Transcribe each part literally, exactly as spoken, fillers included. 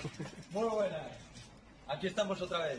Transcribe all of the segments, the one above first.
Muy buenas. Aquí estamos otra vez.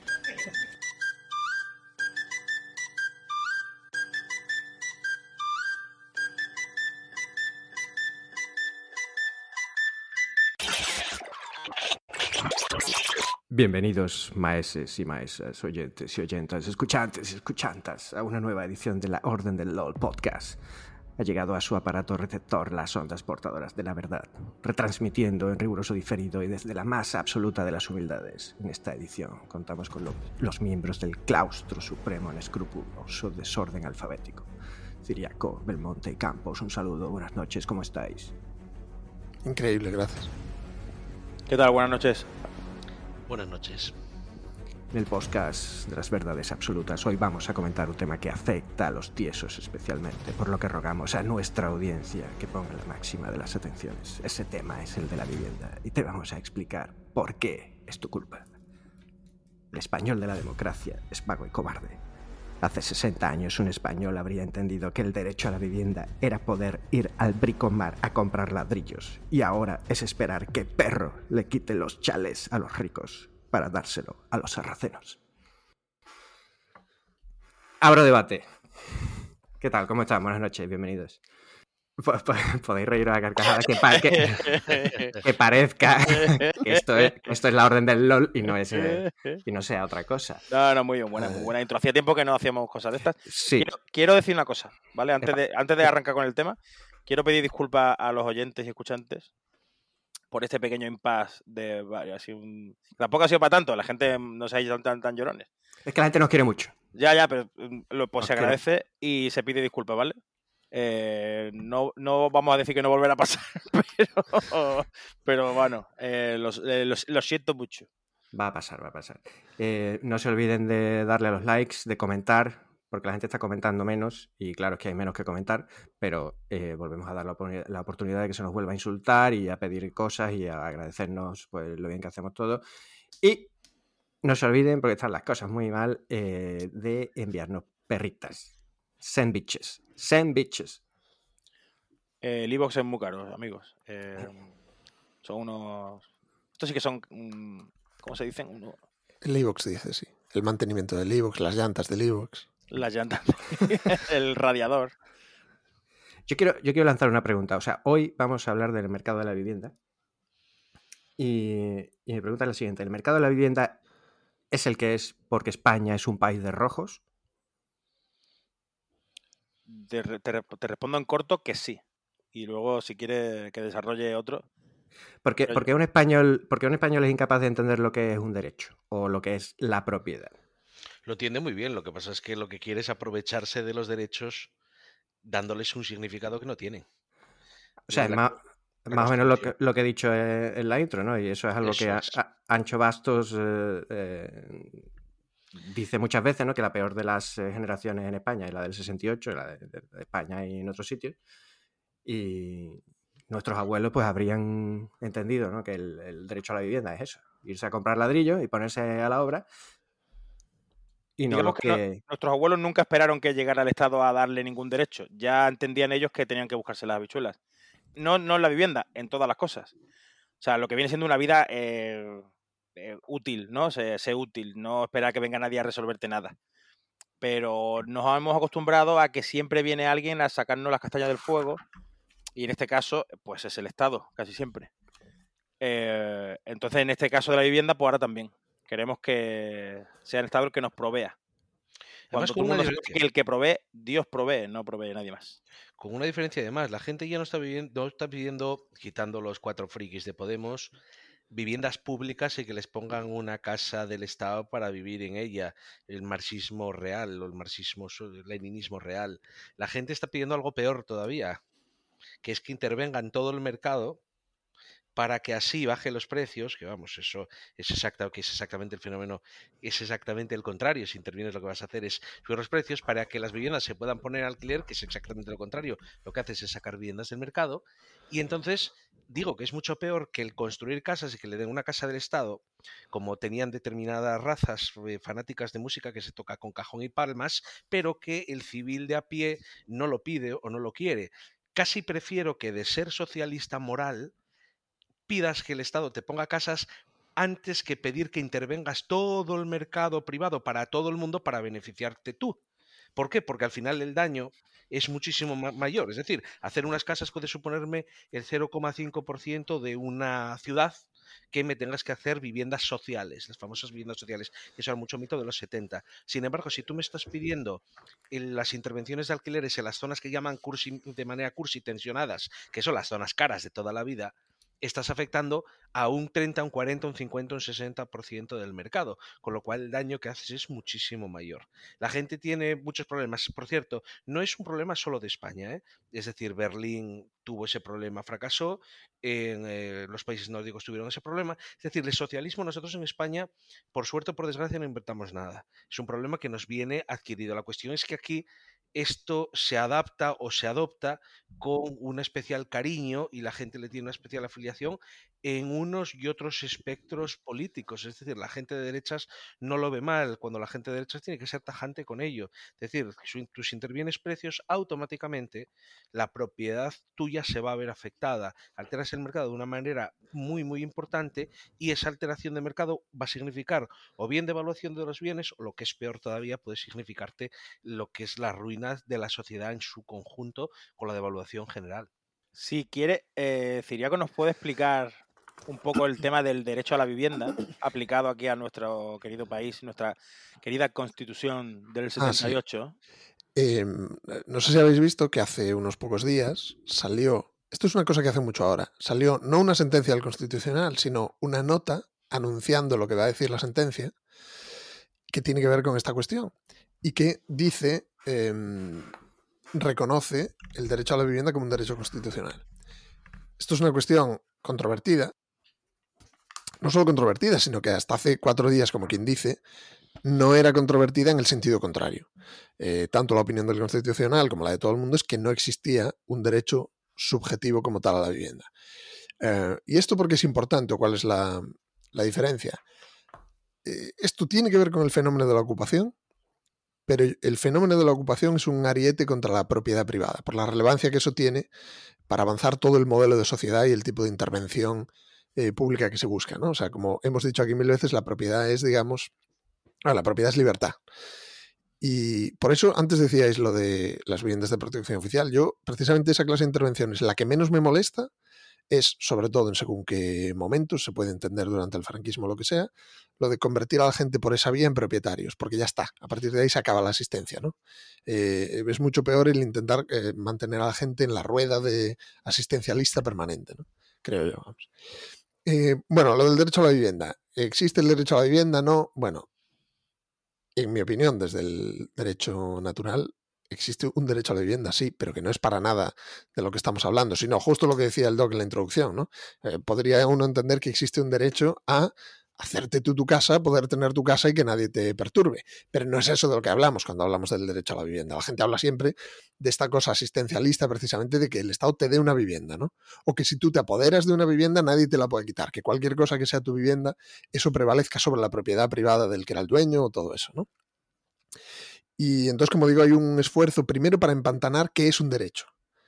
Bienvenidos, maeses y maesas, oyentes y oyentas, escuchantes y escuchantas, a una nueva edición de la Orden del LOL Podcast. Ha llegado a su aparato receptor las ondas portadoras de la verdad, retransmitiendo en riguroso diferido y desde la más absoluta de las humildades. En esta edición contamos con lo, los miembros del claustro supremo en escrupuloso desorden alfabético. Ciriaco, Belmonte y Campos, un saludo, buenas noches, ¿cómo estáis? Increíble, gracias. ¿Qué tal? Buenas noches. Buenas noches. En el podcast de las verdades absolutas, hoy vamos a comentar un tema que afecta a los tiesos especialmente, por lo que rogamos a nuestra audiencia que ponga la máxima de las atenciones. Ese tema es el de la vivienda y te vamos a explicar por qué es tu culpa. El español de la democracia es vago y cobarde. Hace sesenta años un español habría entendido que el derecho a la vivienda era poder ir al Bricomar a comprar ladrillos, y ahora es esperar que Perro le quite los chales a los ricos para dárselo a los sarracenos. Abro debate. ¿Qué tal? ¿Cómo están? Buenas noches, bienvenidos. Podéis reíros a carcajadas que, pa que, que parezca que esto, es, que esto es la orden del LOL y no, es, eh, y no sea otra cosa. No, no, muy bien, buena, muy buena intro. Hacía tiempo que no hacíamos cosas de estas. Sí. Quiero, quiero decir una cosa, ¿vale? Antes de, antes de arrancar con el tema, quiero pedir disculpas a los oyentes y escuchantes por este pequeño impasse de vale, así un... Tampoco ha sido para tanto, la gente no se ha ido tan, tan, tan llorones. Es que la gente nos quiere mucho. Ya, ya, pero lo, pues se quiero. agradece y se pide disculpas, ¿vale? Eh, no, no vamos a decir que no volverá a pasar, pero, pero bueno, eh, los, eh, los, lo siento mucho. Va a pasar, va a pasar. Eh, no se olviden de darle a los likes, de comentar, porque la gente está comentando menos y claro, es que hay menos que comentar, pero eh, volvemos a dar la, la oportunidad de que se nos vuelva a insultar y a pedir cosas y a agradecernos pues, lo bien que hacemos todo. Y no se olviden, porque están las cosas muy mal, eh, de enviarnos perritas. Send bitches. Send bitches. Eh, el iVoox es muy caro, amigos. Eh, son unos... Estos sí que son... Um, ¿Cómo se dicen? Uno... El iVoox dice, sí. El mantenimiento del iVoox, las llantas del iVoox. Las llantas, el radiador. Yo quiero, yo quiero lanzar una pregunta. O sea, hoy vamos a hablar del mercado de la vivienda. Y, y mi pregunta es la siguiente. ¿El mercado de la vivienda es el que es porque España es un país de rojos? Te, te, te respondo en corto que sí. Y luego, si quiere que desarrolle otro... Porque, Pero... porque, un español, porque un español es incapaz de entender lo que es un derecho o lo que es la propiedad. Lo entiende muy bien, lo que pasa es que lo que quiere es aprovecharse de los derechos dándoles un significado que no tienen. O sea, es más, más o menos lo que, lo que he dicho en la intro, ¿no? Y eso es algo eso que es. a, a, Ancho Bastos eh, eh, dice muchas veces, ¿no? Que la peor de las generaciones en España es la del sesenta y ocho, la de, de, de España y en otros sitios. Y nuestros abuelos pues habrían entendido, ¿no? Que el, el derecho a la vivienda es eso, irse a comprar ladrillos y ponerse a la obra. Y no Digamos lo que, que... no, nuestros abuelos nunca esperaron que llegara el Estado a darle ningún derecho. Ya entendían ellos que tenían que buscarse las habichuelas. No, no en la vivienda, en todas las cosas. O sea, lo que viene siendo una vida eh, eh, útil, ¿no? Sé, sé útil, no esperar que venga nadie a resolverte nada. Pero nos hemos acostumbrado a que siempre viene alguien a sacarnos las castañas del fuego, y en este caso, pues es el Estado, casi siempre. Eh, entonces, en este caso de la vivienda, pues ahora también. Queremos que sea el Estado el que nos provea. Cuando todo el mundo sabe que el que provee, Dios provee, no provee nadie más. Con una diferencia además, la gente ya no está, viviendo, no está pidiendo, quitando los cuatro frikis de Podemos, viviendas públicas y que les pongan una casa del Estado para vivir en ella, el marxismo real o el marxismo, el leninismo real. La gente está pidiendo algo peor todavía, que es que intervenga en todo el mercado para que así baje los precios, que vamos, eso es exacto, que es exactamente el fenómeno, es exactamente el contrario. Si intervienes, lo que vas a hacer es subir los precios para que las viviendas se puedan poner al alquiler, que es exactamente lo contrario. Lo que haces es sacar viviendas del mercado, y entonces digo que es mucho peor que el construir casas y que le den una casa del Estado, como tenían determinadas razas eh, fanáticas de música que se toca con cajón y palmas, pero que el civil de a pie no lo pide o no lo quiere. Casi prefiero que de ser socialista moral pidas que el Estado te ponga casas antes que pedir que intervengas todo el mercado privado para todo el mundo para beneficiarte tú. ¿Por qué? Porque al final el daño es muchísimo ma- mayor. Es decir, hacer unas casas puede suponerme el cero coma cinco por ciento de una ciudad que me tengas que hacer viviendas sociales, las famosas viviendas sociales, que son mucho mito de los setenta. Sin embargo, si tú me estás pidiendo el- las intervenciones de alquileres en las zonas que llaman cursi, de manera cursi tensionadas, que son las zonas caras de toda la vida, estás afectando a un treinta, un cuarenta, un cincuenta, un sesenta por ciento del mercado, con lo cual el daño que haces es muchísimo mayor. La gente tiene muchos problemas. Por cierto, no es un problema solo de España, ¿eh? Es decir, Berlín tuvo ese problema, fracasó, en eh, los países nórdicos tuvieron ese problema. Es decir, el socialismo nosotros en España, por suerte o por desgracia, no inventamos nada. Es un problema que nos viene adquirido. La cuestión es que aquí esto se adapta o se adopta con un especial cariño y la gente le tiene una especial afiliación en unos y otros espectros políticos. Es decir, la gente de derechas no lo ve mal, cuando la gente de derechas tiene que ser tajante con ello. Es decir, si tú intervienes precios, automáticamente la propiedad tuya se va a ver afectada. Alteras el mercado de una manera muy, muy importante y esa alteración de mercado va a significar o bien devaluación de los bienes o, lo que es peor todavía, puede significarte lo que es la ruina de la sociedad en su conjunto con la devaluación general. Si quiere, eh, Ciriaco nos puede explicar un poco el tema del derecho a la vivienda aplicado aquí a nuestro querido país, nuestra querida Constitución del setenta y ocho. Ah, sí. Eh, no sé si habéis visto que hace unos pocos días salió, esto es una cosa que hace mucho ahora, salió no una sentencia del Constitucional, sino una nota anunciando lo que va a decir la sentencia, que tiene que ver con esta cuestión y que dice, eh, reconoce el derecho a la vivienda como un derecho constitucional. Esto es una cuestión controvertida, no solo controvertida, sino que hasta hace cuatro días, como quien dice, no era controvertida en el sentido contrario. Eh, tanto la opinión del Constitucional como la de todo el mundo es que no existía un derecho subjetivo como tal a la vivienda. Eh, ¿Y esto por qué es importante o cuál es la, la diferencia? Eh, esto tiene que ver con el fenómeno de la ocupación, pero el fenómeno de la ocupación es un ariete contra la propiedad privada, por la relevancia que eso tiene para avanzar todo el modelo de sociedad y el tipo de intervención eh, pública que se busca, ¿no? O sea, como hemos dicho aquí mil veces, la propiedad es, digamos, ah, la propiedad es libertad. Y por eso antes decíais lo de las viviendas de protección oficial. Yo, precisamente esa clase de intervenciones, la que menos me molesta es, sobre todo en según qué momentos, se puede entender durante el franquismo o lo que sea, lo de convertir a la gente por esa vía en propietarios, porque ya está, a partir de ahí se acaba la asistencia, ¿no? Eh, es mucho peor el intentar eh, mantener a la gente en la rueda de asistencialista permanente, ¿no? Creo yo, vamos. Eh, bueno, lo del derecho a la vivienda. ¿Existe el derecho a la vivienda? No. Bueno, en mi opinión, desde el derecho natural, existe un derecho a la vivienda, sí, pero que no es para nada de lo que estamos hablando, sino justo lo que decía el Doc en la introducción, ¿no? Eh, podría uno entender que existe un derecho a hacerte tú tu casa, poder tener tu casa y que nadie te perturbe. Pero no es eso de lo que hablamos cuando hablamos del derecho a la vivienda. La gente habla siempre de esta cosa asistencialista, precisamente, de que el Estado te dé una vivienda, ¿no? O que si tú te apoderas de una vivienda, nadie te la puede quitar. Que cualquier cosa que sea tu vivienda, eso prevalezca sobre la propiedad privada del que era el dueño o todo eso, ¿no? Y entonces, como digo, hay un esfuerzo primero para empantanar qué es un derecho.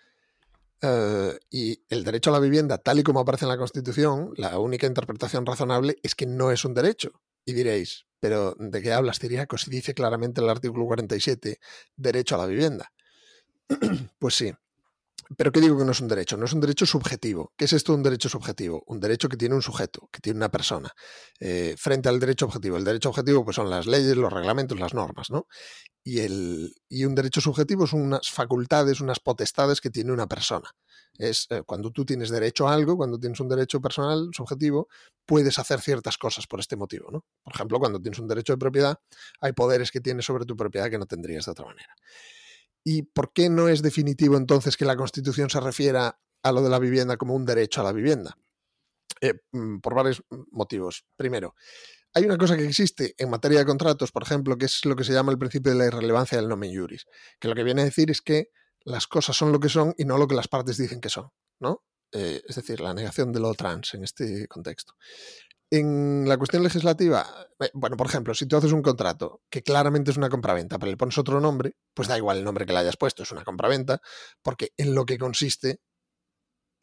Uh, y el derecho a la vivienda, tal y como aparece en la Constitución, la única interpretación razonable es que no es un derecho. Y diréis, ¿pero de qué hablas, Ciriaco? Si dice claramente el artículo cuarenta y siete, derecho a la vivienda. Pues sí. ¿Pero qué digo que no es un derecho? No es un derecho subjetivo. ¿Qué es esto un derecho subjetivo? Un derecho que tiene un sujeto, que tiene una persona. Eh, frente al derecho objetivo. El derecho objetivo pues son las leyes, los reglamentos, las normas, ¿no? Y, el, y un derecho subjetivo son unas facultades, unas potestades que tiene una persona. Es eh, cuando tú tienes derecho a algo, cuando tienes un derecho personal subjetivo, puedes hacer ciertas cosas por este motivo, ¿no? Por ejemplo, cuando tienes un derecho de propiedad, hay poderes que tienes sobre tu propiedad que no tendrías de otra manera. ¿Y por qué no es definitivo entonces que la Constitución se refiera a lo de la vivienda como un derecho a la vivienda? Eh, por varios motivos. Primero, hay una cosa que existe en materia de contratos, por ejemplo, que es lo que se llama el principio de la irrelevancia del nomen iuris, que lo que viene a decir es que las cosas son lo que son y no lo que las partes dicen que son, ¿no? Eh, es decir, la negación de lo trans en este contexto. En la cuestión legislativa, bueno, por ejemplo, si tú haces un contrato que claramente es una compraventa, pero le pones otro nombre, pues da igual el nombre que le hayas puesto, es una compraventa, porque en lo que consiste es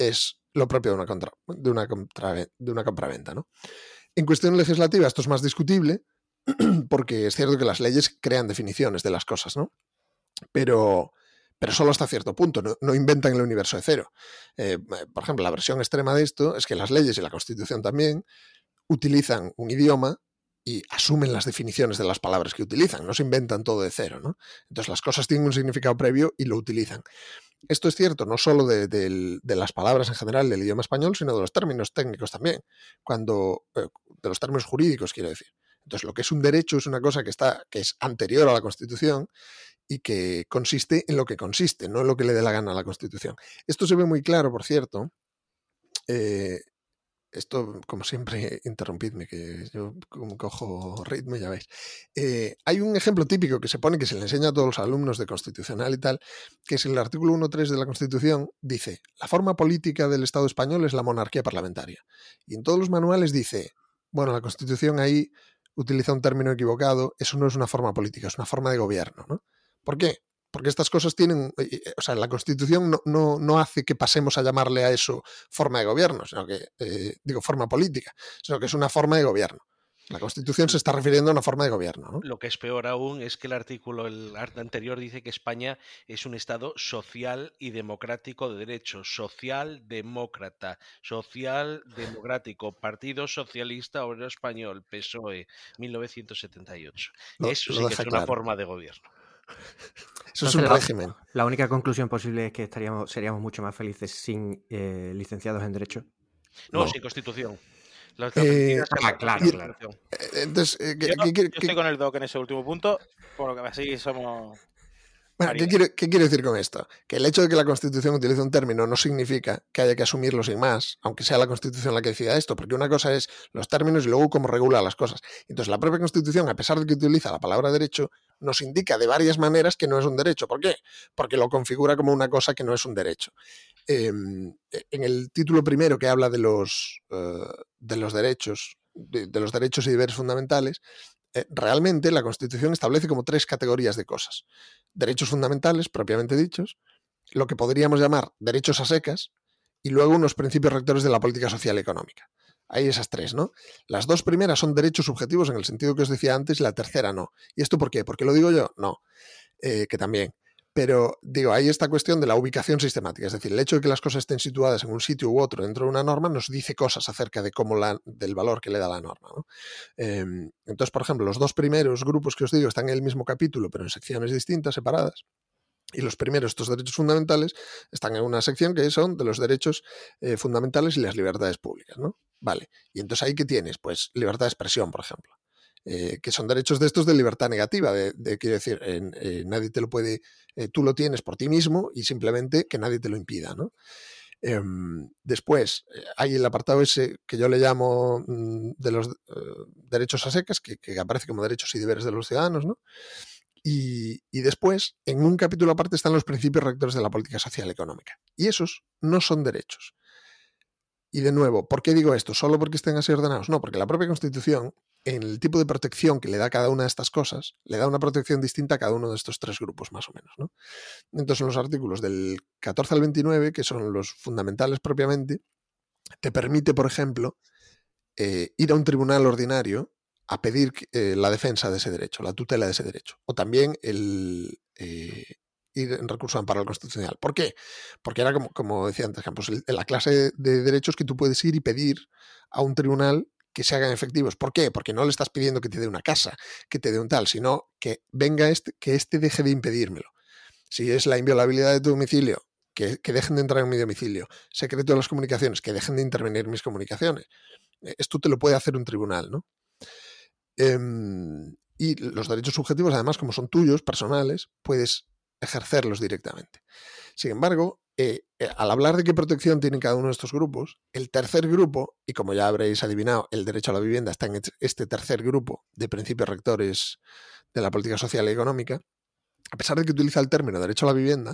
lo propio de una, contra, de una, contra, de una compraventa, ¿no? En cuestión legislativa esto es más discutible porque es cierto que las leyes crean definiciones de las cosas, ¿no? Pero, pero solo hasta cierto punto, no, no inventan el universo de cero. Eh, por ejemplo, la versión extrema de esto es que las leyes y la Constitución también utilizan un idioma y asumen las definiciones de las palabras que utilizan, no se inventan todo de cero, ¿no? Entonces las cosas tienen un significado previo y lo utilizan. Esto es cierto no solo de, de, de las palabras en general del idioma español, sino de los términos técnicos también, cuando, eh, de los términos jurídicos, quiero decir. Entonces lo que es un derecho es una cosa que, está, que es anterior a la Constitución y que consiste en lo que consiste, no en lo que le dé la gana a la Constitución. Esto se ve muy claro, por cierto. Eh, esto, como siempre, interrumpidme, que yo cojo ritmo y ya veis. Eh, hay un ejemplo típico que se pone, que se le enseña a todos los alumnos de Constitucional y tal, que es el artículo uno punto tres de la Constitución, dice, la forma política del Estado español es la monarquía parlamentaria. Y en todos los manuales dice, bueno, la Constitución ahí utiliza un término equivocado, eso no es una forma política, es una forma de gobierno, ¿no? ¿Por qué? Porque estas cosas tienen, o sea, la Constitución no, no, no hace que pasemos a llamarle a eso forma de gobierno, sino que, eh, digo, forma política, sino que es una forma de gobierno. La Constitución se está refiriendo a una forma de gobierno, ¿no? Lo que es peor aún es que el artículo el anterior dice que España es un Estado social y democrático de derecho. Socialdemócrata, social democrático, Partido Socialista Obrero Español, P S O E, mil novecientos setenta y ocho. Lo, Eso lo sí que es claro. una forma de gobierno. Eso Entonces, es un la, régimen. La única conclusión posible es que estaríamos, seríamos mucho más felices sin eh, licenciados en Derecho. No, No. sin Constitución. Las Eh, ah, claro, y, claro. Entonces, eh, ¿qué, Yo, qué, qué, yo estoy con el Doc en ese último punto, porque así somos... Bueno, ¿qué quiero, ¿qué quiero decir con esto? Que el hecho de que la Constitución utilice un término no significa que haya que asumirlo sin más, aunque sea la Constitución la que decida esto, porque una cosa es los términos y luego cómo regula las cosas. Entonces, la propia Constitución, a pesar de que utiliza la palabra derecho, nos indica de varias maneras que no es un derecho. ¿Por qué? Porque lo configura como una cosa que no es un derecho. Eh, en el título primero, que habla de los, uh, de los derechos, de, de los derechos y deberes fundamentales, Eh, realmente la Constitución establece como tres categorías de cosas. Derechos fundamentales, propiamente dichos, lo que podríamos llamar derechos a secas, y luego unos principios rectores de la política social y económica. Hay esas tres, ¿no? Las dos primeras son derechos subjetivos en el sentido que os decía antes, y la tercera no. ¿Y esto por qué? ¿Por qué lo digo yo? No, eh, que también. Pero, digo, hay esta cuestión de la ubicación sistemática, es decir, el hecho de que las cosas estén situadas en un sitio u otro dentro de una norma nos dice cosas acerca de cómo la, del valor que le da la norma, ¿no? Eh, entonces, por ejemplo, los dos primeros grupos que os digo están en el mismo capítulo, pero en secciones distintas, separadas. Y los primeros, estos derechos fundamentales, están en una sección que son de los derechos eh, fundamentales y las libertades públicas, ¿no? Vale. Y entonces ahí, ¿qué tienes? Pues libertad de expresión, por ejemplo. Eh, que son derechos de estos de libertad negativa, de, de quiero decir, eh, eh, nadie te lo puede, eh, tú lo tienes por ti mismo y simplemente que nadie te lo impida, ¿no? Eh, después eh, hay el apartado ese que yo le llamo mm, de los eh, derechos a secas, que, que aparece como derechos y deberes de los ciudadanos, ¿no? Y, y después, en un capítulo aparte, están los principios rectores de la política social y económica. Y esos no son derechos. Y de nuevo, ¿por qué digo esto? ¿Solo porque estén así ordenados? No, porque la propia Constitución, en el tipo de protección que le da a cada una de estas cosas, le da una protección distinta a cada uno de estos tres grupos, más o menos, ¿no? Entonces, en los artículos del catorce al veintinueve, que son los fundamentales propiamente, te permite, por ejemplo, eh, ir a un tribunal ordinario a pedir eh, la defensa de ese derecho, la tutela de ese derecho. O también el... Eh, ir en recurso de amparo constitucional. ¿Por qué? Porque era como, como decía antes, pues la clase de derechos que tú puedes ir y pedir a un tribunal que se hagan efectivos. ¿Por qué? Porque no le estás pidiendo que te dé una casa, que te dé un tal, sino que venga este, que este deje de impedírmelo. Si es la inviolabilidad de tu domicilio, que, que dejen de entrar en mi domicilio. Secreto de las comunicaciones, que dejen de intervenir mis comunicaciones. Esto te lo puede hacer un tribunal, ¿no? Eh, y los derechos subjetivos, además, como son tuyos, personales, puedes ejercerlos directamente. Sin embargo, eh, eh, al hablar de qué protección tienen cada uno de estos grupos, el tercer grupo, y como ya habréis adivinado, el derecho a la vivienda está en este tercer grupo de principios rectores de la política social y económica, a pesar de que utiliza el término derecho a la vivienda,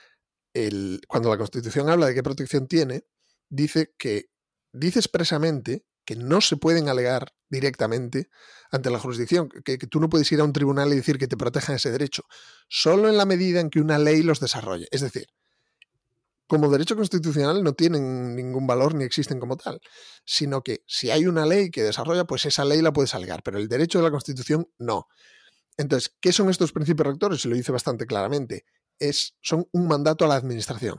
el, cuando la Constitución habla de qué protección tiene, dice que dice expresamente que no se pueden alegar directamente ante la jurisdicción, que, que tú no puedes ir a un tribunal y decir que te protejan ese derecho, solo en la medida en que una ley los desarrolle. Es decir, como derecho constitucional no tienen ningún valor ni existen como tal, sino que si hay una ley que desarrolla, pues esa ley la puedes alegar, pero el derecho de la Constitución no. Entonces, ¿qué son estos principios rectores? Se lo dice bastante claramente. Es, son un mandato a la administración.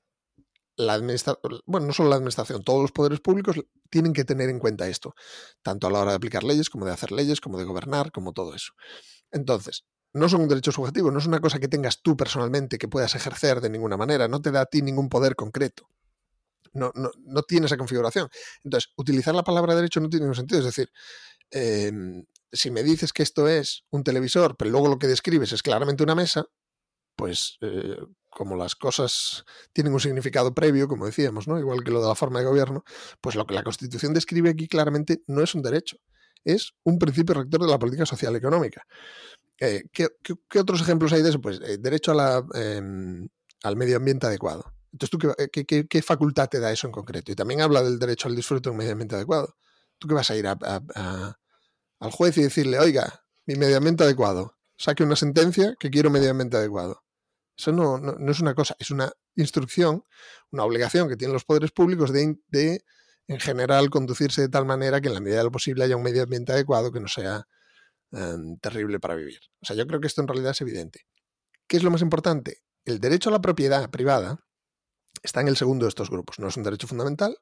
La administra bueno, no solo la administración, todos los poderes públicos tienen que tener en cuenta esto, tanto a la hora de aplicar leyes, como de hacer leyes, como de gobernar, como todo eso. Entonces, no son un derecho subjetivo, no es una cosa que tengas tú personalmente que puedas ejercer de ninguna manera, no te da a ti ningún poder concreto. No, no, no tiene esa configuración. Entonces, utilizar la palabra derecho no tiene ningún sentido. Es decir, eh, si me dices que esto es un televisor, pero luego lo que describes es claramente una mesa, pues eh, como las cosas tienen un significado previo, como decíamos, ¿no? Igual que lo de la forma de gobierno, pues lo que la Constitución describe aquí claramente no es un derecho, es un principio rector de la política social y económica. Eh, ¿qué, qué, ¿Qué otros ejemplos hay de eso? Pues eh, derecho a la, eh, al medio ambiente adecuado. Entonces, ¿tú qué, qué, qué facultad te da eso en concreto? Y también habla del derecho al disfrute de un medio ambiente adecuado. ¿Tú qué vas a ir a, a, a, al juez y decirle, oiga, mi medio ambiente adecuado, saque una sentencia que quiero medio ambiente adecuado? Eso no, no, no es una cosa, es una instrucción, una obligación que tienen los poderes públicos de, de, en general, conducirse de tal manera que en la medida de lo posible haya un medio ambiente adecuado que no sea um, terrible para vivir. O sea, yo creo que esto en realidad es evidente. ¿Qué es lo más importante? El derecho a la propiedad privada está en el segundo de estos grupos. No es un derecho fundamental.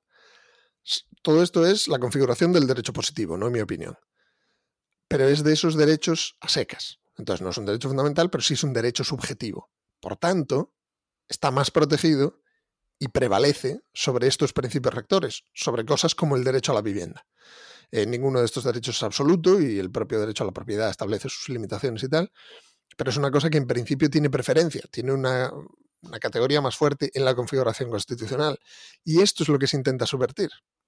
Todo esto es la configuración del derecho positivo, no en mi opinión. Pero es de esos derechos a secas. Entonces no es un derecho fundamental, pero sí es un derecho subjetivo. Por tanto, está más protegido y prevalece sobre estos principios rectores, sobre cosas como el derecho a la vivienda. Eh, ninguno de estos derechos es absoluto y el propio derecho a la propiedad establece sus limitaciones y tal, pero es una cosa que en principio tiene preferencia, tiene una, una categoría más fuerte en la configuración constitucional. Y esto es lo que se intenta subvertir.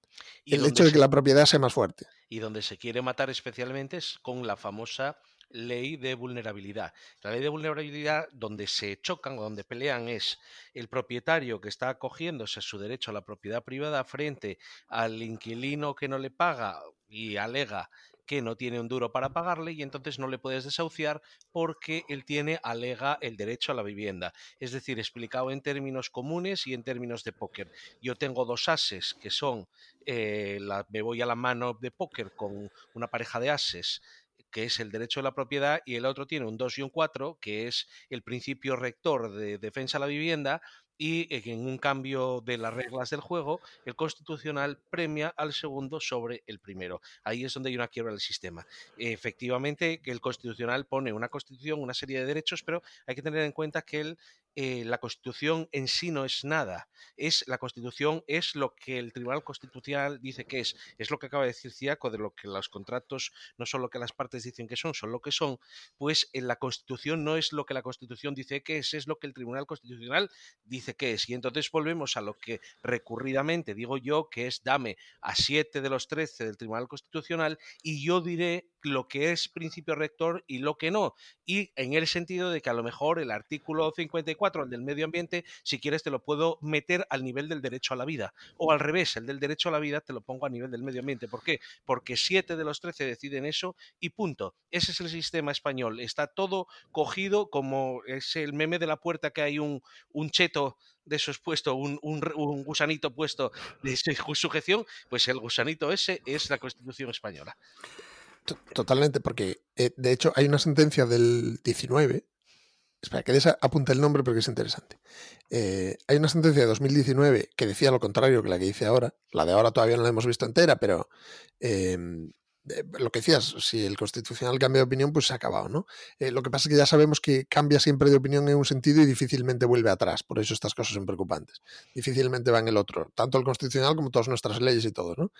El hecho de que la propiedad sea más fuerte. Y donde se quiere matar especialmente es con la famosa ley de vulnerabilidad. La ley de vulnerabilidad, donde se chocan o donde pelean es el propietario que está acogiéndose a su derecho a la propiedad privada frente al inquilino que no le paga y alega que no tiene un duro para pagarle y entonces no le puedes desahuciar porque él tiene, alega el derecho a la vivienda. Es decir, explicado en términos comunes y en términos de póker. Yo tengo dos ases que son, eh, la, me voy a la mano de póker con una pareja de ases que es el derecho de la propiedad, y el otro tiene un dos y un cuatro, que es el principio rector de defensa a la vivienda, y en un cambio de las reglas del juego, el Constitucional premia al segundo sobre el primero. Ahí es donde hay una quiebra del sistema. Efectivamente, que el Constitucional pone una Constitución, una serie de derechos, pero hay que tener en cuenta que el, eh, la Constitución en sí no es nada. Es, la Constitución es lo que el Tribunal Constitucional dice que es. Es lo que acaba de decir Ciaco, de lo que los contratos no son lo que las partes dicen que son, son lo que son. Pues en la Constitución no es lo que la Constitución dice que es, es lo que el Tribunal Constitucional dice que es. Y entonces volvemos a lo que recurridamente digo yo, que es dame a siete de los trece del Tribunal Constitucional y yo diré lo que es principio rector y lo que no. Y en el sentido de que a lo mejor el artículo cincuenta y cuatro, el del medio ambiente, si quieres te lo puedo meter al nivel del derecho a la vida. O al revés, el del derecho a la vida te lo pongo a nivel del medio ambiente. ¿Por qué? Porque siete de los trece deciden eso y punto. Ese es el sistema español. Está todo cogido como es el meme de la puerta, que hay un, un cheto de esos puesto, un, un, un gusanito puesto de sujeción, pues el gusanito ese es la Constitución española. Totalmente, porque eh, de hecho hay una sentencia del diecinueve, espera, que des apunta el nombre porque es interesante. Eh, hay una sentencia de dos mil diecinueve que decía lo contrario que la que dice ahora. La de ahora todavía no la hemos visto entera, pero eh, eh, lo que decías, si el Constitucional cambia de opinión, pues se ha acabado, ¿no? Eh, lo que pasa es que ya sabemos que cambia siempre de opinión en un sentido y difícilmente vuelve atrás, por eso estas cosas son preocupantes. Difícilmente va en el otro, tanto el Constitucional como todas nuestras leyes y todo, ¿no?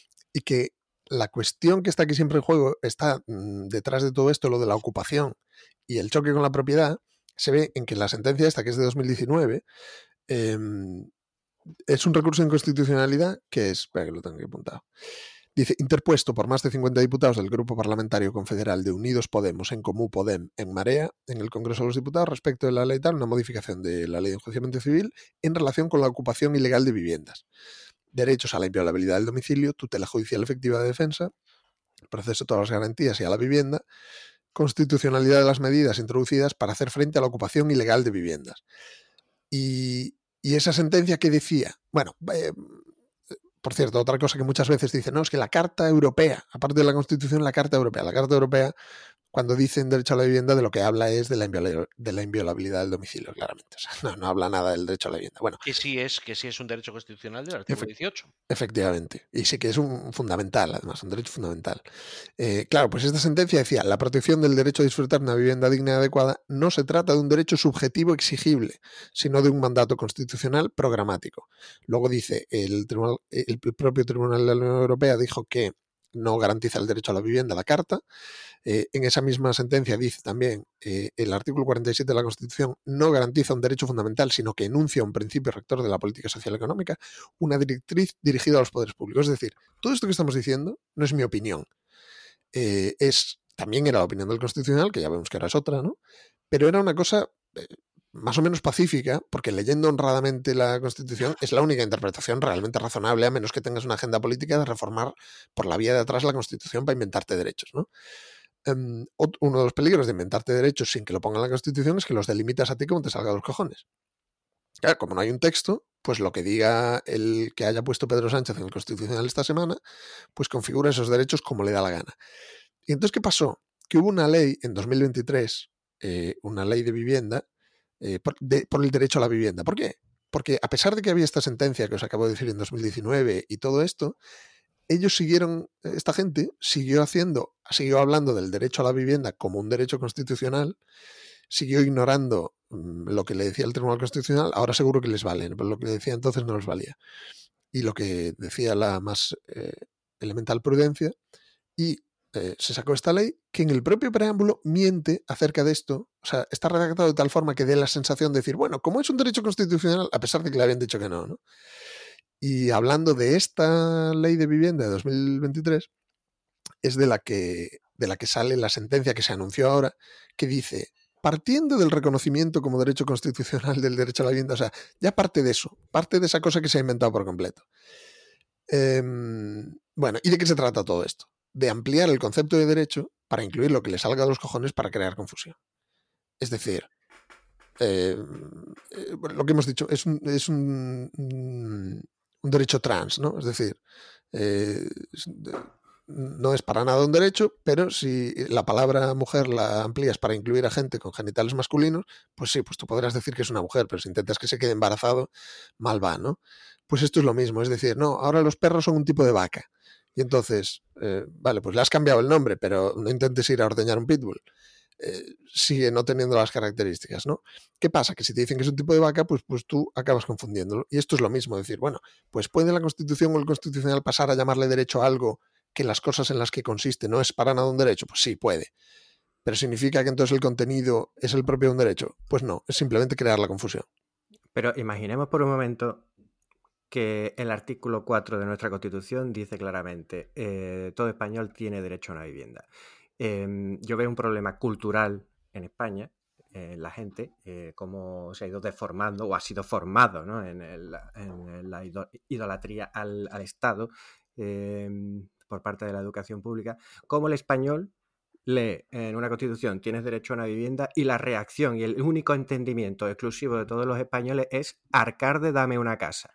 Y que la cuestión que está aquí siempre en juego está mmm, detrás de todo esto, lo de la ocupación y el choque con la propiedad, se ve en que la sentencia esta, que es de dos mil diecinueve, eh, es un recurso de inconstitucionalidad que es, espera que lo tengo aquí apuntado, dice, interpuesto por más de cincuenta diputados del Grupo Parlamentario Confederal de Unidos Podemos, en Comú Podem, en Marea, en el Congreso de los Diputados, respecto de la ley tal, una modificación de la Ley de Enjuiciamiento Civil en relación con la ocupación ilegal de viviendas. Derechos a la inviolabilidad del domicilio, tutela judicial efectiva de defensa, proceso de todas las garantías y a la vivienda, constitucionalidad de las medidas introducidas para hacer frente a la ocupación ilegal de viviendas. Y y esa sentencia que decía, bueno, eh, por cierto, otra cosa que muchas veces dicen, no, es que la Carta Europea, aparte de la Constitución, la Carta Europea, la Carta Europea, cuando dicen derecho a la vivienda, de lo que habla es de la, inviola, de la inviolabilidad del domicilio, claramente. O sea, no, no habla nada del derecho a la vivienda. Bueno, que sí es, que sí es un derecho constitucional del artículo dieciocho. Efectivamente. Y sí que es un fundamental, además, un derecho fundamental. Eh, claro, pues esta sentencia decía, la protección del derecho a disfrutar de una vivienda digna y adecuada no se trata de un derecho subjetivo exigible, sino de un mandato constitucional programático. Luego dice, el, tribunal, el propio Tribunal de la Unión Europea dijo que no garantiza el derecho a la vivienda, la Carta. Eh, en esa misma sentencia dice también eh, el artículo cuarenta y siete de la Constitución no garantiza un derecho fundamental, sino que enuncia un principio rector de la política social y económica, una directriz dirigida a los poderes públicos. Es decir, todo esto que estamos diciendo no es mi opinión. Eh, es, también era la opinión del Constitucional, que ya vemos que ahora es otra, ¿no? Pero era una cosa eh, más o menos pacífica, porque leyendo honradamente la Constitución es la única interpretación realmente razonable, a menos que tengas una agenda política de reformar por la vía de atrás la Constitución para inventarte derechos, ¿no? Um, uno de los peligros de inventarte derechos sin que lo ponga en la Constitución es que los delimitas a ti como te salga de los cojones. Claro, como no hay un texto, pues lo que diga el que haya puesto Pedro Sánchez en el Constitucional esta semana, pues configura esos derechos como le da la gana. Y entonces, ¿qué pasó? Que hubo una ley en dos mil veintitrés, eh, una ley de vivienda, eh, por, de, por el derecho a la vivienda. ¿Por qué? Porque a pesar de que había esta sentencia que os acabo de decir en dos mil diecinueve y todo esto, ellos siguieron, esta gente siguió haciendo, siguió hablando del derecho a la vivienda como un derecho constitucional, siguió ignorando lo que le decía el Tribunal Constitucional, ahora seguro que les vale, pero lo que le decía entonces no les valía. Y lo que decía la más eh, elemental prudencia, y eh, se sacó esta ley que en el propio preámbulo miente acerca de esto, o sea, está redactado de tal forma que dé la sensación de decir, bueno, como es un derecho constitucional, a pesar de que le habían dicho que no, ¿no? Y hablando de esta ley de vivienda de dos mil veintitrés, es de la que, de la que sale la sentencia que se anunció ahora, que dice, partiendo del reconocimiento como derecho constitucional del derecho a la vivienda, o sea, ya parte de eso, parte de esa cosa que se ha inventado por completo. Eh, bueno, ¿y de qué se trata todo esto? De ampliar el concepto de derecho para incluir lo que le salga de los cojones para crear confusión. Es decir, eh, eh, lo que hemos dicho es un... Es un, un un derecho trans, ¿no? Es decir, eh, no es para nada un derecho, pero si la palabra mujer la amplías para incluir a gente con genitales masculinos, pues sí, pues tú podrás decir que es una mujer, pero si intentas que se quede embarazado, mal va, ¿no? Pues esto es lo mismo, es decir, no, ahora los perros son un tipo de vaca. Y entonces, eh, vale, pues le has cambiado el nombre, pero no intentes ir a ordeñar un pitbull. Eh, sigue no teniendo las características, ¿no? ¿Qué pasa? Que si te dicen que es un tipo de vaca, pues, pues tú acabas confundiéndolo. Y esto es lo mismo, decir, bueno, pues puede la Constitución o el Constitucional pasar a llamarle derecho a algo que las cosas en las que consiste no es para nada un derecho. Pues sí, puede. ¿Pero significa que entonces el contenido es el propio de un derecho? Pues no, es simplemente crear la confusión. Pero imaginemos por un momento que el artículo cuatro de nuestra Constitución dice claramente eh, todo español tiene derecho a una vivienda. Eh, yo veo un problema cultural en España, eh, la gente, eh, cómo se ha ido deformando o ha sido formado, ¿no? en, el, en la idolatría al, al Estado eh, por parte de la educación pública, cómo el español lee en una Constitución tienes derecho a una vivienda y la reacción y el único entendimiento exclusivo de todos los españoles es arcar de dame una casa.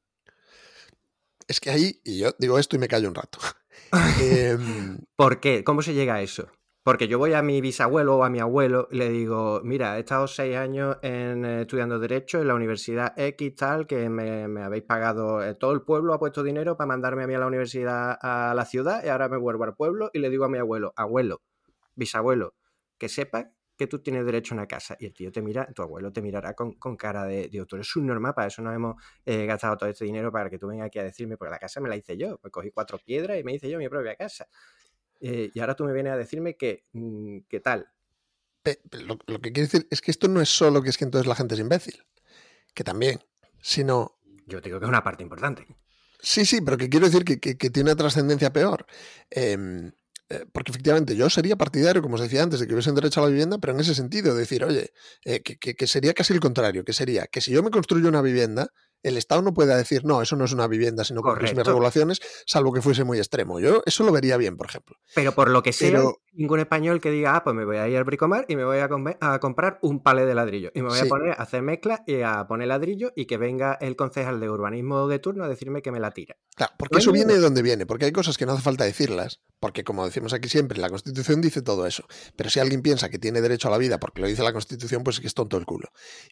Es que ahí, y yo digo esto y me callo un rato. eh, ¿Por qué? ¿Cómo se llega a eso? Porque yo voy a mi bisabuelo o a mi abuelo y le digo, mira, he estado seis años en, eh, estudiando Derecho en la Universidad X tal, que me, me habéis pagado, eh, todo el pueblo ha puesto dinero para mandarme a mí a la universidad a la ciudad y ahora me vuelvo al pueblo y le digo a mi abuelo, abuelo, bisabuelo, que sepa que tú tienes derecho a una casa. Y el tío te mira, tu abuelo te mirará con, con cara de, Dios, tú eres subnormal, para eso nos hemos eh, gastado todo este dinero para que tú vengas aquí a decirme, porque la casa me la hice yo, me cogí cuatro piedras y me hice yo mi propia casa. Eh, y ahora tú me vienes a decirme que, ¿qué tal? Lo, lo que quiero decir es que esto no es solo que es que entonces la gente es imbécil, que también, sino... Yo te digo que es una parte importante. Sí, sí, pero que quiero decir que, que, que tiene una trascendencia peor. Eh, eh, porque efectivamente yo sería partidario, como os decía antes, de que hubiesen derecho a la vivienda, pero en ese sentido, decir, oye, eh, que, que, que sería casi el contrario, que sería que si yo me construyo una vivienda, el Estado no pueda decir, no, eso no es una vivienda, sino cumplís mis regulaciones, salvo que fuese muy extremo. Yo eso lo vería bien, por ejemplo. Pero por lo que sea, pero, ningún español que diga, ah, pues me voy a ir al Bricomar y me voy a, com- a comprar un palé de ladrillo. Y me voy Sí. a poner a hacer mezclas y a poner ladrillo y que venga el concejal de urbanismo de turno a decirme que me la tira. Claro, porque No hay eso viene ninguno. de donde viene, porque hay cosas que no hace falta decirlas, porque como decimos aquí siempre, la Constitución dice todo eso. Pero si alguien piensa que tiene derecho a la vida porque lo dice la Constitución, pues es que es tonto el culo.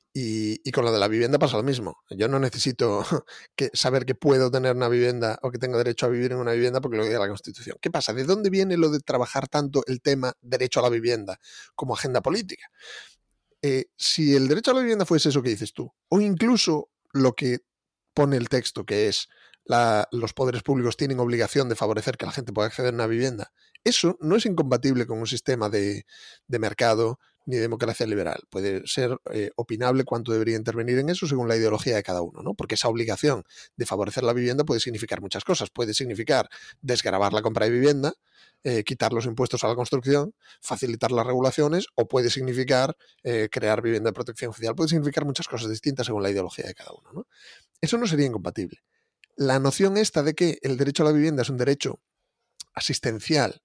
Y, y con lo de la vivienda pasa lo mismo. Yo no necesito que saber que puedo tener una vivienda o que tengo derecho a vivir en una vivienda porque lo dice la Constitución. ¿Qué pasa? ¿De dónde viene lo de trabajar tanto el tema derecho a la vivienda como agenda política? Eh, si el derecho a la vivienda fuese eso que dices tú, o incluso lo que pone el texto, que es la, los poderes públicos tienen obligación de favorecer que la gente pueda acceder a una vivienda, eso no es incompatible con un sistema de, de mercado ni democracia liberal. Puede ser eh, opinable cuánto debería intervenir en eso según la ideología de cada uno, ¿no? Porque esa obligación de favorecer la vivienda puede significar muchas cosas. Puede significar desgravar la compra de vivienda, eh, quitar los impuestos a la construcción, facilitar las regulaciones, o puede significar eh, crear vivienda de protección oficial. Puede significar muchas cosas distintas según la ideología de cada uno, ¿no? Eso no sería incompatible. La noción esta de que el derecho a la vivienda es un derecho asistencial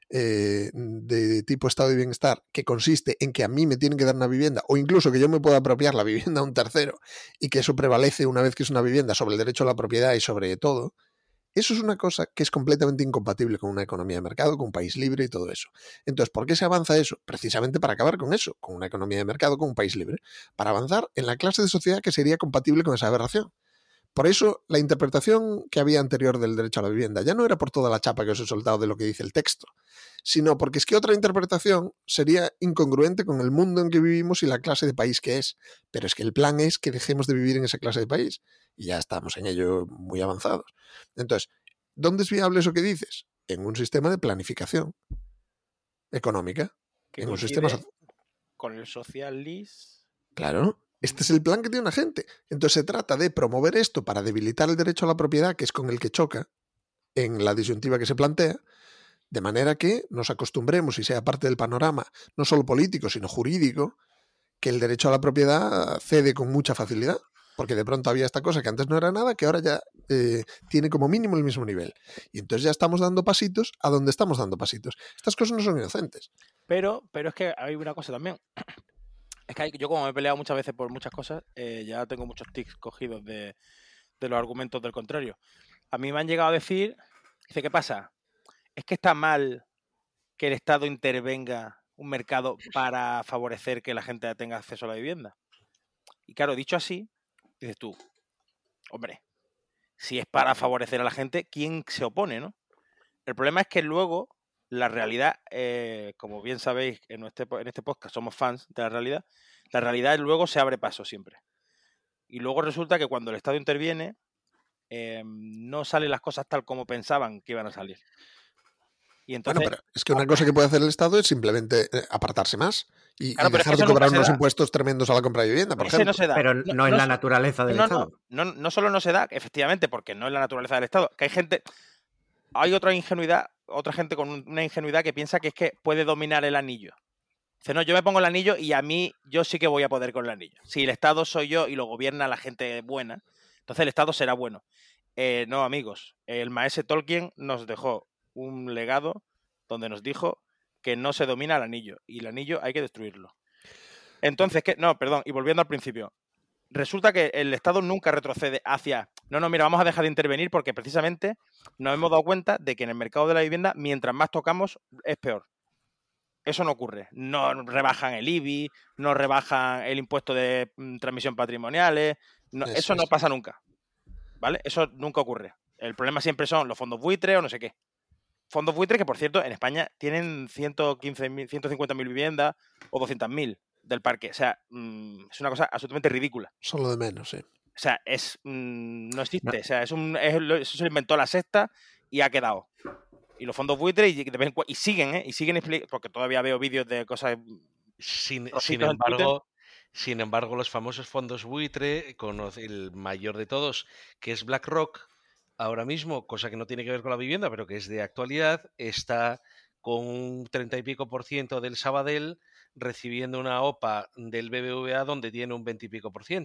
eh, de tipo estado de bienestar, que consiste en que a mí me tienen que dar una vivienda, o incluso que yo me pueda apropiar la vivienda a un tercero, y que eso prevalece una vez que es una vivienda sobre el derecho a la propiedad y sobre todo, eso es una cosa que es completamente incompatible con una economía de mercado, con un país libre y todo eso. Entonces, ¿por qué se avanza eso? Precisamente para acabar con eso, con una economía de mercado, con un país libre, para avanzar en la clase de sociedad que sería compatible con esa aberración. Por eso, la interpretación que había anterior del derecho a la vivienda ya no era por toda la chapa que os he soltado de lo que dice el texto, sino porque es que otra interpretación sería incongruente con el mundo en que vivimos y la clase de país que es. Pero es que el plan es que dejemos de vivir en esa clase de país. Y ya estamos en ello muy avanzados. Entonces, ¿dónde es viable eso que dices? En un sistema de planificación económica. Que en un coincide sistema social. con el socialismo. Claro. Este es el plan que tiene una gente. Entonces se trata de promover esto para debilitar el derecho a la propiedad, que es con el que choca en la disyuntiva que se plantea, de manera que nos acostumbremos y sea parte del panorama, no solo político, sino jurídico, que el derecho a la propiedad cede con mucha facilidad. Porque de pronto había esta cosa que antes no era nada, que ahora ya eh, tiene como mínimo el mismo nivel. Y entonces ya estamos dando pasitos a donde estamos dando pasitos. Estas cosas no son inocentes. Pero, pero es que hay una cosa también. Es que hay, yo como me he peleado muchas veces por muchas cosas, eh, ya tengo muchos tics cogidos de, de los argumentos del contrario. A mí me han llegado a decir, dice, ¿qué pasa? ¿Es que está mal que el Estado intervenga un mercado para favorecer que la gente tenga acceso a la vivienda? Y claro, dicho así, dices tú, hombre, si es para favorecer a la gente, ¿quién se opone, no? El problema es que luego la realidad, eh, como bien sabéis, en este, en este podcast somos fans de la realidad, la realidad luego se abre paso siempre. Y luego resulta que cuando el Estado interviene, eh, no salen las cosas tal como pensaban que iban a salir. Y entonces, bueno, pero es que una cosa que puede hacer el Estado es simplemente eh, apartarse más y, claro, y pero es que dejar de eso nunca cobrar se unos da. impuestos tremendos a la compra de vivienda, por Ese ejemplo. no se da. Pero no, No, es no la so- naturaleza del no, Estado. No, no, no solo no se da, efectivamente, porque no es la naturaleza del Estado, que hay gente, hay otra ingenuidad, otra gente con un- una ingenuidad que piensa que es que puede dominar el anillo. Dice, no, yo me pongo el anillo y a mí, yo sí que voy a poder con el anillo. Si el Estado soy yo y lo gobierna la gente buena, entonces el Estado será bueno. Eh, no, amigos, el maese Tolkien nos dejó un legado donde nos dijo que no se domina el anillo y el anillo hay que destruirlo. Entonces, ¿qué? No, perdón, y volviendo al principio, resulta que el Estado nunca retrocede hacia, no, no, mira, vamos a dejar de intervenir porque precisamente nos hemos dado cuenta de que en el mercado de la vivienda, mientras más tocamos, es peor. Eso no ocurre. No rebajan el I B I, no rebajan el impuesto de mm, transmisión patrimoniales, no, eso, eso no es. pasa nunca. ¿Vale? Eso nunca ocurre. El problema siempre son los fondos buitre o no sé qué. Fondos buitre que, por cierto, en España tienen ciento quince mil, ciento cincuenta mil viviendas o doscientas mil del parque. O sea, mmm, es una cosa absolutamente ridícula. Son lo de menos, sí. O sea, es mmm, no existe. No. O sea, es un, es, eso se lo inventó la sexta y ha quedado. Y los fondos buitre y, y siguen, ¿eh? Y siguen porque todavía veo vídeos de cosas. Sin, sin embargo, sin embargo, los famosos fondos buitre, con el mayor de todos, que es BlackRock, ahora mismo, cosa que no tiene que ver con la vivienda, pero que es de actualidad, está con un treinta y pico por ciento del Sabadell recibiendo una O P A del B B V A donde tiene un veinte y pico por ciento.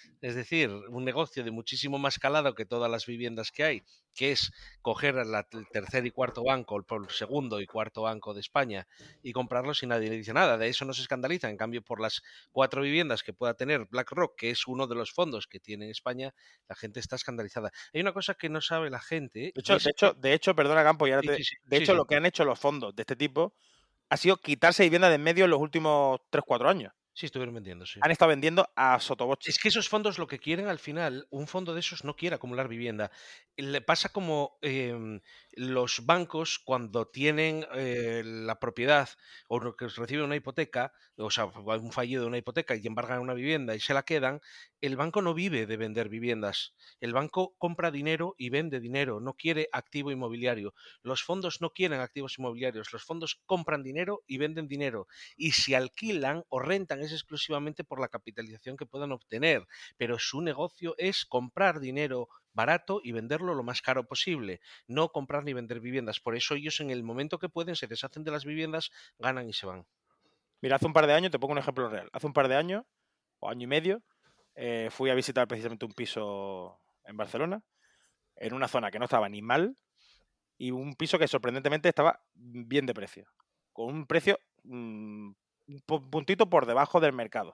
Es decir, un negocio de muchísimo más calado que todas las viviendas que hay, que es coger la, el tercer y cuarto banco, el segundo y cuarto banco de España y comprarlos y nadie le dice nada. De eso no se escandaliza. En cambio, por las cuatro viviendas que pueda tener BlackRock, que es uno de los fondos que tiene en España, la gente está escandalizada. Hay una cosa que no sabe la gente. De hecho, es de hecho, de hecho, perdona Campo, y ahora Sí, te- sí, sí, de sí, hecho sí. lo que han hecho los fondos de este tipo ha sido quitarse vivienda de en medio en los últimos tres cuatro años. Sí, estuvieron vendiendo, sí. Han estado vendiendo a sotoboche. Es que esos fondos lo que quieren al final, un fondo de esos no quiere acumular vivienda. Le pasa como eh, los bancos cuando tienen eh, la propiedad o lo que reciben una hipoteca, o sea, un fallido de una hipoteca y embargan una vivienda y se la quedan, el banco no vive de vender viviendas. El banco compra dinero y vende dinero, no quiere activo inmobiliario. Los fondos no quieren activos inmobiliarios, los fondos compran dinero y venden dinero. Y si alquilan o rentan es exclusivamente por la capitalización que puedan obtener, pero su negocio es comprar dinero barato y venderlo lo más caro posible, no comprar ni vender viviendas. Por eso ellos en el momento que pueden se deshacen de las viviendas, ganan y se van. Mira, hace un par de años, te pongo un ejemplo real, hace un par de años, o año y medio, eh, fui a visitar precisamente un piso en Barcelona, en una zona que no estaba ni mal, y un piso que sorprendentemente estaba bien de precio, con un precio mmm, un puntito por debajo del mercado.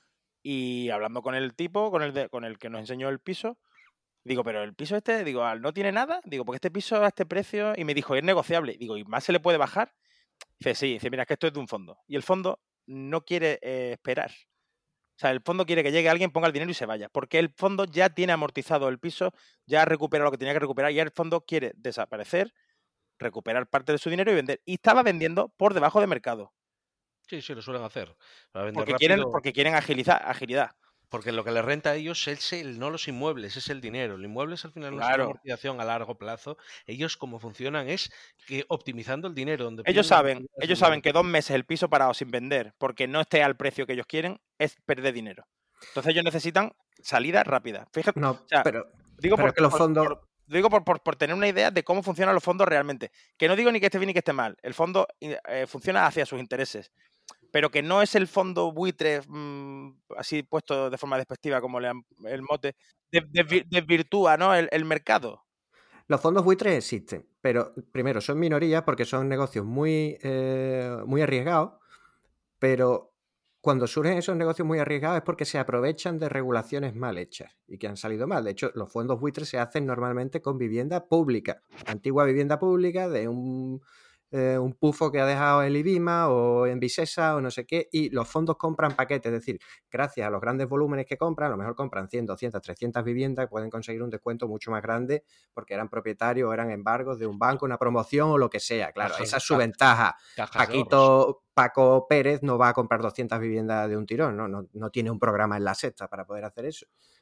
Y hablando con el tipo, con el, de, con el que nos enseñó el piso, digo, pero el piso este, digo, no tiene nada, digo, porque este piso a este precio, y me dijo, es negociable, digo, ¿y más se le puede bajar? Dice, sí, dice, mira, es que esto es de un fondo, y el fondo no quiere eh, esperar. O sea, el fondo quiere que llegue alguien, ponga el dinero y se vaya, porque el fondo ya tiene amortizado el piso, ya ha recuperado lo que tenía que recuperar, y el fondo quiere desaparecer, recuperar parte de su dinero y vender. Y estaba vendiendo por debajo de mercado. Sí, sí, lo suelen hacer. Para vender Porque rápido, quieren, porque quieren agilizar, agilidad. porque lo que les renta a ellos es el, no los inmuebles, es el dinero. El inmueble es al final no es una Claro. amortización a largo plazo. Ellos como funcionan es que optimizando el dinero. Donde Ellos pierden saben, utilidades ellos en saben dinero. que dos meses el piso parado sin vender, porque no esté al precio que ellos quieren, es perder dinero. Entonces ellos necesitan salida rápida. Fíjate, No, o sea, pero, digo pero por, es que los por- fondos... por- digo por, por- por tener una idea de cómo funcionan los fondos realmente. Que no digo ni que esté bien ni que esté mal. El fondo eh, funciona hacia sus intereses. Pero que no es el fondo buitre, mmm, así puesto de forma despectiva como le han, el mote, desvirtúa de, de, de ¿no? el, el mercado. Los fondos buitres existen, pero primero son minorías porque son negocios muy, eh, muy arriesgados, pero cuando surgen esos negocios muy arriesgados es porque se aprovechan de regulaciones mal hechas y que han salido mal. De hecho, los fondos buitres se hacen normalmente con vivienda pública, antigua vivienda pública de un, eh, un pufo que ha dejado el IBIMA o en Visesa o no sé qué, y los fondos compran paquetes, es decir, gracias a los grandes volúmenes que compran, a lo mejor compran cien, doscientas, trescientas viviendas y pueden conseguir un descuento mucho más grande porque eran propietarios o eran embargos de un banco, una promoción o lo que sea. Claro, Cajas- esa es su ventaja. cajas de ahorros. Paquito, Paco Pérez no va a comprar doscientas viviendas de un tirón, ¿no? No, no tiene un programa en La Sexta para poder hacer eso.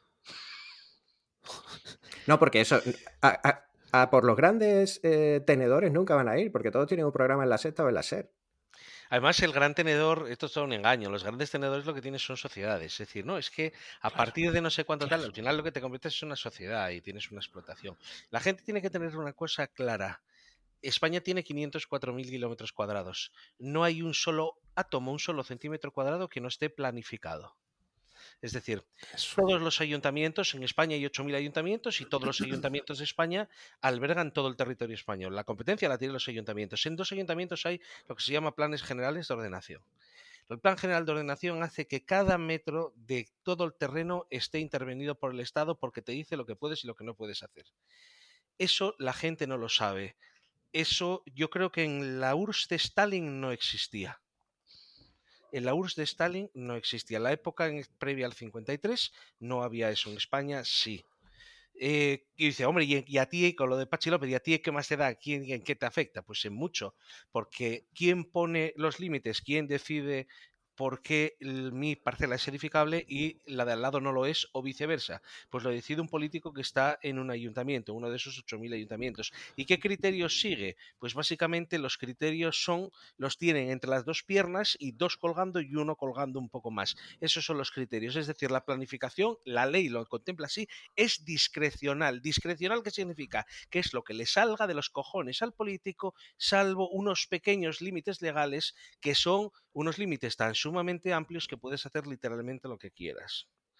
No, porque eso... A, a, a por los grandes eh, tenedores nunca van a ir, porque todos tienen un programa en La Sexta o en La SER. Además, el gran tenedor, esto es todo un engaño, los grandes tenedores lo que tienen son sociedades. Es decir, no, es que a Claro, partir de no sé cuánto claro. tal, al final lo que te conviertes es una sociedad y tienes una explotación. La gente tiene que tener una cosa clara. España tiene quinientos cuatro mil kilómetros cuadrados. No hay un solo átomo, un solo centímetro cuadrado que no esté planificado. Es decir, Eso. todos los ayuntamientos, en España hay ocho mil ayuntamientos y todos los ayuntamientos de España albergan todo el territorio español. La competencia la tienen los ayuntamientos. En dos ayuntamientos hay lo que se llama planes generales de ordenación. El plan general de ordenación hace que cada metro de todo el terreno esté intervenido por el Estado porque te dice lo que puedes y lo que no puedes hacer. Eso la gente no lo sabe. Eso yo creo que en la U R S S de Stalin no existía. En la U R S S de Stalin no existía. En la época en, previa al cincuenta y tres no había eso. En España sí. Eh, y dice, hombre, ¿y, y a ti con lo de Pachi López, ¿y a ti qué más te da? ¿Quién, ¿En qué te afecta? Pues en mucho. Porque ¿quién pone los límites? ¿Quién decide por qué el, mi parcela es edificable y la de al lado no lo es o viceversa? Pues lo decide un político que está en un ayuntamiento, uno de esos ocho mil ayuntamientos. ¿Y qué criterios sigue? Pues básicamente los criterios son, los tienen entre las dos piernas y dos colgando y uno colgando un poco más. Esos son los criterios. Es decir, la planificación, la ley lo contempla así, es discrecional. ¿Discrecional qué significa? Que es lo que le salga de los cojones al político, salvo unos pequeños límites legales que son unos límites tan sumamente amplios que puedes hacer literalmente lo que quieras.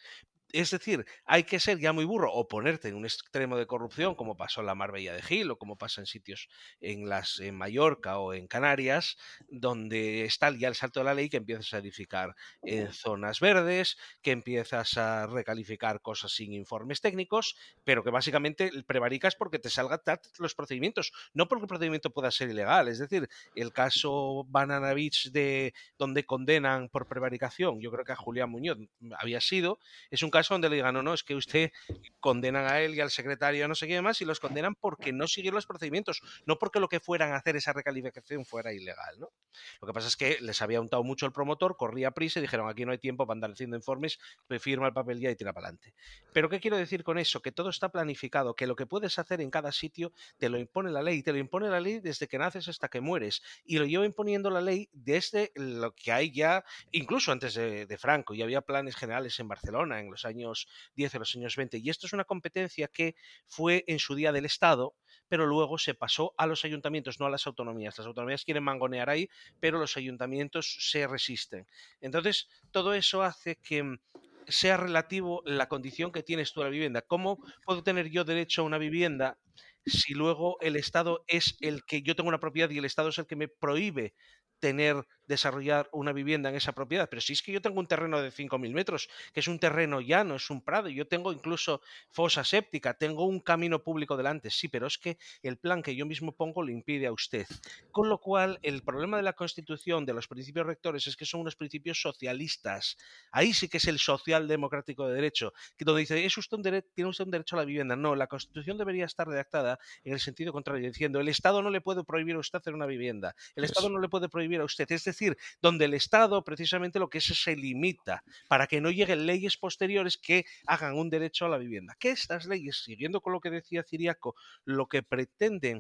Es decir, hay que ser ya muy burro o ponerte en un extremo de corrupción, como pasó en la Marbella de Gil o como pasa en sitios en, las, en Mallorca o en Canarias, donde está ya el salto de la ley, que empiezas a edificar en zonas verdes, que empiezas a recalificar cosas sin informes técnicos, pero que básicamente prevaricas porque te salgan los procedimientos, no porque el procedimiento pueda ser ilegal. Es decir, el caso Banana Beach, de donde condenan por prevaricación, yo creo que a Julián Muñoz había sido, es un caso donde le digan, no, no, es que usted condenan a él y al secretario no sé qué más, y los condenan porque no siguieron los procedimientos, no porque lo que fueran a hacer esa recalificación fuera ilegal, ¿no? Lo que pasa es que les había untado mucho el promotor, corría prisa y dijeron, aquí no hay tiempo para andar haciendo informes, firma el papel ya y tira para adelante. Pero ¿qué quiero decir con eso? Que todo está planificado, que lo que puedes hacer en cada sitio te lo impone la ley, te lo impone la ley desde que naces hasta que mueres, y lo lleva imponiendo la ley desde lo que hay ya, incluso antes de, de Franco, y había planes generales en Barcelona en los años diez, en los años veinte, y esto es una competencia que fue en su día del Estado, pero luego se pasó a los ayuntamientos, no a las autonomías. Las autonomías quieren mangonear ahí, pero los ayuntamientos se resisten. Entonces, todo eso hace que sea relativo la condición que tienes tú a la vivienda. ¿Cómo puedo tener yo derecho a una vivienda si luego el Estado es el que, yo tengo una propiedad y el Estado es el que me prohíbe tener, desarrollar una vivienda en esa propiedad? Pero si es que yo tengo un terreno de cinco mil metros, que es un terreno llano, es un prado, yo tengo incluso fosa séptica, tengo un camino público delante, sí, pero es que el plan que yo mismo pongo lo impide a usted. Con lo cual, el problema de la Constitución, de los principios rectores, es que son unos principios socialistas. Ahí sí que es el social democrático de derecho, que donde dice, ¿es usted un dere- tiene usted un derecho a la vivienda? No, la Constitución debería estar redactada en el sentido contrario, diciendo, el Estado no le puede prohibir a usted hacer una vivienda, el Estado no le puede prohibir a usted, es decir, donde el Estado precisamente lo que es se limita para que no lleguen leyes posteriores que hagan un derecho a la vivienda. Que estas leyes, siguiendo con lo que decía Ciriaco, lo que pretenden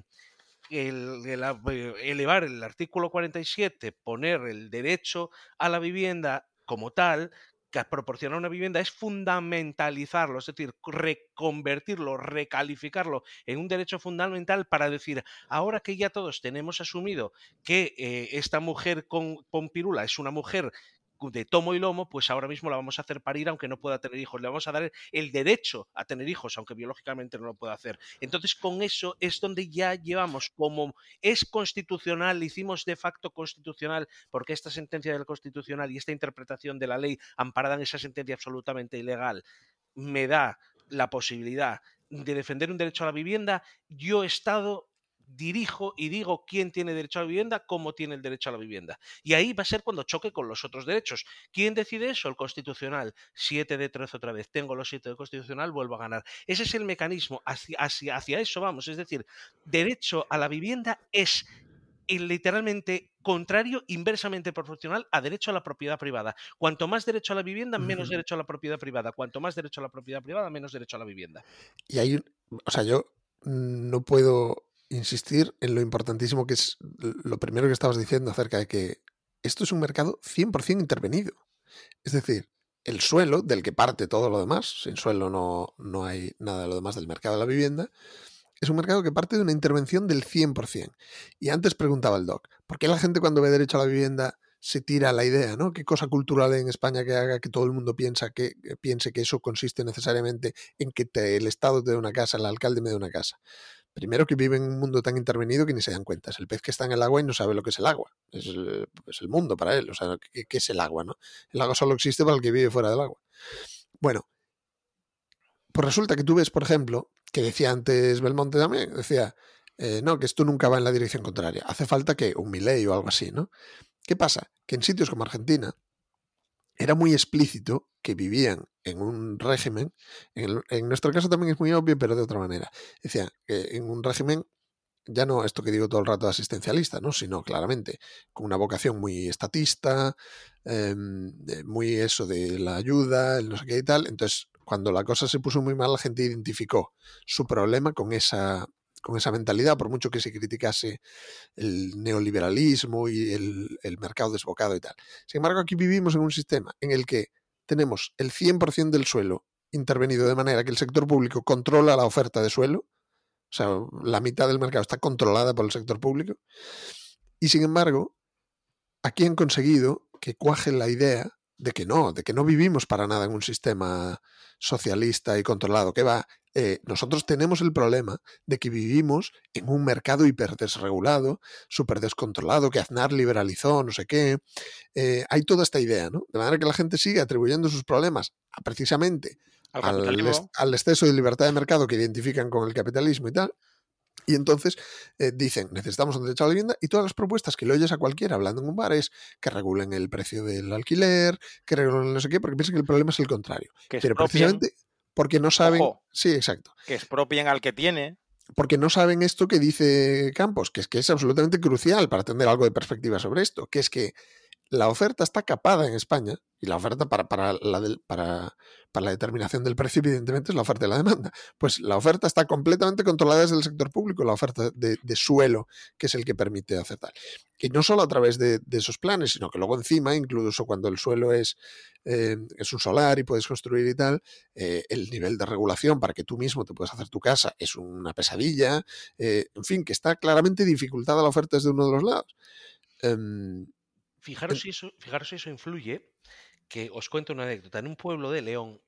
el, el, elevar el artículo cuarenta y siete, poner el derecho a la vivienda como tal, que proporciona una vivienda, es fundamentalizarlo, es decir, reconvertirlo, recalificarlo en un derecho fundamental para decir, ahora que ya todos tenemos asumido que eh, esta mujer con, con pirula es una mujer de tomo y lomo, pues ahora mismo la vamos a hacer parir aunque no pueda tener hijos, le vamos a dar el derecho a tener hijos aunque biológicamente no lo pueda hacer. Entonces con eso es donde ya llevamos, como es constitucional, hicimos de facto constitucional, porque esta sentencia del Constitucional y esta interpretación de la ley amparada en esa sentencia absolutamente ilegal me da la posibilidad de defender un derecho a la vivienda. Yo he estado dirijo y digo quién tiene derecho a la vivienda, cómo tiene el derecho a la vivienda. Y ahí va a ser cuando choque con los otros derechos. ¿Quién decide eso? El Constitucional. Siete de trece otra vez. Tengo los siete del Constitucional, vuelvo a ganar. Ese es el mecanismo. Hacia, hacia, hacia eso vamos. Es decir, derecho a la vivienda es literalmente contrario, inversamente proporcional a derecho a la propiedad privada. Cuanto más derecho a la vivienda, menos uh-huh. derecho a la propiedad privada. Cuanto más derecho a la propiedad privada, menos derecho a la vivienda. Y hay, o sea, yo no puedo insistir en lo importantísimo que es lo primero que estabas diciendo acerca de que esto es un mercado cien por ciento intervenido. Es decir, el suelo, del que parte todo lo demás, sin suelo no, no hay nada de lo demás del mercado de la vivienda, es un mercado que parte de una intervención del cien por ciento. Y antes preguntaba el doc, ¿por qué la gente cuando ve derecho a la vivienda se tira a la idea, ¿no? ¿Qué cosa cultural hay en España que haga que todo el mundo piensa que, piense que eso consiste necesariamente en que te, el Estado te dé una casa, el alcalde me dé una casa? Primero, que viven en un mundo tan intervenido que ni se dan cuenta. Es el pez que está en el agua y no sabe lo que es el agua. Es el, es el mundo para él. O sea, ¿qué, qué es el agua, no? El agua solo existe para el que vive fuera del agua. Bueno, pues resulta que tú ves, por ejemplo, que decía antes Belmonte también, decía, eh, no, que esto nunca va en la dirección contraria. Hace falta que un Milei o algo así, ¿no? ¿Qué pasa? Que en sitios como Argentina era muy explícito que vivían en un régimen, en, el, en nuestro caso también es muy obvio, pero de otra manera. Decía que en un régimen, ya no esto que digo todo el rato asistencialista, ¿no? Sino claramente con una vocación muy estatista, eh, muy eso de la ayuda, el no sé qué y tal. Entonces, cuando la cosa se puso muy mal, la gente identificó su problema con esa, con esa mentalidad, por mucho que se criticase el neoliberalismo y el, el mercado desbocado y tal. Sin embargo, aquí vivimos en un sistema en el que tenemos el cien por ciento del suelo intervenido de manera que el sector público controla la oferta de suelo, o sea, la mitad del mercado está controlada por el sector público, y sin embargo, aquí han conseguido que cuaje la idea de que no, de que no vivimos para nada en un sistema socialista y controlado. ¿Qué va? Eh, nosotros tenemos el problema de que vivimos en un mercado hiperdesregulado, súper descontrolado, que Aznar liberalizó, no sé qué. Eh, hay toda esta idea, ¿no? De manera que la gente sigue atribuyendo sus problemas a, precisamente Al al, capitalismo. est- al exceso de libertad de mercado que identifican con el capitalismo y tal. Y entonces eh, dicen, necesitamos un derecho a la vivienda, y todas las propuestas que le oyes a cualquiera hablando en un bar es que regulen el precio del alquiler, que regulen no sé qué, porque piensan que el problema es el contrario. Que Pero expropien, precisamente porque no saben... ojo, Sí, exacto. que expropien al que tiene. Porque no saben esto que dice Campos, que es que es absolutamente crucial para tener algo de perspectiva sobre esto, que es que la oferta está capada en España, y la oferta para, para, la del, para, para la determinación del precio, evidentemente, es la oferta y la demanda. Pues la oferta está completamente controlada desde el sector público, la oferta de, de suelo, que es el que permite hacer tal. Y no solo a través de, de esos planes, sino que luego encima, incluso cuando el suelo es, eh, es un solar y puedes construir y tal, eh, el nivel de regulación para que tú mismo te puedas hacer tu casa es una pesadilla. Eh, en fin, que está claramente dificultada la oferta desde uno de los lados. Um, Fijaros si eso, fijaros si eso influye, que os cuento una anécdota. En un pueblo de León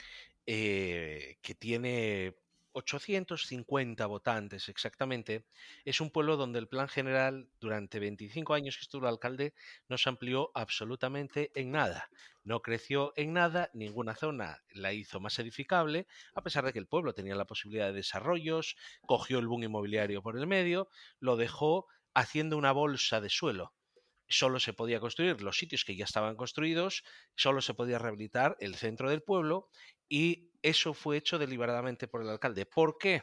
eh, que tiene ochocientos cincuenta votantes exactamente, es un pueblo donde el plan general durante veinticinco años que estuvo el alcalde no se amplió absolutamente en nada. No creció en nada, ninguna zona la hizo más edificable, a pesar de que el pueblo tenía la posibilidad de desarrollos, cogió el boom inmobiliario por el medio, lo dejó haciendo una bolsa de suelo. Solo se podía construir los sitios que ya estaban construidos, solo se podía rehabilitar el centro del pueblo, y eso fue hecho deliberadamente por el alcalde. ¿Por qué?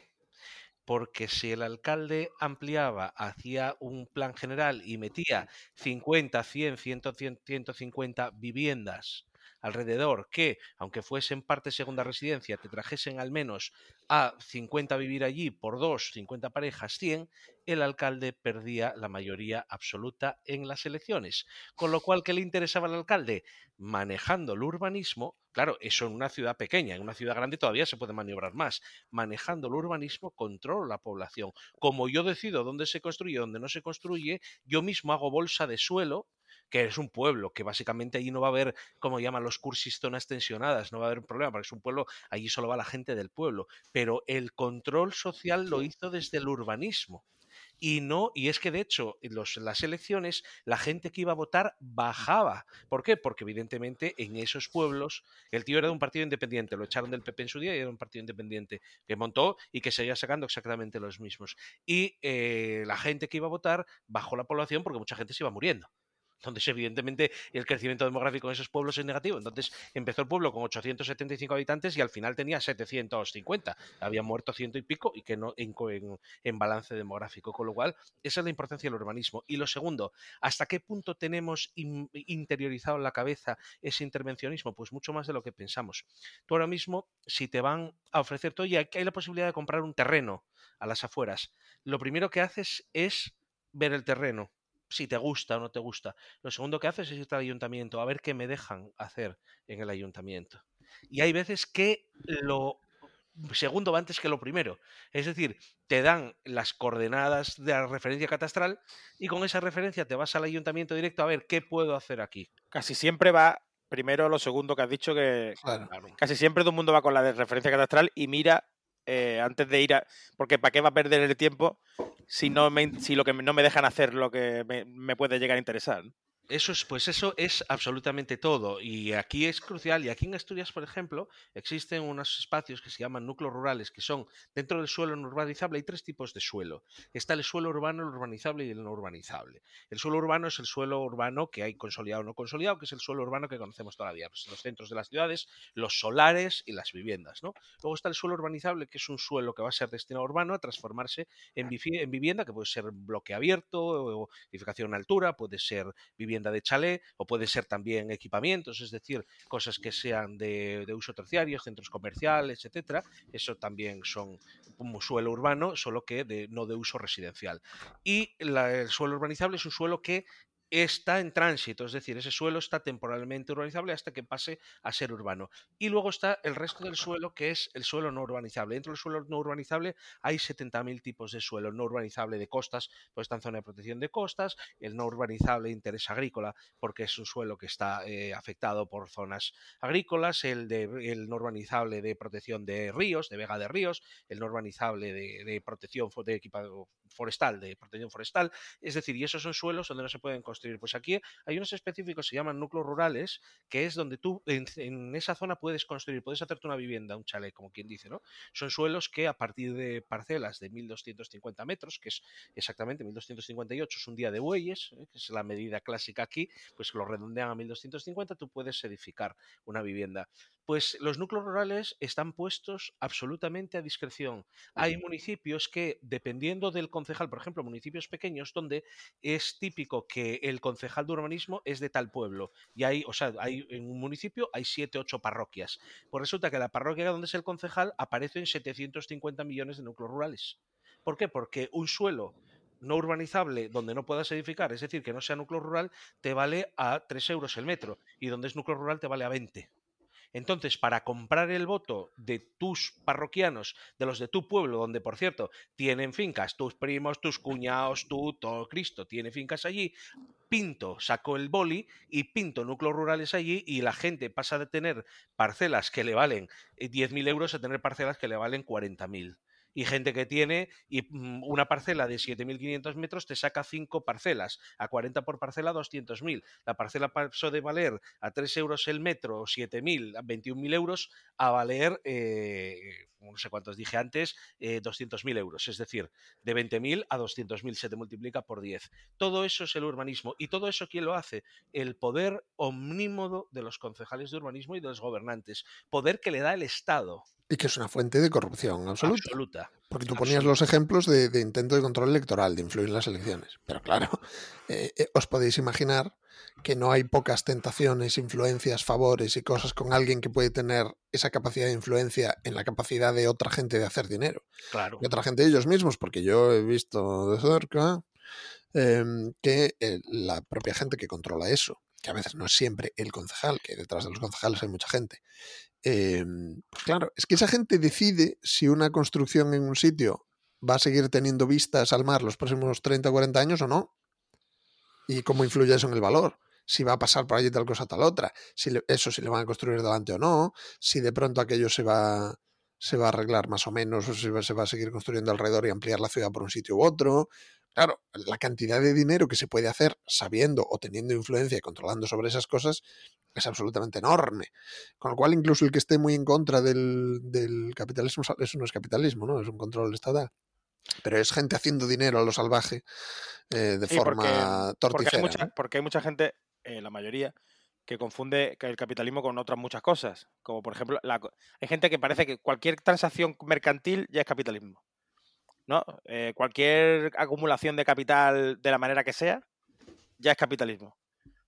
Porque si el alcalde ampliaba, hacía un plan general y metía cincuenta, cien, cien, ciento cincuenta viviendas alrededor que, aunque fuesen parte segunda residencia, te trajesen al menos a cincuenta a vivir allí por dos, cincuenta parejas, cien, el alcalde perdía la mayoría absoluta en las elecciones. Con lo cual, ¿qué le interesaba al alcalde? Manejando el urbanismo, claro, eso en una ciudad pequeña, en una ciudad grande todavía se puede maniobrar más. Manejando el urbanismo, controlo la población. Como yo decido dónde se construye y dónde no se construye, yo mismo hago bolsa de suelo, que es un pueblo, que básicamente allí no va a haber, como llaman los cursis, zonas tensionadas, no va a haber un problema, porque es un pueblo, allí solo va la gente del pueblo. Pero el control social lo hizo desde el urbanismo. Y no, y es que de hecho, en los, las elecciones, la gente que iba a votar bajaba. ¿Por qué? Porque evidentemente en esos pueblos, el tío era de un partido independiente, lo echaron del P P en su día y era un partido independiente que montó y que seguía sacando exactamente los mismos. Y eh, la gente que iba a votar bajó la población porque mucha gente se iba muriendo. Entonces, evidentemente, el crecimiento demográfico en esos pueblos es negativo. Entonces, empezó el pueblo con ochocientos setenta y cinco habitantes y al final tenía setecientos cincuenta. Habían muerto ciento y pico y que no en, en, en balance demográfico. Con lo cual, esa es la importancia del urbanismo. Y lo segundo, ¿hasta qué punto tenemos in, interiorizado en la cabeza ese intervencionismo? Pues mucho más de lo que pensamos. Tú ahora mismo, si te van a ofrecer todo, y hay la posibilidad de comprar un terreno a las afueras, lo primero que haces es ver el terreno, si te gusta o no te gusta. Lo segundo que haces es irte al ayuntamiento a ver qué me dejan hacer en el ayuntamiento. Y hay veces que lo segundo va antes que lo primero. Es decir, te dan las coordenadas de la referencia catastral y con esa referencia te vas al ayuntamiento directo a ver qué puedo hacer aquí. Casi siempre va primero lo segundo que has dicho, que claro. Casi siempre todo el mundo va con la de referencia catastral y mira eh, antes de ir a... Porque ¿para qué va a perder el tiempo si no me, si lo que no me dejan hacer lo que me, me puede llegar a interesar? Eso es, pues eso es absolutamente todo. Y aquí es crucial. Y aquí en Asturias, por ejemplo, existen unos espacios que se llaman núcleos rurales, que son dentro del suelo no urbanizable. Hay tres tipos de suelo. Está el suelo urbano, el urbanizable y el no urbanizable. El suelo urbano es el suelo urbano que hay consolidado o no consolidado, que es el suelo urbano que conocemos todavía. Pues los centros de las ciudades, los solares y las viviendas, ¿no? Luego está el suelo urbanizable, que es un suelo que va a ser destinado urbano a transformarse en, en vivienda, que puede ser bloque abierto o edificación en altura, puede ser vivienda de chalet o puede ser también equipamientos, es decir, cosas que sean de, de uso terciario, centros comerciales, etcétera. Eso también son un suelo urbano, solo que de, no de uso residencial. Y la, el suelo urbanizable es un suelo que está en tránsito, es decir, ese suelo está temporalmente urbanizable hasta que pase a ser urbano. Y luego está el resto del suelo, que es el suelo no urbanizable. Dentro del suelo no urbanizable hay setenta mil tipos de suelo. No urbanizable de costas, pues está en zona de protección de costas. El no urbanizable de interés agrícola, porque es un suelo que está eh, afectado por zonas agrícolas. El, de, el no urbanizable de protección de ríos, de vega de ríos. El no urbanizable de, de protección de equipado forestal, de protección forestal. Es decir, y esos son suelos donde no se pueden construir. Pues aquí hay unos específicos, se llaman núcleos rurales, que es donde tú en, en esa zona puedes construir, puedes hacerte una vivienda, un chalet, como quien dice, ¿no? Son suelos que a partir de parcelas de mil doscientos cincuenta metros, que es exactamente mil doscientos cincuenta y ocho, es un día de bueyes, ¿eh? Que es la medida clásica aquí, pues lo redondean a mil doscientos cincuenta, tú puedes edificar una vivienda. Pues los núcleos rurales están puestos absolutamente a discreción. Hay municipios que, dependiendo del concejal, por ejemplo, municipios pequeños donde es típico que el concejal de urbanismo es de tal pueblo y hay, o sea, hay en un municipio hay siete, ocho parroquias. Pues resulta que la parroquia donde es el concejal aparece en setecientos cincuenta millones de núcleos rurales. ¿Por qué? Porque un suelo no urbanizable donde no puedas edificar, es decir, que no sea núcleo rural, te vale a tres euros el metro y donde es núcleo rural te vale a veinte. Entonces, para comprar el voto de tus parroquianos, de los de tu pueblo, donde, por cierto, tienen fincas, tus primos, tus cuñados, tú, todo Cristo tiene fincas allí, Pinto sacó el boli y Pinto núcleos rurales allí y la gente pasa de tener parcelas que le valen diez mil euros a tener parcelas que le valen cuarenta mil. Y gente que tiene y una parcela de siete mil quinientos metros te saca cinco parcelas, a cuarenta por parcela doscientos mil. La parcela pasó de valer a tres euros el metro, siete mil, a veintiún mil euros, a valer, eh, no sé cuántos dije antes, eh, doscientos mil euros. Es decir, de veinte mil a doscientos mil se te multiplica por diez. Todo eso es el urbanismo. ¿Y todo eso quién lo hace? El poder omnímodo de los concejales de urbanismo y de los gobernantes. Poder que le da el Estado. Y que es una fuente de corrupción absoluta. Absoluta. Porque tú ponías absoluta. los ejemplos de, de intento de control electoral, de influir en las elecciones. Pero claro, eh, eh, os podéis imaginar que no hay pocas tentaciones, influencias, favores y cosas con alguien que puede tener esa capacidad de influencia en la capacidad de otra gente de hacer dinero. Claro. Y otra gente de ellos mismos, porque yo he visto de cerca eh, que eh, la propia gente que controla eso, que a veces no es siempre el concejal, que detrás de los concejales hay mucha gente, Eh, claro, es que esa gente decide si una construcción en un sitio va a seguir teniendo vistas al mar los próximos treinta o cuarenta años o no. Y cómo influye eso en el valor. Si va a pasar por allí tal cosa tal otra. Si le, eso, si le van a construir delante o no. Si de pronto aquello se va, se va a arreglar más o menos o si se va a seguir construyendo alrededor y ampliar la ciudad por un sitio u otro. Claro, la cantidad de dinero que se puede hacer sabiendo o teniendo influencia y controlando sobre esas cosas es absolutamente enorme. Con lo cual, incluso el que esté muy en contra del, del capitalismo, eso no es capitalismo, ¿no? Es un control estatal. Pero es gente haciendo dinero a lo salvaje eh, de Sí, forma porque, torticera. porque, hay mucha, ¿no? porque hay mucha gente, eh, la mayoría, que confunde el capitalismo con otras muchas cosas. Como por ejemplo, la, hay gente que parece que cualquier transacción mercantil ya es capitalismo. ¿No? Eh, cualquier acumulación de capital de la manera que sea, ya es capitalismo.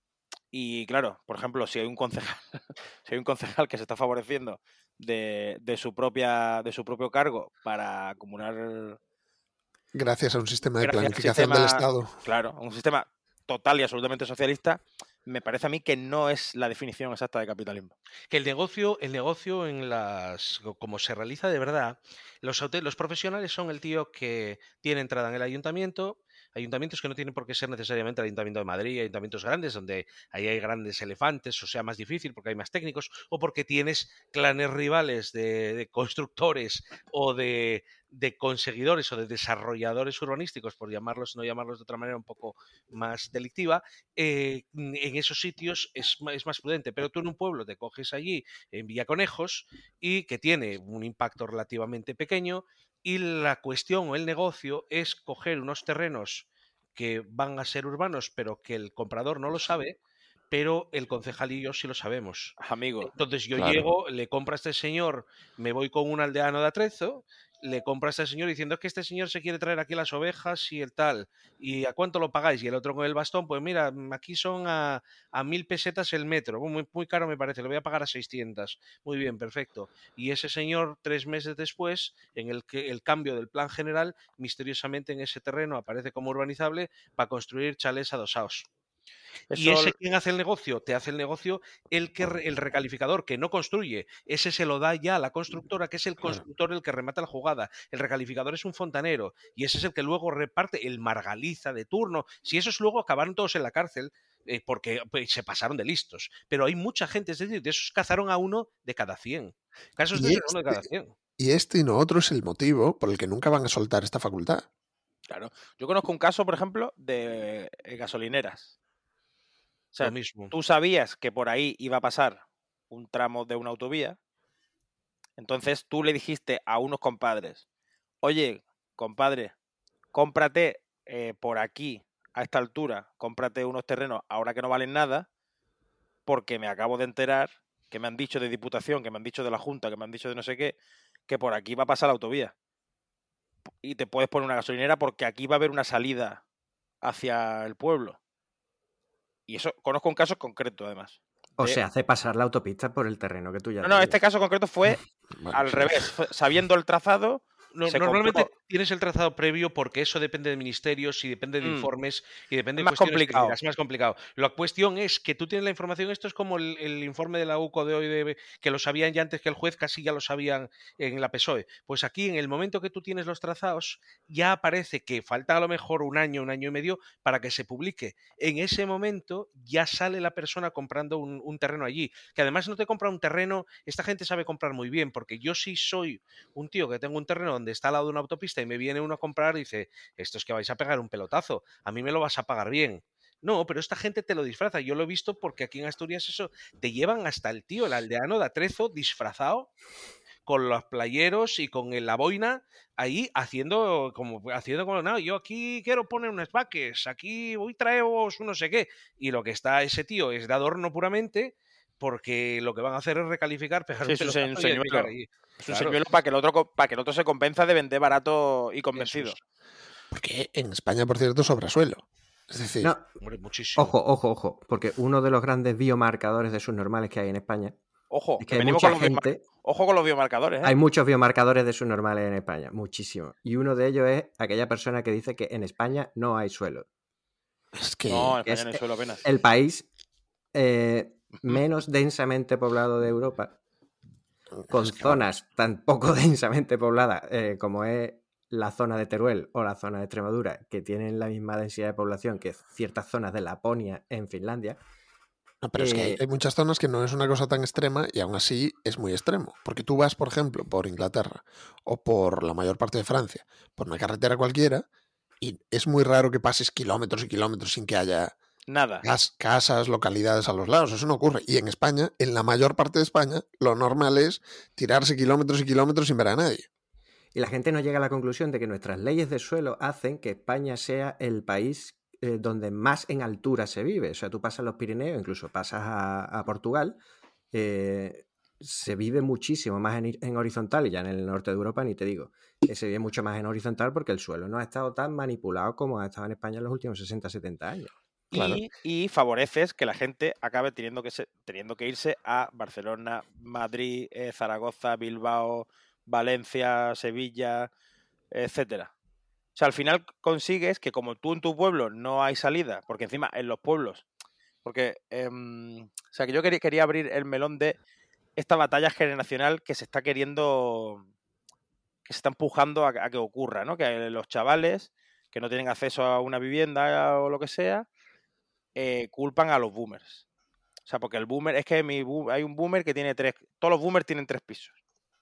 Y claro, por ejemplo, si hay un concejal, si hay un concejal que se está favoreciendo de, de su propia, de su propio cargo para acumular. Gracias a un sistema de Gracias al planificación sistema, del Estado. Claro, un sistema total y absolutamente socialista, me parece a mí que no es la definición exacta de capitalismo. Que el negocio, el negocio en las, como se realiza de verdad, los, los profesionales son el tío que tiene entrada en el ayuntamiento, ayuntamientos que no tienen por qué ser necesariamente el Ayuntamiento de Madrid, ayuntamientos grandes donde ahí hay grandes elefantes, o sea, más difícil porque hay más técnicos, o porque tienes clanes rivales de, de constructores o de, de conseguidores o de desarrolladores urbanísticos, por llamarlos, no llamarlos de otra manera un poco más delictiva, eh, en esos sitios es, es más prudente. Pero tú en un pueblo te coges allí, en Villaconejos, y que tiene un impacto relativamente pequeño, y la cuestión o el negocio es coger unos terrenos que van a ser urbanos, pero que el comprador no lo sabe, pero el concejal y yo sí lo sabemos. Amigo. Entonces yo Claro. llego, le compro a este señor, me voy con un aldeano de Atrezo, le compro a este señor diciendo que este señor se quiere traer aquí las ovejas y el tal, ¿y a cuánto lo pagáis? Y el otro con el bastón, pues mira, aquí son a, a mil pesetas el metro, muy, muy caro me parece, lo voy a pagar a seiscientas. Muy bien, perfecto. Y ese señor, tres meses después, en el que el cambio del plan general, misteriosamente en ese terreno aparece como urbanizable para construir chalés adosados. ¿Y Eso, ese quién hace el negocio? Te hace el negocio el que re- el recalificador, que no construye. Ese se lo da ya a la constructora, que es el Claro. constructor el que remata la jugada. El recalificador es un fontanero y ese es el que luego reparte el margaliza de turno. Si esos luego acabaron todos en la cárcel eh, porque pues, se pasaron de listos. Pero hay mucha gente, es decir, de esos cazaron a uno de cada cien. Casos de Y ese, uno de cada este, cien. y este y no otro es el motivo por el que nunca van a soltar esta facultad. claro. Yo conozco un caso, por ejemplo, de eh, gasolineras. O sea, Lo mismo. tú sabías que por ahí iba a pasar un tramo de una autovía, entonces tú le dijiste a unos compadres, oye, compadre, cómprate eh, por aquí, a esta altura, cómprate unos terrenos ahora que no valen nada, porque me acabo de enterar que me han dicho de Diputación, que me han dicho de la Junta, que me han dicho de no sé qué, que por aquí va a pasar la autovía. Y te puedes poner una gasolinera porque aquí va a haber una salida hacia el pueblo. Y eso, conozco un caso concreto, además. O de- se hace pasar la autopista por el terreno que tú ya No, no, tenías. este caso concreto fue Bueno, al sí. revés. Fue- sabiendo el trazado, No, se normalmente compró- tienes el trazado previo porque eso depende de ministerios y depende de Mm. informes y depende Es de más cuestiones complicado. técnicas, es más complicado. La cuestión es que tú tienes la información, esto es como el, el informe de la U C O de hoy, de, que lo sabían ya antes que el juez, casi ya lo sabían en la P S O E. Pues aquí, en el momento que tú tienes los trazados, ya aparece que falta a lo mejor un año, un año y medio para que se publique. En ese momento ya sale la persona comprando un, un terreno allí, que además no te compra un terreno, esta gente sabe comprar muy bien, porque yo sí soy un tío que tengo un terreno donde está al lado de una autopista y me viene uno a comprar y dice, esto es que vais a pegar un pelotazo, a mí me lo vas a pagar bien. No, pero esta gente te lo disfraza. Yo lo he visto porque aquí en Asturias eso, te llevan hasta el tío, el aldeano de Atrezo, disfrazado, con los playeros y con la boina ahí haciendo como haciendo como no, yo aquí quiero poner unas vaques, aquí voy traeros un no sé qué. Y lo que está ese tío es de adorno puramente, porque lo que van a hacer es recalificar, pegar Sí, un es un pelotazo se- un y señuelo. edificar allí. Es un Claro. señuelo para que el otro co- para que el otro se convenza de vender barato y Eso convencido. es. Porque en España, por cierto, sobra suelo. Es decir, No, Hombre, muchísimo. ojo, ojo, ojo, porque uno de los grandes biomarcadores de subnormales que hay en España Ojo, es que que hay venimos mucha con los biomar- gente, Ojo con los biomarcadores, ¿eh? hay muchos biomarcadores de subnormales en España, muchísimos. Y uno de ellos es aquella persona que dice que en España no hay suelo. es que No, en que España no es hay suelo apenas. el país eh, menos densamente poblado de Europa, con es que, vamos, zonas tan poco densamente pobladas eh, como es la zona de Teruel o la zona de Extremadura, que tienen la misma densidad de población que ciertas zonas de Laponia en Finlandia. no, pero es que hay, eh, hay muchas zonas que no es una cosa tan extrema y aún así es muy extremo. Porque tú vas, por ejemplo, por Inglaterra o por la mayor parte de Francia, por una carretera cualquiera, y es muy raro que pases kilómetros y kilómetros sin que haya Nada. cas- casas, localidades a los lados. Eso no ocurre. Y en España, en la mayor parte de España, lo normal es tirarse kilómetros y kilómetros sin ver a nadie. Y la gente no llega a la conclusión de que nuestras leyes de suelo hacen que España sea el país eh, donde más en altura se vive. O sea, tú pasas los Pirineos, incluso pasas a, a Portugal, eh, se vive muchísimo más en, en horizontal, y ya en el norte de Europa ni te digo, que se vive mucho más en horizontal porque el suelo no ha estado tan manipulado como ha estado en España en los últimos sesenta setenta años. Claro. Y, y favoreces que la gente acabe teniendo que, se- teniendo que irse a Barcelona, Madrid, eh, Zaragoza, Bilbao, Valencia, Sevilla, etcétera. O sea, al final consigues que como tú en tu pueblo no hay salida, porque encima en los pueblos, porque, em, o sea, que yo quería, quería abrir el melón de esta batalla generacional que se está queriendo, que se está empujando a, a que ocurra, ¿no? Que los chavales que no tienen acceso a una vivienda o lo que sea, eh, culpan a los boomers. O sea, porque el boomer, es que mi boom- hay un boomer que tiene tres, todos los boomers tienen tres pisos.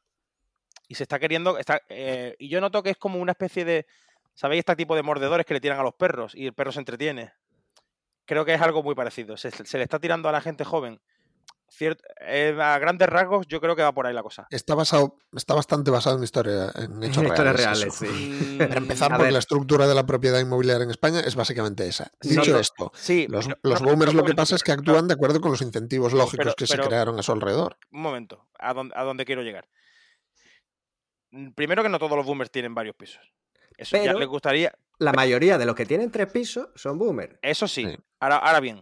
Y se está queriendo, está, eh, y yo noto que es como una especie de, ¿sabéis este tipo de mordedores que le tiran a los perros y el perro se entretiene? Creo que es algo muy parecido. Se, se le está tirando a la gente joven. Ciert, eh, a grandes rasgos, yo creo que va por ahí la cosa. Está basado, está bastante basado en historia, en hechos En historias reales. reales, eso. sí. Para empezar, A porque ver. la estructura de la propiedad inmobiliaria en España es básicamente esa. Sí, Dicho no, esto, sí, los, pero- los no, boomers pero lo que un pasa es que momento, actúan de acuerdo con los incentivos lógicos pero- que pero- se crearon a su alrededor. Un momento, ¿a dónde, a dónde quiero llegar? Mm, Primero que no todos los boomers tienen varios pisos. Eso ya Pero- les gustaría. La mayoría de los que tienen tres pisos son boomers. Eso sí. Sí. Ahora, ahora bien,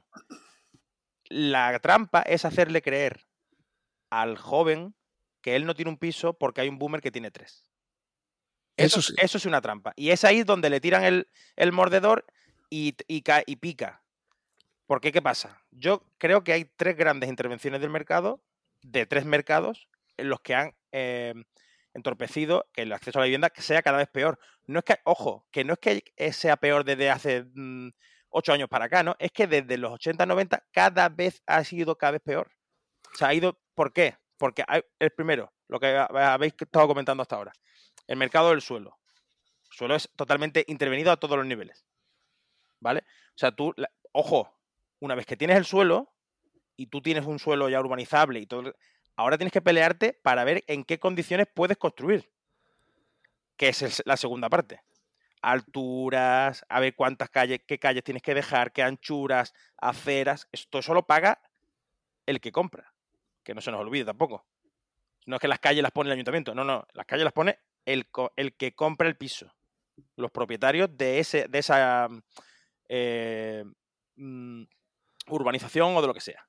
la trampa es hacerle creer al joven que él no tiene un piso porque hay un boomer que tiene tres. Eso, Eso sí. eso es una trampa. Y es ahí donde le tiran el, el mordedor y, y, ca- y pica. Porque, ¿qué pasa? Yo creo que hay tres grandes intervenciones del mercado, de tres mercados, en los que han eh, entorpecido que el acceso a la vivienda sea cada vez peor. No es que, ojo, que no es que sea peor desde hace mmm, ocho años para acá, ¿no? Es que desde los ochenta, noventa cada vez ha sido cada vez peor. O sea, ha ido... ¿Por qué? Porque hay, el primero, lo que habéis estado comentando hasta ahora, el mercado del suelo. El suelo es totalmente intervenido a todos los niveles, ¿vale? O sea, tú, la, ojo, una vez que tienes el suelo y tú tienes un suelo ya urbanizable y todo, ahora tienes que pelearte para ver en qué condiciones puedes construir, que es el, la segunda parte. Alturas, a ver cuántas calles, qué calles tienes que dejar, qué anchuras, aceras, esto solo paga el que compra, que no se nos olvide tampoco. No es que las calles las pone el ayuntamiento, no, no, las calles las pone el, el que compra el piso, los propietarios de, ese, de esa eh, mm, urbanización o de lo que sea.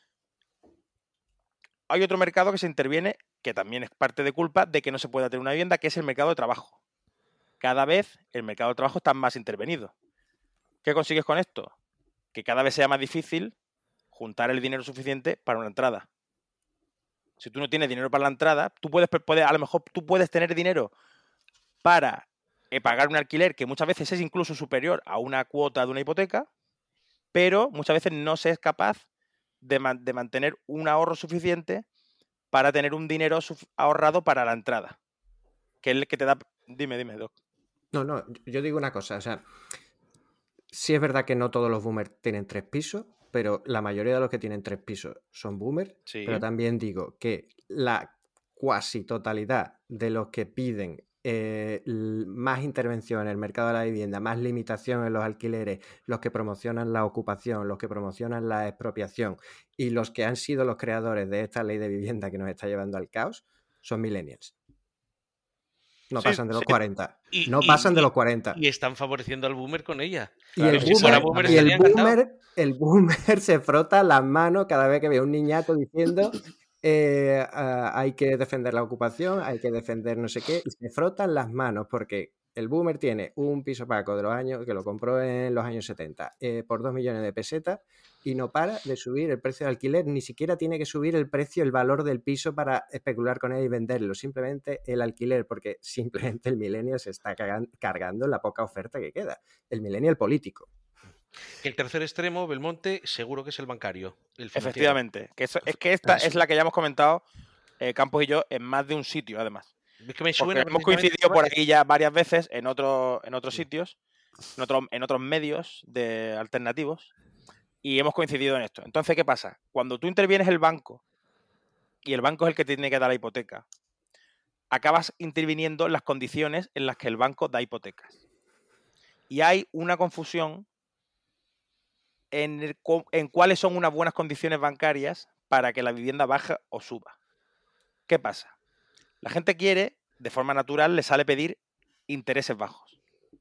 Hay otro mercado que se interviene, que también es parte de culpa de que no se pueda tener una vivienda, que es el mercado de trabajo. Cada vez el mercado de trabajo está más intervenido. ¿Qué consigues con esto? Que cada vez sea más difícil juntar el dinero suficiente para una entrada. Si tú no tienes dinero para la entrada, tú puedes, puedes a lo mejor tú puedes tener dinero para eh, pagar un alquiler que muchas veces es incluso superior a una cuota de una hipoteca, pero muchas veces no se es capaz de, man, de mantener un ahorro suficiente para tener un dinero ahorrado para la entrada. Que es el que te da... Dime, dime, Doc. No, no, yo digo una cosa, o sea, sí es verdad que no todos los boomers tienen tres pisos, pero la mayoría de los que tienen tres pisos son boomers, sí. Pero también digo que la cuasi totalidad de los que piden eh, más intervención en el mercado de la vivienda, más limitación en los alquileres, los que promocionan la ocupación, los que promocionan la expropiación y los que han sido los creadores de esta ley de vivienda que nos está llevando al caos, son millennials. No sí, pasan de los sí. cuarenta. Y, no y, pasan de los cuarenta. Y están favoreciendo al boomer con ella. Y, claro, el, si boomer, boomer, y el, boomer, el boomer se frota las manos cada vez que ve a un niñato diciendo eh, uh, hay que defender la ocupación, hay que defender no sé qué, y se frotan las manos porque el boomer tiene un piso paco de los años que lo compró en los años setenta eh, por dos millones de pesetas y no para de subir el precio de alquiler, ni siquiera tiene que subir el precio, el valor del piso para especular con él y venderlo, simplemente el alquiler, porque simplemente el millennial se está cargando la poca oferta que queda, el millennial político. El tercer extremo, Belmonte, seguro que es el bancario. El Efectivamente, que es, es que esta ah, sí. es la que ya hemos comentado eh, Campos y yo en más de un sitio, además. Es que me suena hemos coincidido por aquí ya varias veces en, otro, en otros sitios, en, otro, en otros medios de alternativos, y hemos coincidido en esto. Entonces, ¿qué pasa? Cuando tú intervienes el banco, y el banco es el que te tiene que dar la hipoteca, acabas interviniendo en las condiciones en las que el banco da hipotecas. Y hay una confusión en, el, en cuáles son unas buenas condiciones bancarias para que la vivienda baje o suba. ¿Qué pasa? La gente quiere, de forma natural, le sale pedir intereses bajos.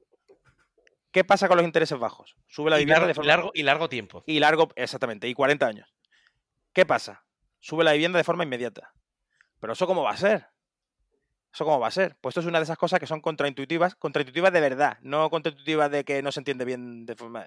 ¿Qué pasa con los intereses bajos? Sube la y vivienda largo, de forma... largo y largo tiempo. Y largo, exactamente, y cuarenta años. ¿Qué pasa? Sube la vivienda de forma inmediata. ¿Pero eso cómo va a ser? ¿Eso cómo va a ser? Pues esto es una de esas cosas que son contraintuitivas, contraintuitivas de verdad, no contraintuitivas de que no se entiende bien de forma...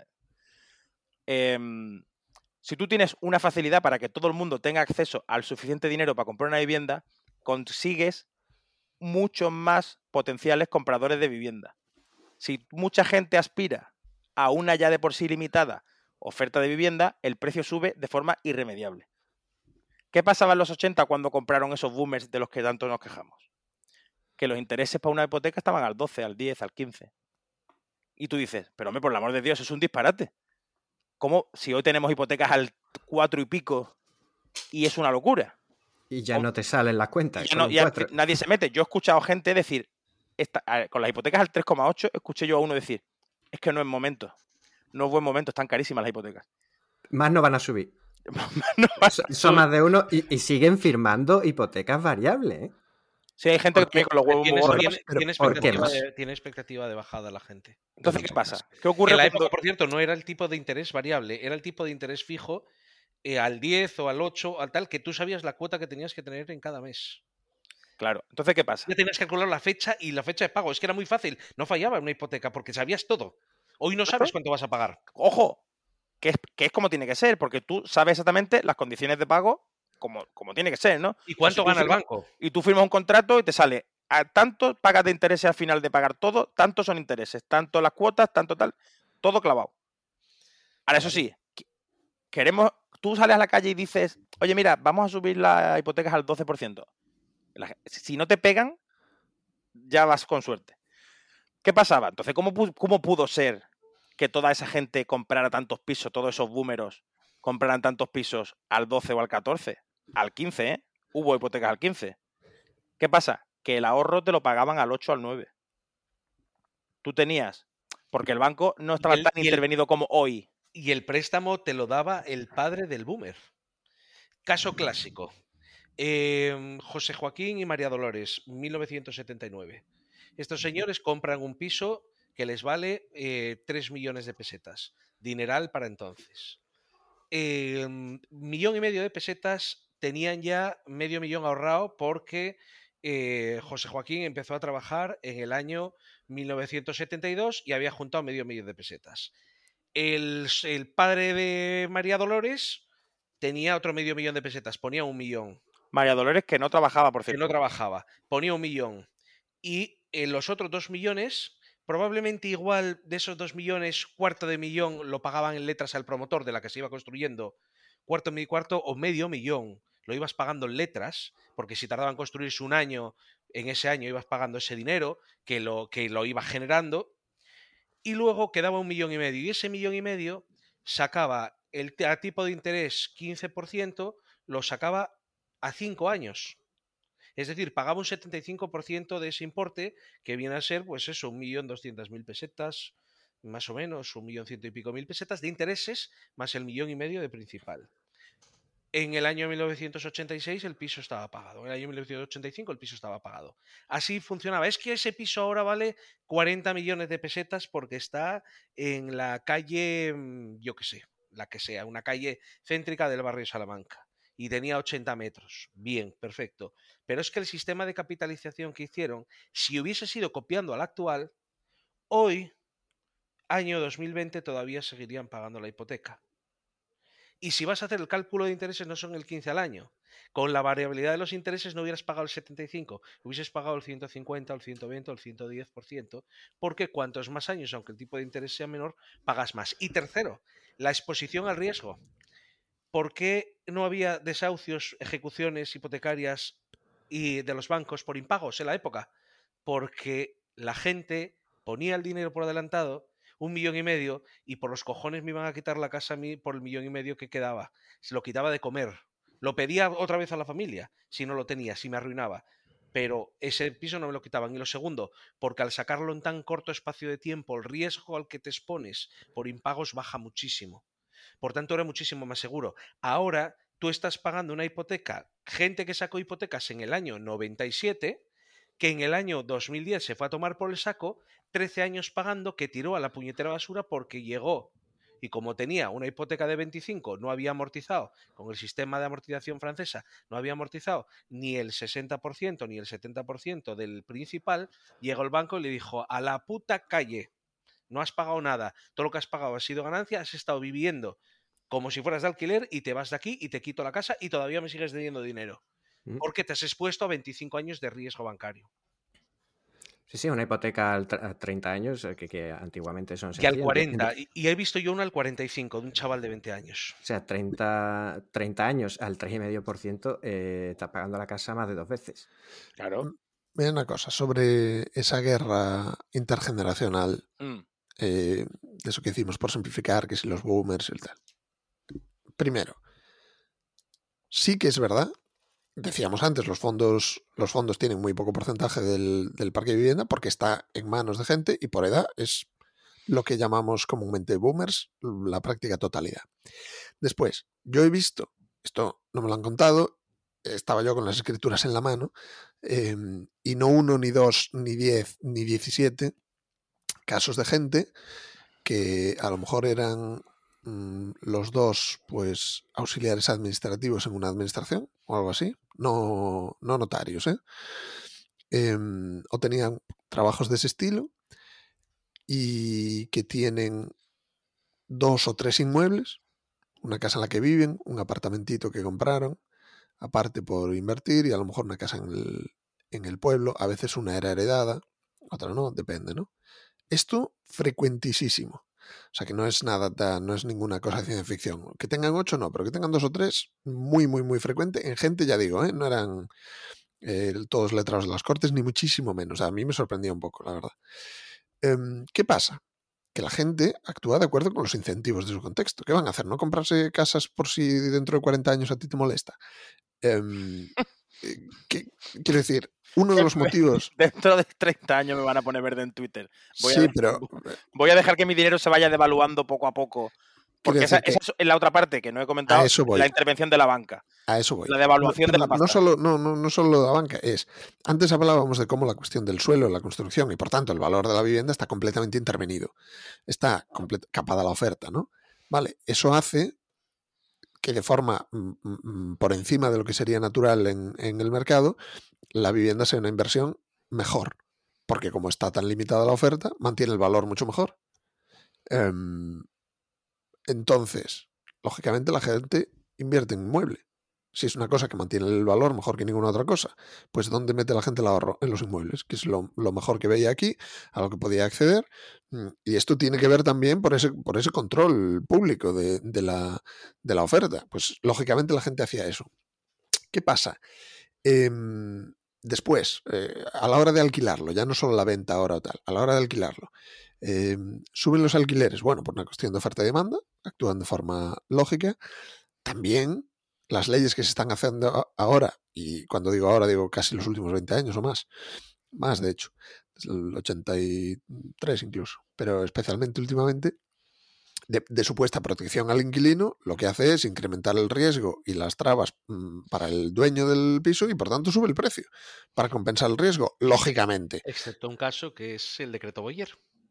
Eh, si tú tienes una facilidad para que todo el mundo tenga acceso al suficiente dinero para comprar una vivienda, consigues muchos más potenciales compradores de vivienda. Si mucha gente aspira a una ya de por sí limitada oferta de vivienda, el precio sube de forma irremediable. ¿Qué pasaba en los ochenta cuando compraron esos boomers de los que tanto nos quejamos? Que los intereses para una hipoteca estaban al doce, al diez, al quince. Y tú dices, pero hombre, por el amor de Dios, eso es un disparate. ¿Cómo si hoy tenemos hipotecas al cuatro y pico y es una locura? Y ya no te salen las cuentas. Ya no, ya nadie se mete. Yo he escuchado gente decir, esta, con las hipotecas al tres coma ocho, escuché yo a uno decir, es que no es momento. No es buen momento, están carísimas las hipotecas. Más no van a subir. no van a subir. Son más de uno y, y siguen firmando hipotecas variables, ¿eh? Sí, hay gente que con los huevos tiene, muy tiene, tiene, expectativa de, tiene expectativa de bajada la gente. Entonces, ¿qué pasa? ¿Qué ocurre? En la época, por cierto, no era el tipo de interés variable, era el tipo de interés fijo eh, al diez o al ocho, al tal, que tú sabías la cuota que tenías que tener en cada mes. Claro. Entonces, ¿qué pasa? Ya tenías que calcular la fecha y la fecha de pago. Es que era muy fácil. No fallaba una hipoteca porque sabías todo. Hoy no sabes cuánto vas a pagar. ¡Ojo! que es, que es como tiene que ser, porque tú sabes exactamente las condiciones de pago como, como tiene que ser, ¿no? ¿Y cuánto O sea, si gana el firmas, banco? Y tú firmas un contrato y te sale a tanto pagas de intereses al final de pagar todo, tanto son intereses, tanto las cuotas, tanto tal, todo clavado. Ahora, eso sí, queremos, tú sales a la calle y dices, oye, mira, vamos a subir las hipotecas al doce por ciento. La, si no te pegan, ya vas con suerte. ¿Qué pasaba? Entonces, ¿cómo, cómo pudo ser que toda esa gente comprara tantos pisos, todos esos boomeros compraran tantos pisos al doce o al catorce? Al quince, ¿eh? Hubo hipotecas al quince. ¿Qué pasa? Que el ahorro te lo pagaban al ocho o al nueve. Tú tenías, porque el banco no estaba el, tan intervenido el, como hoy. Y el préstamo te lo daba el padre del boomer. Caso clásico. Eh, José Joaquín y María Dolores, mil novecientos setenta y nueve. Estos señores compran un piso que les vale eh, tres millones de pesetas. Dineral para entonces. Eh, millón y medio de pesetas tenían ya medio millón ahorrado porque eh, José Joaquín empezó a trabajar en el año mil novecientos setenta y dos y había juntado medio millón de pesetas. El, el padre de María Dolores tenía otro medio millón de pesetas, ponía un millón. María Dolores, que no trabajaba, por Que cierto. no trabajaba, ponía un millón. Y en los otros dos millones, probablemente igual de esos dos millones, cuarto de millón lo pagaban en letras al promotor de la que se iba construyendo, cuarto, cuarto o medio millón lo ibas pagando en letras, porque si tardaban en construirse un año, en ese año ibas pagando ese dinero que lo, que lo iba generando, y luego quedaba un millón y medio, y ese millón y medio sacaba el a tipo de interés quince por ciento, lo sacaba a cinco años. Es decir, pagaba un setenta y cinco por ciento de ese importe, que viene a ser, pues eso, un millón doscientas mil pesetas, más o menos, un millón ciento y pico mil pesetas de intereses, más el millón y medio de principal. En el año mil novecientos ochenta y seis el piso estaba pagado. En el año mil novecientos ochenta y cinco el piso estaba pagado. Así funcionaba. Es que ese piso ahora vale cuarenta millones de pesetas porque está en la calle, yo qué sé, la que sea, una calle céntrica del barrio Salamanca. Y tenía ochenta metros. Bien, perfecto. Pero es que el sistema de capitalización que hicieron, si hubiese sido copiando al actual, hoy, año dos mil veinte, todavía seguirían pagando la hipoteca. Y si vas a hacer el cálculo de intereses, no son el quince al año. Con la variabilidad de los intereses no hubieras pagado el setenta y cinco, hubieses pagado el ciento cincuenta, el ciento veinte o el ciento diez por ciento, porque cuantos más años, aunque el tipo de interés sea menor, pagas más. Y tercero, la exposición al riesgo. ¿Por qué no había desahucios, ejecuciones hipotecarias y de los bancos por impagos en la época? Porque la gente ponía el dinero por adelantado, un millón y medio, y por los cojones me iban a quitar la casa a mí por el millón y medio que quedaba. Se lo quitaba de comer. Lo pedía otra vez a la familia, si no lo tenía, si me arruinaba. Pero ese piso no me lo quitaban. Y lo segundo, porque al sacarlo en tan corto espacio de tiempo, el riesgo al que te expones por impagos baja muchísimo. Por tanto, era muchísimo más seguro. Ahora tú estás pagando una hipoteca, gente que sacó hipotecas en el año noventa y siete, que en el año dos mil diez se fue a tomar por el saco, trece años pagando, que tiró a la puñetera basura porque llegó y como tenía una hipoteca de veinticinco, no había amortizado, con el sistema de amortización francesa, no había amortizado ni el sesenta por ciento ni el setenta por ciento del principal, llegó el banco y le dijo, a la puta calle, no has pagado nada, todo lo que has pagado ha sido ganancia, has estado viviendo como si fueras de alquiler y te vas de aquí y te quito la casa y todavía me sigues debiendo dinero. Porque te has expuesto a veinticinco años de riesgo bancario. Sí, sí, una hipoteca a treinta años, que, que antiguamente son sencillas. Y al cuarenta, de... y he visto yo una al cuarenta y cinco, de un chaval de veinte años. O sea, treinta, treinta años al tres coma cinco por ciento, eh, está pagando la casa más de dos veces. Claro. Mira una cosa, sobre esa guerra intergeneracional, mm. eh, de eso que hicimos por simplificar, que si los boomers y tal. Primero, sí que es verdad, decíamos antes, los fondos, los fondos tienen muy poco porcentaje del, del parque de vivienda porque está en manos de gente y por edad es lo que llamamos comúnmente boomers, la práctica totalidad. Después, yo he visto, esto no me lo han contado, estaba yo con las escrituras en la mano, eh, y no uno, ni dos, ni diez, ni diecisiete casos de gente que a lo mejor eran mmm, los dos pues auxiliares administrativos en una administración o algo así, no, no notarios, ¿eh? Eh, o tenían trabajos de ese estilo y que tienen dos o tres inmuebles, una casa en la que viven, un apartamentito que compraron, aparte por invertir, y a lo mejor una casa en el, en el pueblo, a veces una era heredada, otra no, depende, ¿no? Esto frecuentísimo. O sea que no es nada, no es ninguna cosa de ciencia ficción. Que tengan ocho, no, pero que tengan dos o tres, muy, muy, muy frecuente. En gente, ya digo, ¿eh? No eran eh, todos letrados de las Cortes, ni muchísimo menos. O sea, a mí me sorprendía un poco, la verdad. Eh, ¿Qué pasa? Que la gente actúa de acuerdo con los incentivos de su contexto. ¿Qué van a hacer? ¿No comprarse casas por si dentro de cuarenta años a ti te molesta? Eh, ¿qué, quiero decir, uno de los motivos... Dentro de treinta años me van a poner verde en Twitter. Voy, sí, a, pero... voy a dejar que mi dinero se vaya devaluando poco a poco. Porque esa, esa es la otra parte que no he comentado, la intervención de la banca. A eso voy. La devaluación no, de la pasta. No solo, no, no, no solo la banca, es... Antes hablábamos de cómo la cuestión del suelo, la construcción y por tanto el valor de la vivienda está completamente intervenido. Está complet- capada la oferta, ¿no? Vale, eso hace que de forma mm, por encima de lo que sería natural en, en el mercado, la vivienda sea una inversión mejor. Porque como está tan limitada la oferta, mantiene el valor mucho mejor. Um, entonces, lógicamente la gente invierte en inmueble. Si es una cosa que mantiene el valor mejor que ninguna otra cosa, pues ¿dónde mete la gente el ahorro? En los inmuebles, que es lo, lo mejor que veía aquí, a lo que podía acceder. Y esto tiene que ver también por ese, por ese control público de, de, la, de la oferta. Pues lógicamente la gente hacía eso. ¿Qué pasa? Eh, después, eh, a la hora de alquilarlo, ya no solo la venta ahora o tal, a la hora de alquilarlo, eh, suben los alquileres, bueno, por una cuestión de oferta y demanda, actúan de forma lógica. También las leyes que se están haciendo ahora, y cuando digo ahora digo casi los últimos veinte años o más, más de hecho, desde el ochenta y tres incluso, pero especialmente últimamente, de, de supuesta protección al inquilino, lo que hace es incrementar el riesgo y las trabas mmm, para el dueño del piso y por tanto sube el precio para compensar el riesgo, lógicamente. Excepto un caso que es el decreto Boyer,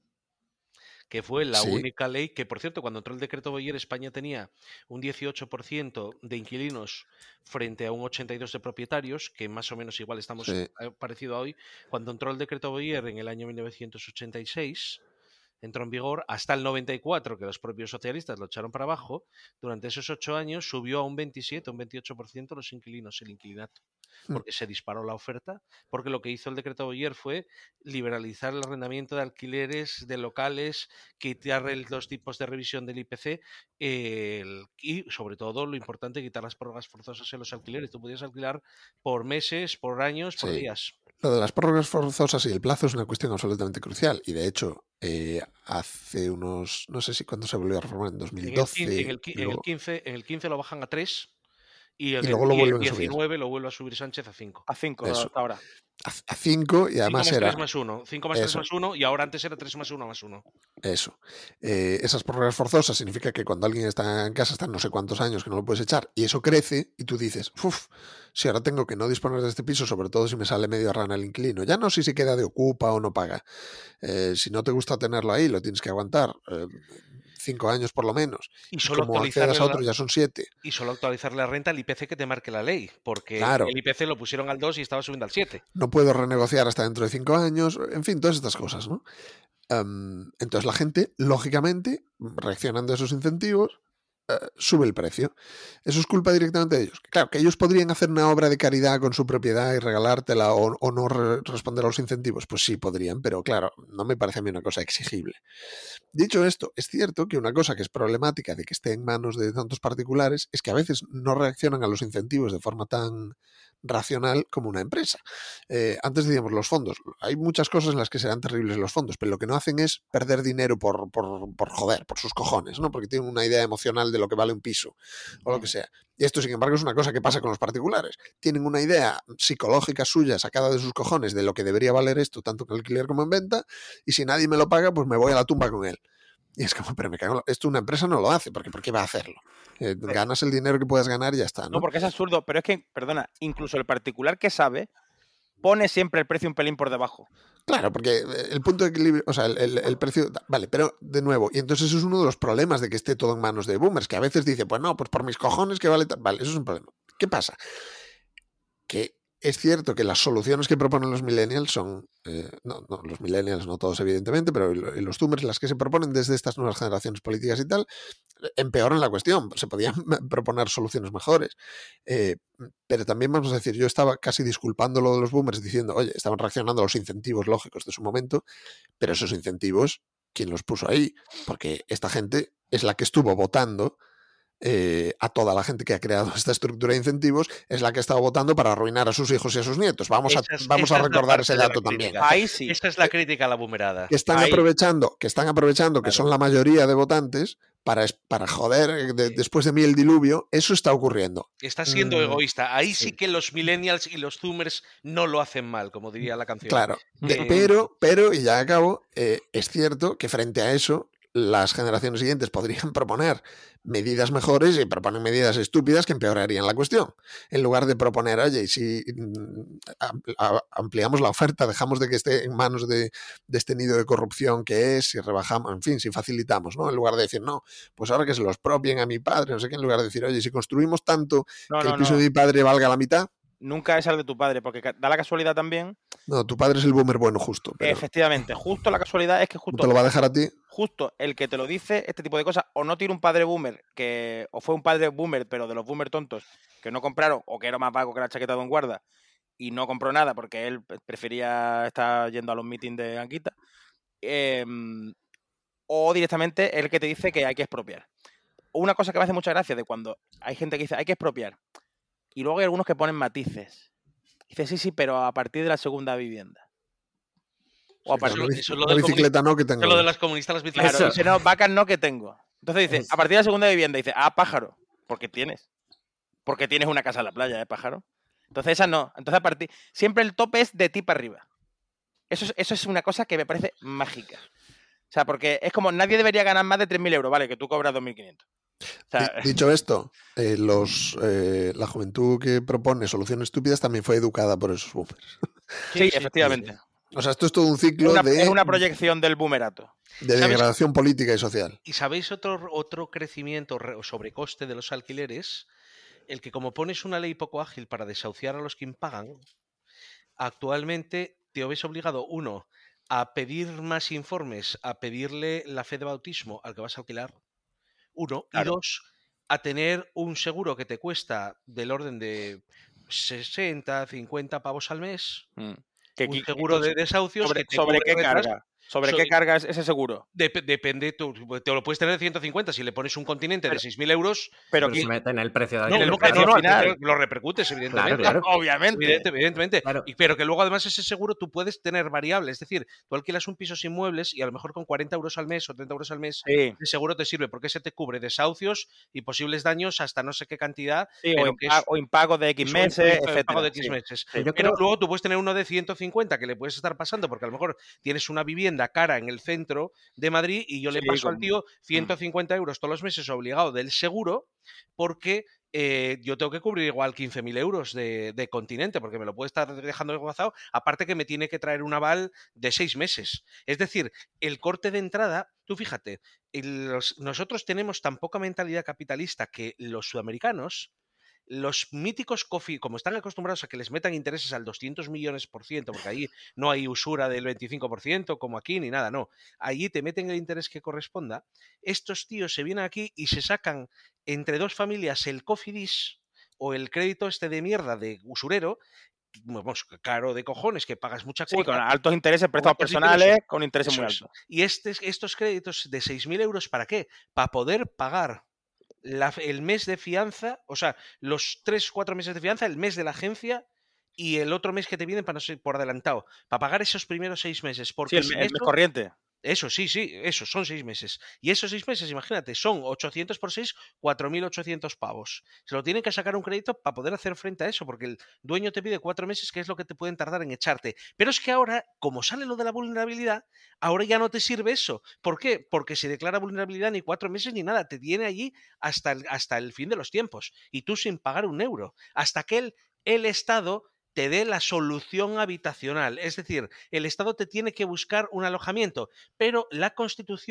que fue la sí. única ley que, por cierto, cuando entró el decreto Boyer, España tenía un dieciocho por ciento de inquilinos frente a un ochenta y dos por ciento de propietarios, que más o menos igual estamos sí. parecido a hoy. Cuando entró el decreto Boyer en el año mil novecientos ochenta y seis, entró en vigor hasta el noventa y cuatro, que los propios socialistas lo echaron para abajo. Durante esos ocho años subió a un veintisiete, un veintiocho por ciento los inquilinos, el inquilinato, porque se disparó la oferta, porque lo que hizo el decreto Boyer fue liberalizar el arrendamiento de alquileres, de locales, quitar los tipos de revisión del I P C eh, y, sobre todo, lo importante, quitar las prórrogas forzosas en los alquileres. Tú podías alquilar por meses, por años, por sí. días. Lo de las prórrogas forzosas y el plazo es una cuestión absolutamente crucial y, de hecho, eh, hace unos, no sé si cuándo se volvió a reformar, en dos mil doce. En el, en el, en el, quince, en el quince lo bajan a tres. Y, el, y luego lo y el vuelven diecinueve a subir. Lo vuelve a subir Sánchez a cinco. A cinco hasta ahora. A cinco y además cinco más era... tres más uno. cinco más tres más uno y ahora antes era tres más uno más uno. Eso. Eh, esas prórrogas forzosas significa que cuando alguien está en casa, está no sé cuántos años que no lo puedes echar y eso crece y tú dices, uff, si ahora tengo que no disponer de este piso, sobre todo si me sale medio rana el inquilino, ya no si se queda de ocupa o no paga. Eh, si no te gusta tenerlo ahí, lo tienes que aguantar. Eh, cinco años por lo menos. Y solo como accedas a otro la, ya son siete. Y solo actualizar la renta al I P C que te marque la ley, porque claro. el I P C lo pusieron al dos y estaba subiendo al siete. No puedo renegociar hasta dentro de cinco años, en fin, todas estas cosas, ¿no? Um, entonces la gente, lógicamente, reaccionando a esos incentivos, uh, sube el precio. Eso es culpa directamente de ellos. Claro, que ellos podrían hacer una obra de caridad con su propiedad y regalártela o, o no re responder a los incentivos. Pues sí, podrían, pero claro, no me parece a mí una cosa exigible. Dicho esto, es cierto que una cosa que es problemática de que esté en manos de tantos particulares es que a veces no reaccionan a los incentivos de forma tan racional como una empresa. Eh, antes decíamos los fondos. Hay muchas cosas en las que serán terribles los fondos, pero lo que no hacen es perder dinero por, por, por joder, por sus cojones, ¿no? Porque tienen una idea emocional de lo que vale un piso o lo que sea. Y esto, sin embargo, es una cosa que pasa con los particulares. Tienen una idea psicológica suya sacada de sus cojones de lo que debería valer esto, tanto en alquiler como en venta, y si nadie me lo paga, pues me voy a la tumba con él. Y es como, pero me cago en lo... Esto una empresa no lo hace, porque ¿por qué va a hacerlo? Eh, ganas el dinero que puedas ganar y ya está, ¿no? No, porque es absurdo, pero es que, perdona, incluso el particular que sabe pone siempre el precio un pelín por debajo. Claro, porque el punto de equilibrio, o sea, el, el, el precio, vale, pero de nuevo, y entonces eso es uno de los problemas de que esté todo en manos de boomers, que a veces dice, pues no, pues por mis cojones que vale, vale, eso es un problema. ¿Qué pasa? Que es cierto que las soluciones que proponen los millennials son, eh, no, no, los millennials no todos evidentemente, pero los zoomers, las que se proponen desde estas nuevas generaciones políticas y tal, empeoran la cuestión. Se podían proponer soluciones mejores. Eh, pero también vamos a decir, yo estaba casi disculpando lo de los boomers diciendo, oye, estaban reaccionando a los incentivos lógicos de su momento, pero esos incentivos, ¿quién los puso ahí? Porque esta gente es la que estuvo votando Eh, a toda la gente que ha creado esta estructura de incentivos, es la que ha estado votando para arruinar a sus hijos y a sus nietos. Vamos a, es, vamos a recordar ese dato también. Ahí sí. Esa es la crítica a la boomerada. Que están Ahí. aprovechando, que están aprovechando Claro. que son la mayoría de votantes para, para joder de, después de mí el diluvio. Eso está ocurriendo. Está siendo Mm, egoísta. Ahí sí. sí. que los millennials y los zoomers no lo hacen mal, como diría la canción. Claro, de, Eh, pero, pero, y ya acabo, eh, es cierto que frente a eso las generaciones siguientes podrían proponer medidas mejores y proponen medidas estúpidas que empeorarían la cuestión. En lugar de proponer, oye, si ampliamos la oferta, dejamos de que esté en manos de, de este nido de corrupción que es, si rebajamos, en fin, si facilitamos, ¿no? En lugar de decir, no, pues ahora que se los propien a mi padre, no sé qué, en lugar de decir, oye, si construimos tanto No, que no, el piso no. de mi padre valga la mitad. Nunca es el de tu padre, porque da la casualidad también. No, tu padre es el boomer bueno justo. Pero Efectivamente, justo la casualidad es que justo te lo va a dejar a ti. Justo el que te lo dice, este tipo de cosas, o no tiene un padre boomer, que o fue un padre boomer, pero de los boomer tontos, que no compraron, o que era más vago que la chaqueta de Don Guarda, y no compró nada porque él prefería estar yendo a los meetings de Anguita, eh, o directamente el que te dice que hay que expropiar. Una cosa que me hace mucha gracia de cuando hay gente que dice hay que expropiar, y luego hay algunos que ponen matices. Dice, sí, sí, pero a partir de la segunda vivienda. O a Sí, partir, una, eso es lo una del bicicleta no que tengo. Eso es lo de las comunistas, las bicicletas. claro, dice, no, vacas no que tengo. Entonces dice, Es- a partir de la segunda vivienda, dice, ah, pájaro, porque tienes. Porque tienes una casa en la playa, ¿eh, pájaro? Entonces esa no. Entonces a partir, siempre el tope es de ti para arriba. Eso es, eso es una cosa que me parece mágica. O sea, porque es como, nadie debería ganar más de tres mil euros, vale, que tú cobras dos mil quinientos. O sea, D- Dicho esto, eh, los, eh, la juventud que propone soluciones estúpidas también fue educada por esos boomers. sí, sí, sí, efectivamente. O sea, esto es todo un Es ciclo una, de, es una proyección del boomerato. de ¿Sabes? degradación política y social. ¿Y sabéis otro, otro crecimiento re- o sobrecoste de los alquileres? El que como pones una ley poco ágil para desahuciar a los que impagan, actualmente te ves obligado, uno, a pedir más informes, a pedirle la fe de bautismo al que vas a alquilar, uno, Claro. y dos, a tener un seguro que te cuesta del orden de sesenta, cincuenta pavos al mes, Mm. Que un qui- seguro de desahucios ¿Sobre, que te sobre cubre qué detrás. carga? ¿Sobre So- qué carga es ese seguro? Dep- depende, tú, te lo puedes tener de ciento cincuenta si le pones un continente Pero- de seis mil euros. Pero Pero qui- se mete en el precio de No, en el no, alquiler. precio no, no, final. al- lo repercutes, evidentemente. Claro, claro. Obviamente. Evidente- evidentemente. Claro. Y- pero que luego además ese seguro tú puedes tener variable. Es decir, tú alquilas un piso sin muebles y a lo mejor con cuarenta euros al mes o treinta euros al mes Sí, el seguro te sirve porque ese te cubre desahucios y posibles daños hasta no sé qué cantidad. sí, o, pero que impa- es- o impago de X es un- meses, un etcétera. pago de X Sí. meses. Sí. Yo Pero creo- luego tú puedes tener uno de ciento cincuenta que le puedes estar pasando porque a lo mejor tienes una vivienda cara en el centro de Madrid y yo le Sí, paso al con- tío ciento cincuenta euros todos los meses obligado del seguro porque eh, yo tengo que cubrir igual quince mil euros de, de continente porque me lo puede estar dejando desguazado, aparte que me tiene que traer un aval de seis meses. Es decir, el corte de entrada, tú fíjate, el- los- nosotros tenemos tan poca mentalidad capitalista que los sudamericanos, los míticos coffee, como están acostumbrados a que les metan intereses al doscientos millones por ciento, porque ahí no hay usura del veinticinco por ciento como aquí ni nada, no. Allí te meten el interés que corresponda. Estos tíos se vienen aquí y se sacan entre dos familias el cofidis o el crédito este de mierda de usurero, vamos, caro de cojones, que pagas mucha Sí, cuota. con altos intereses, préstamos altos personales, intereses. con intereses Eso muy es. altos. Y este, estos créditos de seis mil euros, ¿para qué? Para poder pagar la- el mes de fianza, o sea, los tres, cuatro meses de fianza, el mes de la agencia y el otro mes que te vienen para no ser por adelantado, para pagar esos primeros seis meses. Porque Sí, el, sin el mes eso- corriente. eso, sí, sí, eso, son seis meses. Y esos seis meses, imagínate, son ochocientos por seis, cuatro mil ochocientos pavos. Se lo tienen que sacar un crédito para poder hacer frente a eso, porque el dueño te pide cuatro meses, que es lo que te pueden tardar en echarte. Pero es que ahora, como sale lo de la vulnerabilidad, ahora ya no te sirve eso. ¿Por qué? Porque se declara vulnerabilidad ni cuatro meses ni nada. Te tiene allí hasta el, hasta el fin de los tiempos. Y tú sin pagar un euro. Hasta que el, el Estado te dé la solución habitacional. Es decir, el Estado te tiene que buscar un alojamiento, pero la Constitución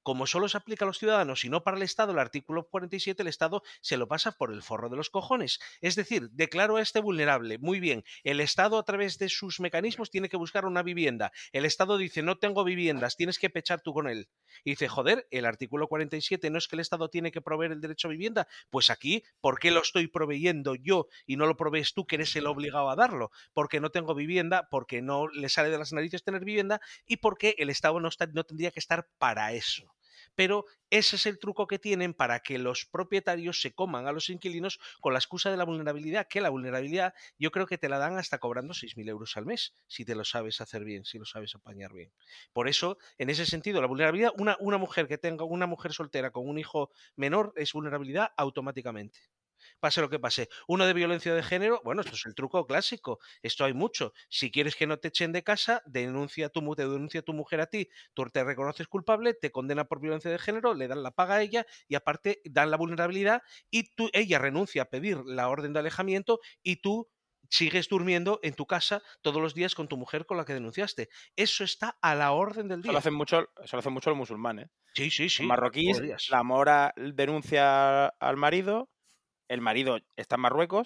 como solo se aplica a los ciudadanos y no para el Estado, el artículo cuarenta y siete, el Estado se lo pasa por el forro de los cojones. Es decir, declaro a este vulnerable. Muy bien, el Estado a través de sus mecanismos tiene que buscar una vivienda. El Estado dice, no tengo viviendas, tienes que pechar tú con él. Y dice, joder, el artículo cuarenta y siete no es que el Estado tiene que proveer el derecho a vivienda. Pues aquí, ¿por qué lo estoy proveyendo yo y no lo provees tú, que eres el obligado a darlo? Porque no tengo vivienda, porque no le sale de las narices tener vivienda y porque el Estado no, está, no tendría que estar para eso. Pero ese es el truco que tienen para que los propietarios se coman a los inquilinos con la excusa de la vulnerabilidad, que la vulnerabilidad yo creo que te la dan hasta cobrando seis mil euros al mes, si te lo sabes hacer bien, si lo sabes apañar bien. Por eso, en ese sentido, la vulnerabilidad, una, una mujer que tenga, una mujer soltera con un hijo menor es vulnerabilidad automáticamente. Pase lo que pase. Uno de violencia de género, bueno, esto es el truco clásico. Esto hay mucho. Si quieres que no te echen de casa, denuncia tu, te denuncia tu mujer a ti, tú te reconoces culpable, te condena por violencia de género, le dan la paga a ella y aparte dan la vulnerabilidad y tú, ella renuncia a pedir la orden de alejamiento y tú sigues durmiendo en tu casa todos los días con tu mujer con la que denunciaste. Eso está a la orden del Eso día. lo hacen mucho, eso lo hacen mucho los musulmanes. Sí, sí, sí. Los marroquíes, Podrías. la mora denuncia al marido, el marido está en Marruecos,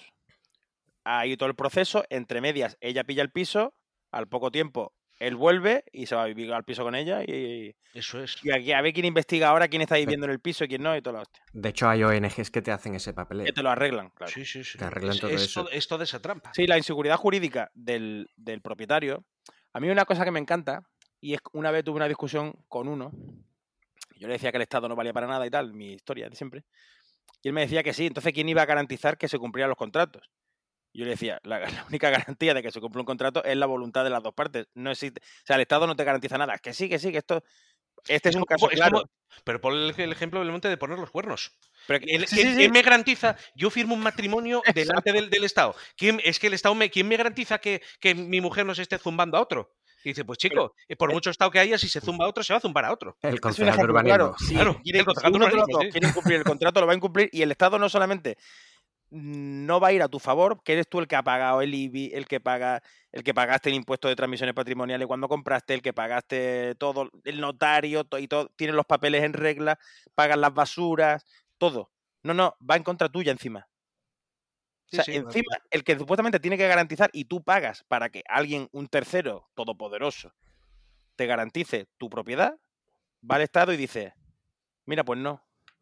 ahí todo el proceso, entre medias ella pilla el piso, al poco tiempo él vuelve y se va a vivir al piso con ella y, Eso es. y aquí a ver quién investiga ahora, quién está viviendo en el piso y quién no y toda la hostia. De hecho, hay O N Ges que te hacen ese Que papeleo. te lo arreglan, claro. Sí, sí, sí. Te arreglan Es, todo es eso. todo- es toda esa trampa. Sí, la inseguridad jurídica del, del propietario. A mí una cosa que me encanta, y es una vez tuve una discusión con uno, yo le decía que el Estado no valía para nada y tal, mi historia de siempre, y él me decía que sí, entonces ¿quién iba a garantizar que se cumplieran los contratos? Yo le decía, la, la única garantía de que se cumpla un contrato es la voluntad de las dos partes. No existe, o sea, el Estado no te garantiza nada. Que sí, que sí, que esto... Este es, Es un como- caso es claro. como- pero por el, el ejemplo del monte de poner los cuernos. Pero que- El- sí, ¿quién, sí, quién sí. me garantiza? Yo firmo un matrimonio delante del, del Estado. ¿Quién, es que el Estado me, ¿quién me garantiza que, que mi mujer no se esté zumbando a otro? Y dice, pues chico, eh, por mucho Estado que haya, si se zumba a otro, se va a zumbar a otro. El Es un concejal de ejemplo urbanismo. claro. Si, Claro, quieren- el si concejal de uno de los urbanismo, dos sí. quiere incumplir el contrato, lo va a incumplir y el Estado no solamente no va a ir a tu favor, que eres tú el que ha pagado el I B I, el que paga, el que pagaste el impuesto de transmisiones patrimoniales cuando compraste, el que pagaste todo, el notario to- y todo, tienes los papeles en regla, pagas las basuras, todo. No, no, va en contra tuya encima. Sí, O sea, sí, encima, el que supuestamente tiene que garantizar y tú pagas para que alguien, un tercero todopoderoso, te garantice tu propiedad, va al Estado y dice, mira, pues no.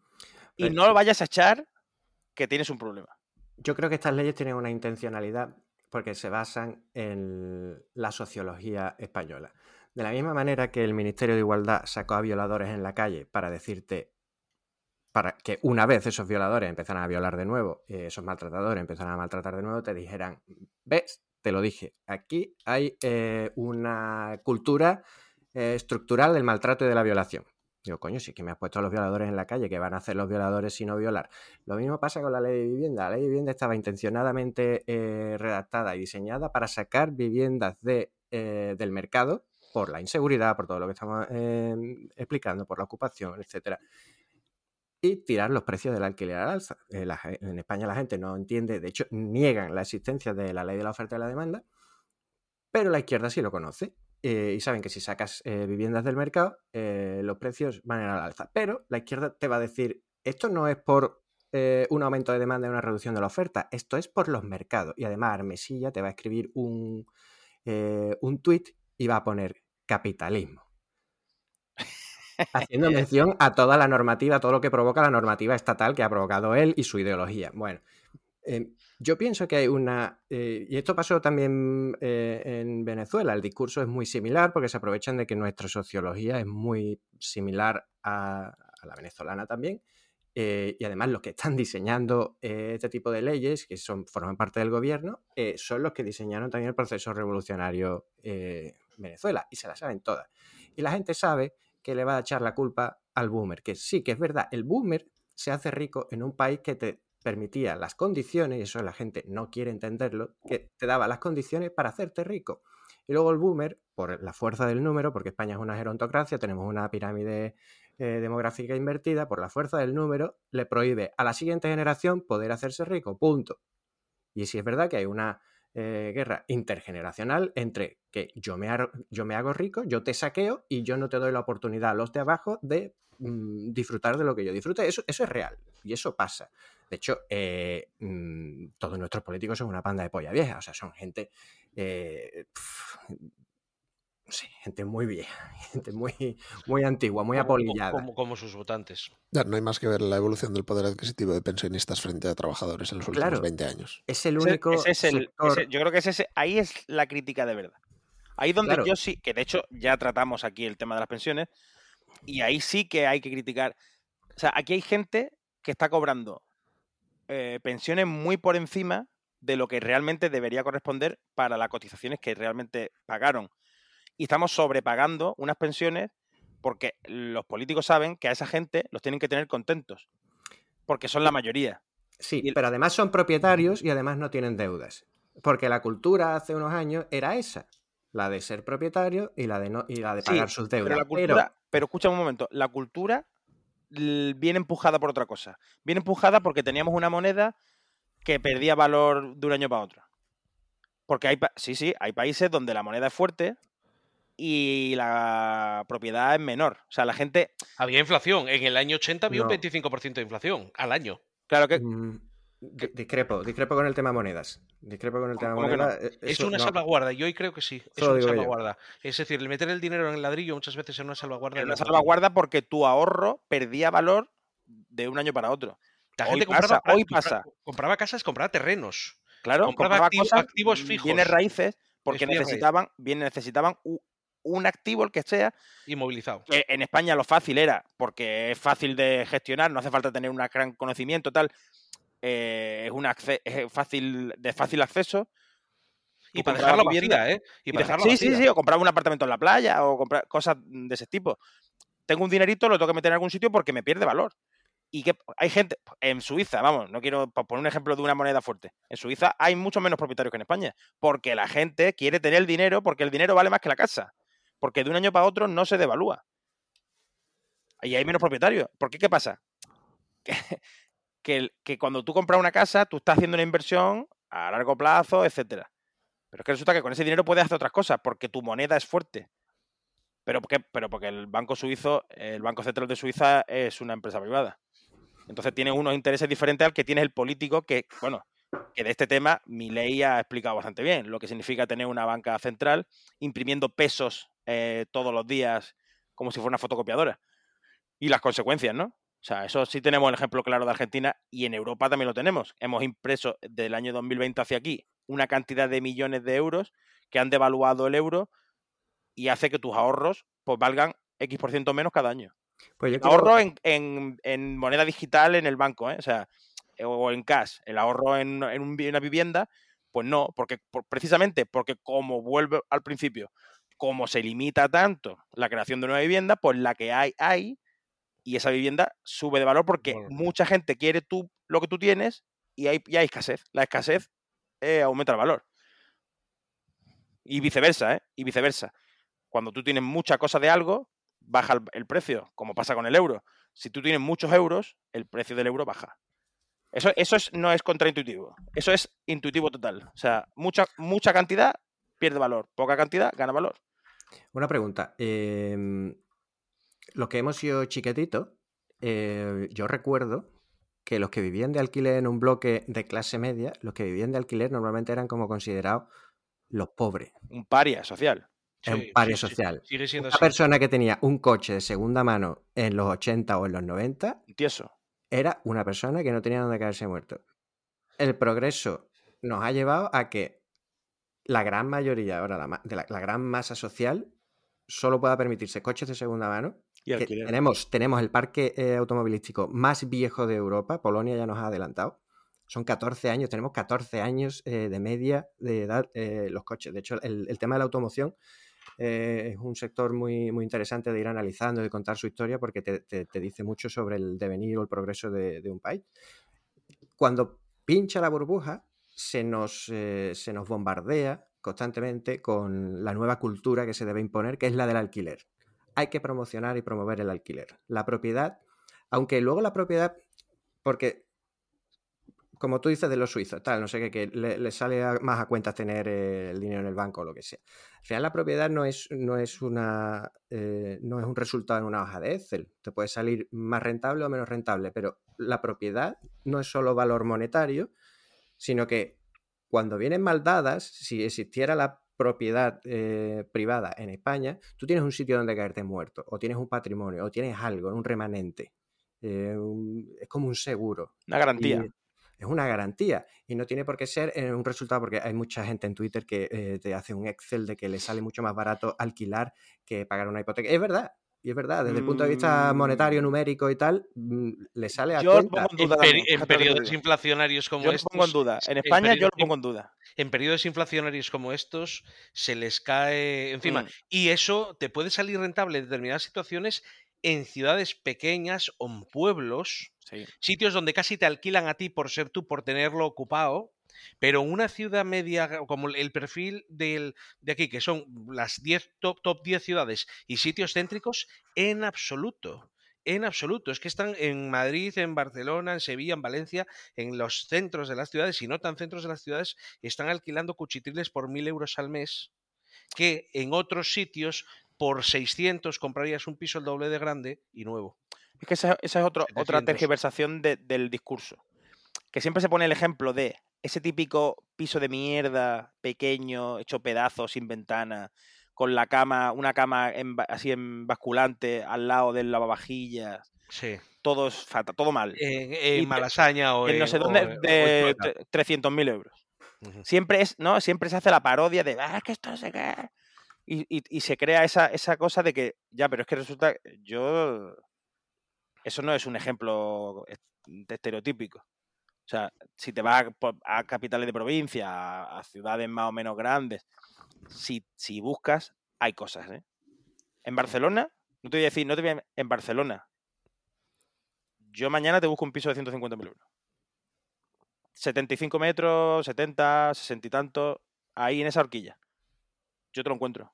Y Pero- no lo vayas a echar que tienes un problema. Yo creo que estas leyes tienen una intencionalidad porque se basan en la sociología española. De la misma manera que el Ministerio de Igualdad sacó a violadores en la calle para decirte, para que una vez esos violadores empezaran a violar de nuevo, eh, esos maltratadores empezaran a maltratar de nuevo, te dijeran, ves, te lo dije, aquí hay eh, una cultura eh, estructural del maltrato y de la violación. Digo, coño, si es que me has puesto a los violadores en la calle, ¿qué van a hacer los violadores si no violar? Lo mismo pasa con la ley de vivienda. La ley de vivienda estaba intencionadamente eh, redactada y diseñada para sacar viviendas de, eh, del mercado por la inseguridad, por todo lo que estamos eh, explicando, por la ocupación, etcétera, y tirar los precios del alquiler al alza. Eh, la, en España la gente no entiende, de hecho, niegan la existencia de la ley de la oferta y la demanda, pero la izquierda sí lo conoce. Eh, y saben que si sacas eh, viviendas del mercado, eh, los precios van a ir al alza. Pero la izquierda te va a decir, esto no es por eh, un aumento de demanda y una reducción de la oferta, esto es por los mercados. Y además Armesilla te va a escribir un, eh, un tuit y va a poner capitalismo. Haciendo mención a toda la normativa, a todo lo que provoca la normativa estatal que ha provocado él y su ideología. Bueno, eh, yo pienso que hay una... Eh, y esto pasó también eh, en Venezuela. El discurso es muy similar porque se aprovechan de que nuestra sociología es muy similar a, a la venezolana también. Eh, y además los que están diseñando eh, este tipo de leyes, que son, forman parte del gobierno, eh, son los que diseñaron también el proceso revolucionario eh, en Venezuela. Y se la saben todas. Y la gente sabe que le va a echar la culpa al boomer. Que sí, que es verdad. El boomer se hace rico en un país que te permitía las condiciones, y eso la gente no quiere entenderlo, que te daba las condiciones para hacerte rico. Y luego el boomer, por la fuerza del número, porque España es una gerontocracia, tenemos una pirámide eh, demográfica invertida, por la fuerza del número, le prohíbe a la siguiente generación poder hacerse rico, punto. Y si es verdad que hay una eh, guerra intergeneracional entre que yo me, hago, yo me hago rico, yo te saqueo y yo no te doy la oportunidad a los de abajo de mmm, disfrutar de lo que yo disfrute. Eso, eso es real y eso pasa. De hecho, eh, mmm, todos nuestros políticos son una panda de polla vieja, o sea, son gente... Eh, pff, sí, gente muy vieja, gente muy, muy antigua, muy como, apolillada. Como, como sus votantes. Ya, no hay más que ver la evolución del poder adquisitivo de pensionistas frente a trabajadores en los últimos Claro, veinte años. Es el único ese, ese es el, sector... ese, yo creo que es ese, ahí es la crítica de verdad. Ahí donde Claro. yo sí, que de hecho ya tratamos aquí el tema de las pensiones, y ahí sí que hay que criticar. O sea, aquí hay gente que está cobrando eh, pensiones muy por encima de lo que realmente debería corresponder para las cotizaciones que realmente pagaron. Y estamos sobrepagando unas pensiones porque los políticos saben que a esa gente los tienen que tener contentos, porque son la mayoría. Sí, Y el- pero además son propietarios y además no tienen deudas. Porque la cultura hace unos años era esa, la de ser propietario y la de, no, y la de pagar Sí, sus deudas. pero la cultura, Pero, pero escucha un momento, la cultura l- viene empujada por otra cosa. Viene empujada porque teníamos una moneda que perdía valor de un año para otro. Porque hay, pa- sí, sí, hay países donde la moneda es fuerte y la propiedad es menor. O sea, la gente, Había inflación. En el año ochenta había No. un veinticinco por ciento de inflación al año. claro que... mm, di- discrepo, discrepo con el tema monedas. Discrepo con el tema ¿Cómo que no? monedas. eh, Es eso una no. salvaguarda, yo hoy creo que sí. Es Eso lo una digo yo. salvaguarda. Es decir, el meter el dinero en el ladrillo muchas veces es una salvaguarda. Es de una la inflación. salvaguarda porque tu ahorro perdía valor de un año para otro. La Hoy gente pasa, compraba, hoy compra- pasa. compraba casas, compraba terrenos. Claro, compraba compraba activo- cosas, activos mm, fijos. bienes raíces, porque Es bien raíz. necesitaban, bien necesitaban u- un activo, el que sea, Inmovilizado. que en España lo fácil era, porque es fácil de gestionar, no hace falta tener un gran conocimiento, tal, eh, es, un acce- es fácil, de fácil acceso. Y Tú para comprabas dejarla vivienda vacía, ¿eh? Y y para deja- dejarla sí, sí, vacía. sí, o compraba un apartamento en la playa, o comprar cosas de ese tipo. Tengo un dinerito, lo tengo que meter en algún sitio porque me pierde valor. Y que hay gente, en Suiza, vamos, no quiero por poner un ejemplo de una moneda fuerte. En Suiza hay mucho menos propietarios que en España, porque la gente quiere tener el dinero, porque el dinero vale más que la casa. Porque de un año para otro no se devalúa. Y hay menos propietarios. ¿Por qué? ¿Qué pasa? Que, que, que cuando tú compras una casa, tú estás haciendo una inversión a largo plazo, etcétera. Pero es que resulta que con ese dinero puedes hacer otras cosas, porque tu moneda es fuerte. Pero, ¿por qué? Pero porque el Banco Suizo, el Banco Central de Suiza es una empresa privada. Entonces tiene unos intereses diferentes al que tiene el político que, bueno, que de este tema Milei ha explicado bastante bien, lo que significa tener una banca central imprimiendo pesos eh, todos los días como si fuera una fotocopiadora. Y las consecuencias, ¿no? O sea, eso sí tenemos el ejemplo claro de Argentina y en Europa también lo tenemos. Hemos impreso del año dos mil veinte hacia aquí una cantidad de millones de euros que han devaluado el euro y hace que tus ahorros pues valgan X por ciento menos cada año. Pues yo Ahorro quiero... en, en, en moneda digital en el banco, ¿eh? O sea, o en cash. El ahorro en, en un- una vivienda, pues no, porque por- precisamente porque como vuelve al principio, como se limita tanto la creación de nueva vivienda, pues la que hay, hay, y esa vivienda sube de valor porque Bueno. mucha gente quiere tú lo que tú tienes y hay, y hay escasez. La escasez eh, aumenta el valor. Y viceversa, ¿eh? Y viceversa. Cuando tú tienes mucha cosa de algo, baja el, el precio, como pasa con el euro. Si tú tienes muchos euros, el precio del euro baja. Eso, eso es, no es contraintuitivo. Eso es intuitivo total. O sea, mucha, mucha cantidad pierde valor. Poca cantidad gana valor. Una pregunta. Eh, los que hemos sido chiquititos, eh, yo recuerdo que los que vivían de alquiler en un bloque de clase media, los que vivían de alquiler normalmente eran como considerados los pobres. Un paria social. Es un Sí, paria sí, sí. social. Sigue siendo Una así. persona que tenía un coche de segunda mano en los ochenta o en los noventa Un tieso. era una persona que no tenía donde caerse muerto. El progreso nos ha llevado a que la gran mayoría, ahora la, ma- de la, la gran masa social, solo pueda permitirse coches de segunda mano. Y Que alquiler. tenemos, tenemos el parque eh, automovilístico más viejo de Europa. Polonia ya nos ha adelantado. Son catorce años, tenemos catorce años eh, de media de edad eh, los coches. De hecho, el, el tema de la automoción eh, es un sector muy, muy interesante de ir analizando, de contar su historia, porque te, te, te dice mucho sobre el devenir o el progreso de, de un país. Cuando pincha la burbuja, se nos, eh, se nos bombardea constantemente con la nueva cultura que se debe imponer, que es la del alquiler. Hay que promocionar y promover el alquiler. La propiedad, aunque luego la propiedad, porque como tú dices de los suizos, tal, no sé qué, que le, le sale a, más a cuenta tener eh, el dinero en el banco o lo que sea. Al final la propiedad no es, no es, una, eh, no es un resultado en una hoja de Excel. Te puede salir más rentable o menos rentable, pero la propiedad no es solo valor monetario, sino que cuando vienen mal dadas, si existiera la propiedad eh, privada en España, tú tienes un sitio donde caerte muerto, o tienes un patrimonio, o tienes algo, un remanente. Eh, un, es como un seguro. Una garantía. Y es una garantía. Y no tiene por qué ser eh, un resultado, porque hay mucha gente en Twitter que eh, te hace un Excel de que le sale mucho más barato alquilar que pagar una hipoteca. Es verdad. Y es verdad, desde el punto de vista monetario, numérico y tal, le sale a yo cuenta. Lo pongo en duda en, también, en periodos inflacionarios como yo estos... Yo lo pongo en duda. En España en yo lo pongo en duda. En periodos inflacionarios como estos se les cae encima. Mm. Y eso te puede salir rentable en determinadas situaciones en ciudades pequeñas o en pueblos, sí. Sitios donde casi te alquilan a ti por ser tú, por tenerlo ocupado. Pero una ciudad media, como el perfil del, de aquí, que son las diez, top, top diez ciudades y sitios céntricos, en absoluto, en absoluto. Es que están en Madrid, en Barcelona, en Sevilla, en Valencia, en los centros de las ciudades, y no tan centros de las ciudades, están alquilando cuchitriles por mil euros al mes, que en otros sitios por seiscientos comprarías un piso el doble de grande y nuevo. Es que esa, esa es otro, otra tergiversación de, del discurso. Que siempre se pone el ejemplo de ese típico piso de mierda, pequeño, hecho pedazos, sin ventana, con la cama, una cama en, así en basculante al lado del lavavajillas. Sí. Todo es fatal, todo mal. En, en Malasaña o en, en no sé dónde, o, de trescientos mil euros. Uh-huh. Siempre es, ¿no? Siempre se hace la parodia de, ah, que esto no sé qué. Y, y, y se crea esa, esa cosa de que, ya, pero es que resulta, yo, eso no es un ejemplo estereotípico. O sea, si te vas a, a capitales de provincia, a, a ciudades más o menos grandes, si, si buscas, hay cosas, ¿eh? En Barcelona, no te voy a decir, no te voy a, en Barcelona, yo mañana te busco un piso de ciento cincuenta mil euros. setenta y cinco metros, setenta, sesenta y tantos, ahí en esa horquilla. Yo te lo encuentro.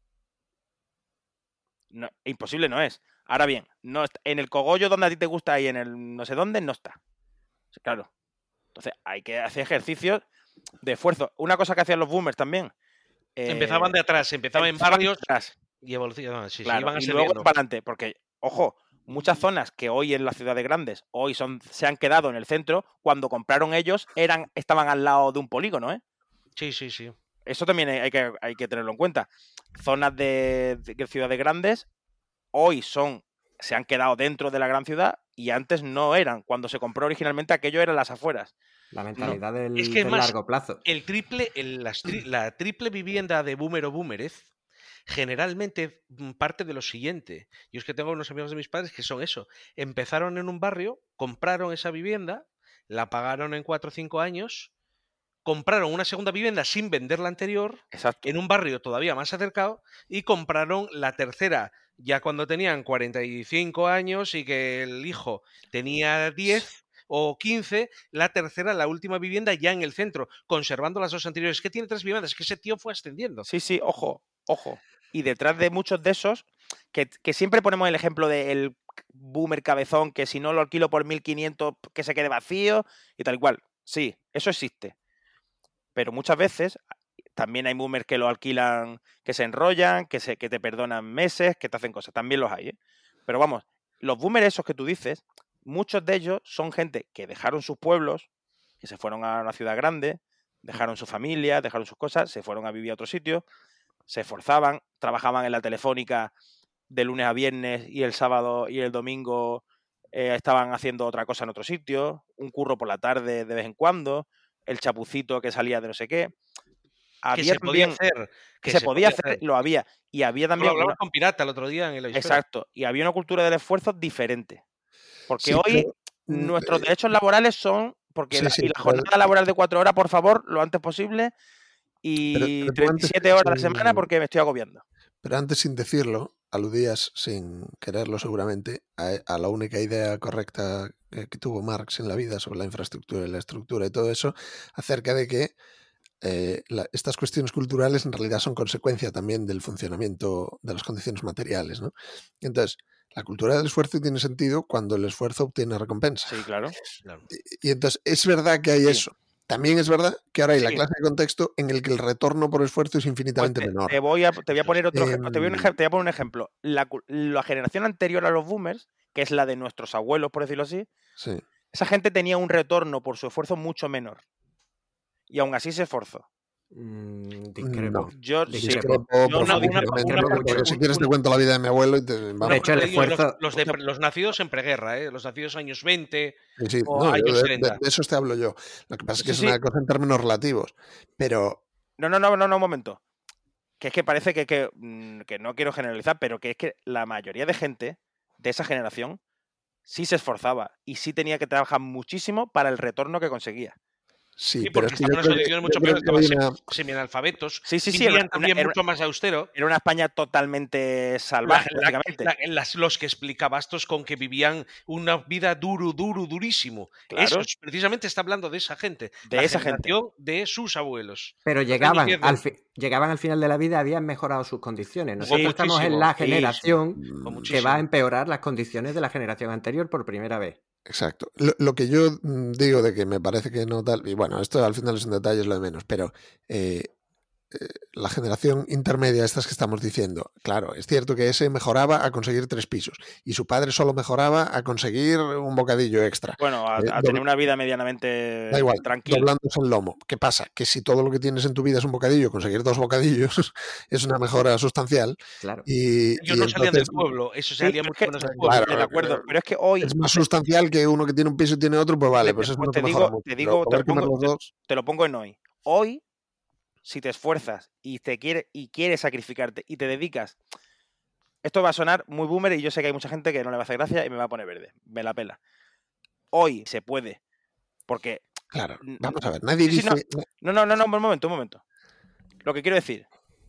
No, imposible no es. Ahora bien, no está, en el cogollo donde a ti te gusta y en el no sé dónde, no está. Claro. Entonces hay que hacer ejercicios de esfuerzo. Una cosa que hacían los boomers también. Eh, empezaban de atrás, empezaban, empezaban en barrios atrás. Y evolucionaban. Sí, claro, sí, iban y luego para adelante. Porque, ojo, muchas zonas que hoy en las ciudades grandes, hoy son, se han quedado en el centro, cuando compraron ellos, eran, estaban al lado de un polígono, ¿eh? Sí, sí, sí. Eso también hay que, hay que tenerlo en cuenta. Zonas de, de ciudades grandes, hoy son, se han quedado dentro de la gran ciudad y antes no eran. Cuando se compró originalmente aquello eran las afueras. La mentalidad no. del, es que del más, largo plazo. El triple, el, las tri, la triple vivienda de boomer o boomerez generalmente parte de lo siguiente. Yo es que tengo unos amigos de mis padres que son eso. Empezaron en un barrio, compraron esa vivienda, la pagaron en cuatro o cinco años, compraron una segunda vivienda sin vender la anterior. Exacto. En un barrio todavía más acercado y compraron la tercera ya cuando tenían cuarenta y cinco años y que el hijo tenía diez o quince, la tercera, la última vivienda ya en el centro, conservando las dos anteriores. Que tiene tres viviendas, es que ese tío fue ascendiendo. Sí, sí, ojo, ojo. Y detrás de muchos de esos, que, que siempre ponemos el ejemplo del boomer cabezón, que si no lo alquilo por mil quinientos, que se quede vacío y tal cual. Sí, eso existe. Pero muchas veces también hay boomers que lo alquilan, que se enrollan, que, se, que te perdonan meses, que te hacen cosas. También los hay, ¿eh? Pero vamos, los boomers esos que tú dices, muchos de ellos son gente que dejaron sus pueblos, que se fueron a una ciudad grande, dejaron su familia, dejaron sus cosas, se fueron a vivir a otro sitio, se esforzaban, trabajaban en la telefónica de lunes a viernes y el sábado y el domingo eh, estaban haciendo otra cosa en otro sitio, un curro por la tarde de vez en cuando, el chapucito que salía de no sé qué. Había que se también, podía hacer. Que se, se podía hacer, hacer, lo había. Y había también... Lo hablamos con Pirata el otro día en el Exacto. Y había una cultura del esfuerzo diferente. Porque sí, hoy pero, nuestros eh, derechos laborales son... Porque sí, la, sí, y la jornada pero, laboral de cuatro horas, por favor, lo antes posible. Y pero, pero treinta y siete horas a la semana porque me estoy agobiando. Pero antes, sin decirlo, aludías, sin quererlo seguramente, a, a la única idea correcta que, que tuvo Marx en la vida sobre la infraestructura y la estructura y todo eso, acerca de que eh, la, estas cuestiones culturales en realidad son consecuencia también del funcionamiento de las condiciones materiales, ¿no? Entonces, La cultura del esfuerzo tiene sentido cuando el esfuerzo obtiene recompensa. Sí, claro. Claro. Y, y entonces es verdad que hay Sí. eso. También es verdad que ahora hay la Sí. clase de contexto en el que el retorno por esfuerzo es Pues infinitamente te, menor. te voy a, te voy a poner otro ejemplo. Te voy a, un Em, ejem- te voy a poner un ejemplo. La, cu- la generación anterior a los boomers, que es la de nuestros abuelos, por decirlo así, sí. esa gente tenía un retorno por su esfuerzo mucho menor. Y aún así se esforzó. Mm, discrepo. No. Yo sí. Discrepo. Discrepo No, una- una- profundamente, una- porque porque si un- quieres te un- cuento la vida de mi abuelo y te... Una vamos. De hecho, el cosa, digo, los- esfuerzo- Los, de- los nacidos en preguerra, ¿eh? Los nacidos años veinte Sí, sí. o No, yo años de, treinta. de- de eso te hablo yo. Lo que pasa es que Sí, es sí. una cosa en términos relativos. Pero No, no, no, no, no, un momento. Que es que parece que, que, mm, que no quiero generalizar, pero que es que la mayoría de gente de esa generación sí se esforzaba y sí tenía que trabajar muchísimo para el retorno que conseguía. sí, Sí, pero porque es que yo estaban en creo unas que, condiciones yo mucho creo peores, que hay estaban una- sem- semianalfabetos, Sí, sí, sí, vivían era una- también era- mucho más austero. Era una España totalmente La- salvaje, la- prácticamente. la- las- los que explicaba estos con que vivían una vida duro, duro, durísimo. Claro. Esos, precisamente está hablando de esa gente. De la esa gente. generación de sus abuelos. Pero Los llegaban años diez, al, fi- llegaban al final de la vida, habían mejorado sus condiciones. Nosotros Sí, estamos en muchísimo, la sí, sí. generación Con que muchísimo. va a empeorar las condiciones de la generación anterior por primera vez. Exacto. Lo, lo que yo mm, digo de que me parece que no tal, y bueno, esto al final es un detalle, es lo de menos, pero eh, eh, la generación intermedia, estas que estamos diciendo, claro, es cierto que ese mejoraba a conseguir tres pisos y su padre solo mejoraba a conseguir un bocadillo extra. Bueno, a, Eh, a doble- tener una vida medianamente Da igual, tranquila. doblándose el lomo. ¿Qué pasa? Que si todo lo que tienes en tu vida es un bocadillo, conseguir dos bocadillos es una mejora sustancial. Claro. Y, Ellos y no salían del entonces, pueblo, eso Sí, salía pero mucho es que- menos del claro, pueblo. Estoy de acuerdo, eh, pero es que hoy es más sustancial que uno que tiene un piso y tiene otro, pues vale, Te- pues eso pues no te te digo- mejora mucho. te pero digo, te poder lo pongo- comer los te- dos, te lo pongo en hoy. Hoy, si te esfuerzas y te quiere, y quieres sacrificarte y te dedicas, esto va a sonar muy boomer y yo sé que hay mucha gente que no le va a hacer gracia y me va a poner verde. Me la pela. Hoy se puede. Porque. claro. Mm, Vamos a ver, nadie sí, sí, dice... No, no, no, no, un momento, un momento. Lo que quiero decir.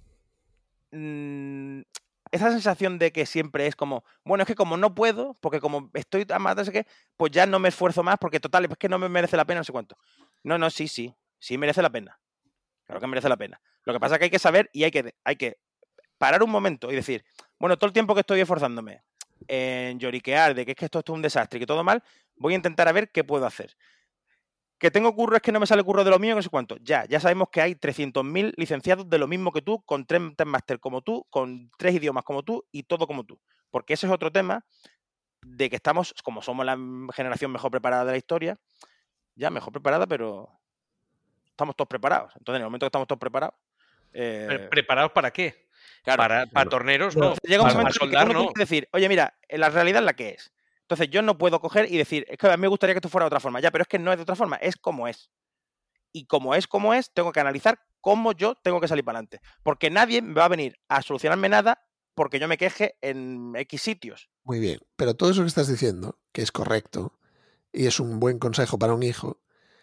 mm, esa sensación de que siempre es como, bueno, es que como no puedo, porque como estoy tan mal, no sé qué, pues ya no me esfuerzo más, porque total, es que no me merece la pena, no sé cuánto. No, no, sí, sí, sí merece la pena. Claro que merece la pena. Lo que pasa es que hay que saber y hay que, hay que parar un momento y decir, bueno, todo el tiempo que estoy esforzándome en lloriquear de que es que esto, esto es un desastre y que todo mal, voy a intentar a ver qué puedo hacer. Que tengo curro es que no me sale curro de lo mío, no sé cuánto. Ya, ya sabemos que hay trescientos mil licenciados de lo mismo que tú, con tres máster como tú, con tres idiomas como tú y todo como tú. Porque ese es otro tema de que estamos, como somos la generación mejor preparada de la historia, ya mejor preparada, pero estamos todos preparados. Entonces, en el momento que estamos todos preparados... eh, Pre- ¿Preparados para qué? claro, Para, para torneros, Bueno, no. llega un Para, momento para en que soldar, uno no. tiene que decir, oye, mira, la realidad es la que es. Entonces yo no puedo coger y decir, es que a mí me gustaría que esto fuera de otra forma. Ya, pero es que no es de otra forma, es como es. Y como es como es, tengo que analizar cómo yo tengo que salir para adelante. Porque nadie me va a venir a solucionarme nada porque yo me queje en X sitios. Muy bien, pero todo eso que estás diciendo, que es correcto y es un buen consejo para un hijo,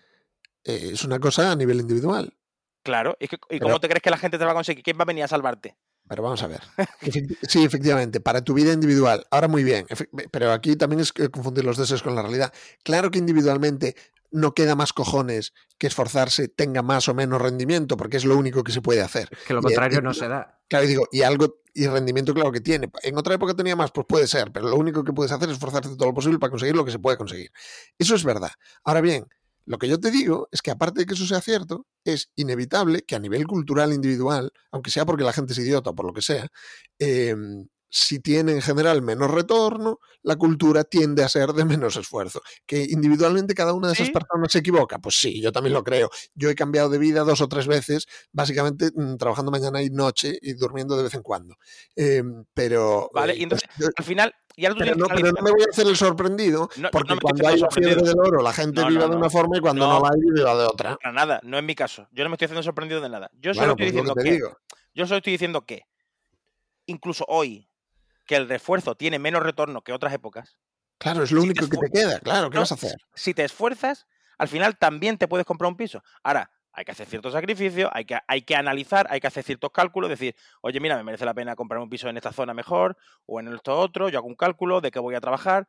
eh, es una cosa a nivel individual. Claro, ¿y, que- y Pero- cómo te crees que la gente te va a conseguir? ¿Quién va a venir a salvarte? Pero vamos a ver. Efecti- Sí, efectivamente, para tu vida individual. Ahora muy bien, efe- pero aquí también es que confundir los deseos con la realidad. Claro que individualmente no queda más cojones que esforzarse tenga más o menos rendimiento, porque es lo único que se puede hacer. Es que lo Y- contrario y- no se da. Claro, y digo, y algo, y rendimiento claro que tiene. En otra época tenía más, pues puede ser, pero lo único que puedes hacer es esforzarte todo lo posible para conseguir lo que se puede conseguir. Eso es verdad. Ahora bien, lo que yo te digo es que aparte de que eso sea cierto, es inevitable que a nivel cultural individual, aunque sea porque la gente es idiota o por lo que sea, eh, si tiene en general menos retorno, la cultura tiende a ser de menos esfuerzo. Que individualmente cada una de esas ¿Sí? personas se equivoca, pues sí, yo también lo creo. Yo he cambiado de vida dos o tres veces, básicamente mm, trabajando mañana y noche y durmiendo de vez en cuando. Eh, pero Vale, eh, y entonces, yo- al final, y ahora tú pero tienes no, que pero no analizar- me voy a hacer el sorprendido, No, porque no me estoy cuando hay haciendo la fiebre sorprendido. del oro, la gente No, viva no, de no. una forma y cuando No. no, la hay, viva de otra. Para nada, no es mi caso. Yo no me estoy haciendo sorprendido de nada. Yo Bueno, solo estoy pues lo diciendo que te que, digo. yo solo estoy diciendo que incluso hoy, que el refuerzo tiene menos retorno que otras épocas, Claro, es lo si único te que te esfu- queda, claro, ¿qué no, vas a hacer? si te esfuerzas, al final también te puedes comprar un piso. Ahora, hay que hacer ciertos sacrificios, hay que, hay que analizar, hay que hacer ciertos cálculos, decir, oye, mira, me merece la pena comprar un piso en esta zona mejor o en esto otro, yo hago un cálculo de qué voy a trabajar.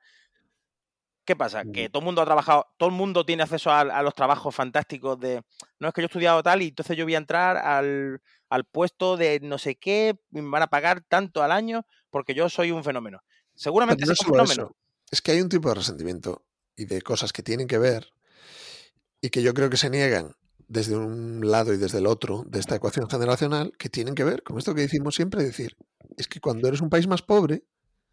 ¿Qué pasa? Que todo el mundo ha trabajado, todo el mundo tiene acceso a, a los trabajos fantásticos de, no es que yo he estudiado tal y entonces yo voy a entrar al, al puesto de no sé qué, y me van a pagar tanto al año porque yo soy un fenómeno. Seguramente Pero no sea es un solo fenómeno. eso. Es que hay un tipo de resentimiento y de cosas que tienen que ver y que yo creo que se niegan desde un lado y desde el otro de esta ecuación generacional, que tienen que ver con esto que decimos siempre, decir, es que cuando eres un país más pobre,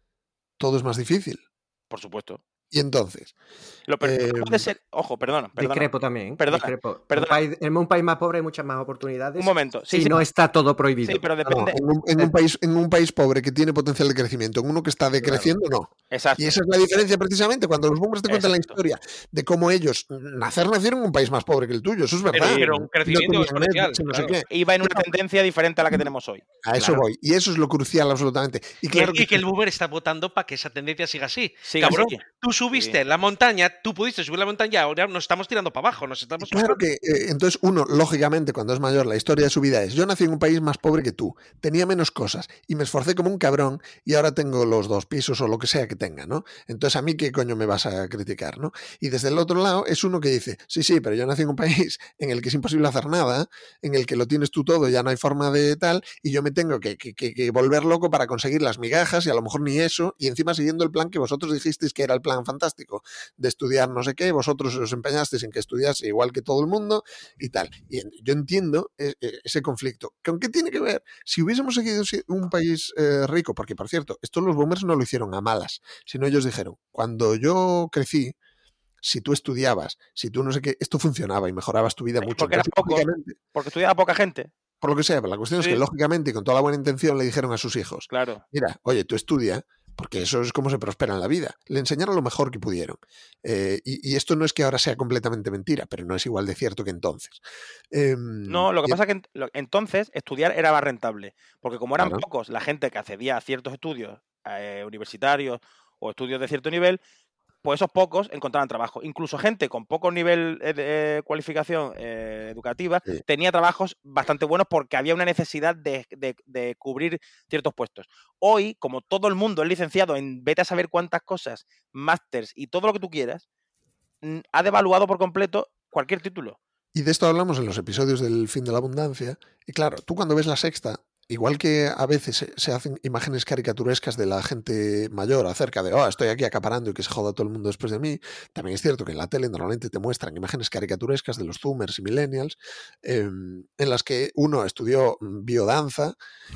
todo es más difícil. Por supuesto. Y entonces, Lo per- eh, no puede ser, ojo, perdona, perdona. Discrepo también. Perdona, discrepo. En, un perdona. país, en un país más pobre hay muchas más oportunidades. Un momento. Sí, y sí, no está todo prohibido. sí, pero no, depende. en, un, en un país, en un país pobre que tiene potencial de crecimiento, en uno que está decreciendo, no. Exacto. Y esa es la diferencia precisamente cuando los boomers te cuentan Exacto. la historia de cómo ellos nacer nacieron en un país más pobre que el tuyo, eso es verdad. Pero, pero un No crecimiento tenían exponencial. Netflix y no sé Claro. qué. Iba en una Claro, tendencia diferente a la que tenemos hoy. a eso Claro. voy. Y eso es lo crucial absolutamente. Y Y, claro y que, que el boomer está votando para que esa tendencia siga así. Siga Cabrón, así. tú subiste Sí. la montaña, tú pudiste subir la montaña, ahora nos estamos tirando para abajo, nos estamos... claro que eh, entonces uno, lógicamente, cuando es mayor, la historia de su vida es, yo nací en un país más pobre que tú, tenía menos cosas y me esforcé como un cabrón y ahora tengo los dos pisos o lo que sea que tenga, ¿no? Entonces a mí qué coño me vas a criticar, ¿no? Y desde el otro lado es uno que dice, sí, sí, pero yo nací en un país en el que es imposible hacer nada, en el que lo tienes tú todo, ya no hay forma de tal, y yo me tengo que, que, que, que volver loco para conseguir las migajas y a lo mejor ni eso, y encima siguiendo el plan que vosotros dijisteis que era el plan fantástico de estudiar no sé qué, vosotros os empeñasteis en que estudiase igual que todo el mundo y tal. Y yo entiendo ese conflicto. ¿Con qué tiene que ver? Si hubiésemos seguido un país eh, rico, porque por cierto, esto los boomers no lo hicieron a malas, sino ellos dijeron, cuando yo crecí, si tú estudiabas, si tú no sé qué, esto funcionaba y mejorabas tu vida mucho. Porque era Entonces, poco, porque estudiaba poca gente. Por lo que sea, pero la cuestión Sí. es que lógicamente y con toda la buena intención le dijeron a sus hijos, Claro. mira, oye, tú estudia, porque eso es como se prospera en la vida. Le enseñaron lo mejor que pudieron. Eh, y, y esto no es que ahora sea completamente mentira, pero no es igual de cierto que entonces. Eh, No, lo que y, pasa es que ent- lo- entonces estudiar era más rentable, porque como eran Claro. pocos la gente que accedía a ciertos estudios eh, universitarios o estudios de cierto nivel, pues esos pocos encontraban trabajo. Incluso gente con poco nivel eh, de eh, cualificación eh, educativa Sí. tenía trabajos bastante buenos porque había una necesidad de, de- de cubrir ciertos puestos. Hoy, como todo el mundo es licenciado en vete a saber cuántas cosas, másters y todo lo que tú quieras, mm, ha devaluado por completo cualquier título. Y de esto hablamos en los episodios del fin de la abundancia. Y claro, tú cuando ves La Sexta, igual que a veces se, se hacen imágenes caricaturescas de la gente mayor acerca de, oh, estoy aquí acaparando y que se joda todo el mundo después de mí, también es cierto que en la tele normalmente te muestran imágenes caricaturescas de los zoomers y millennials, eh, en las que uno estudió biodanza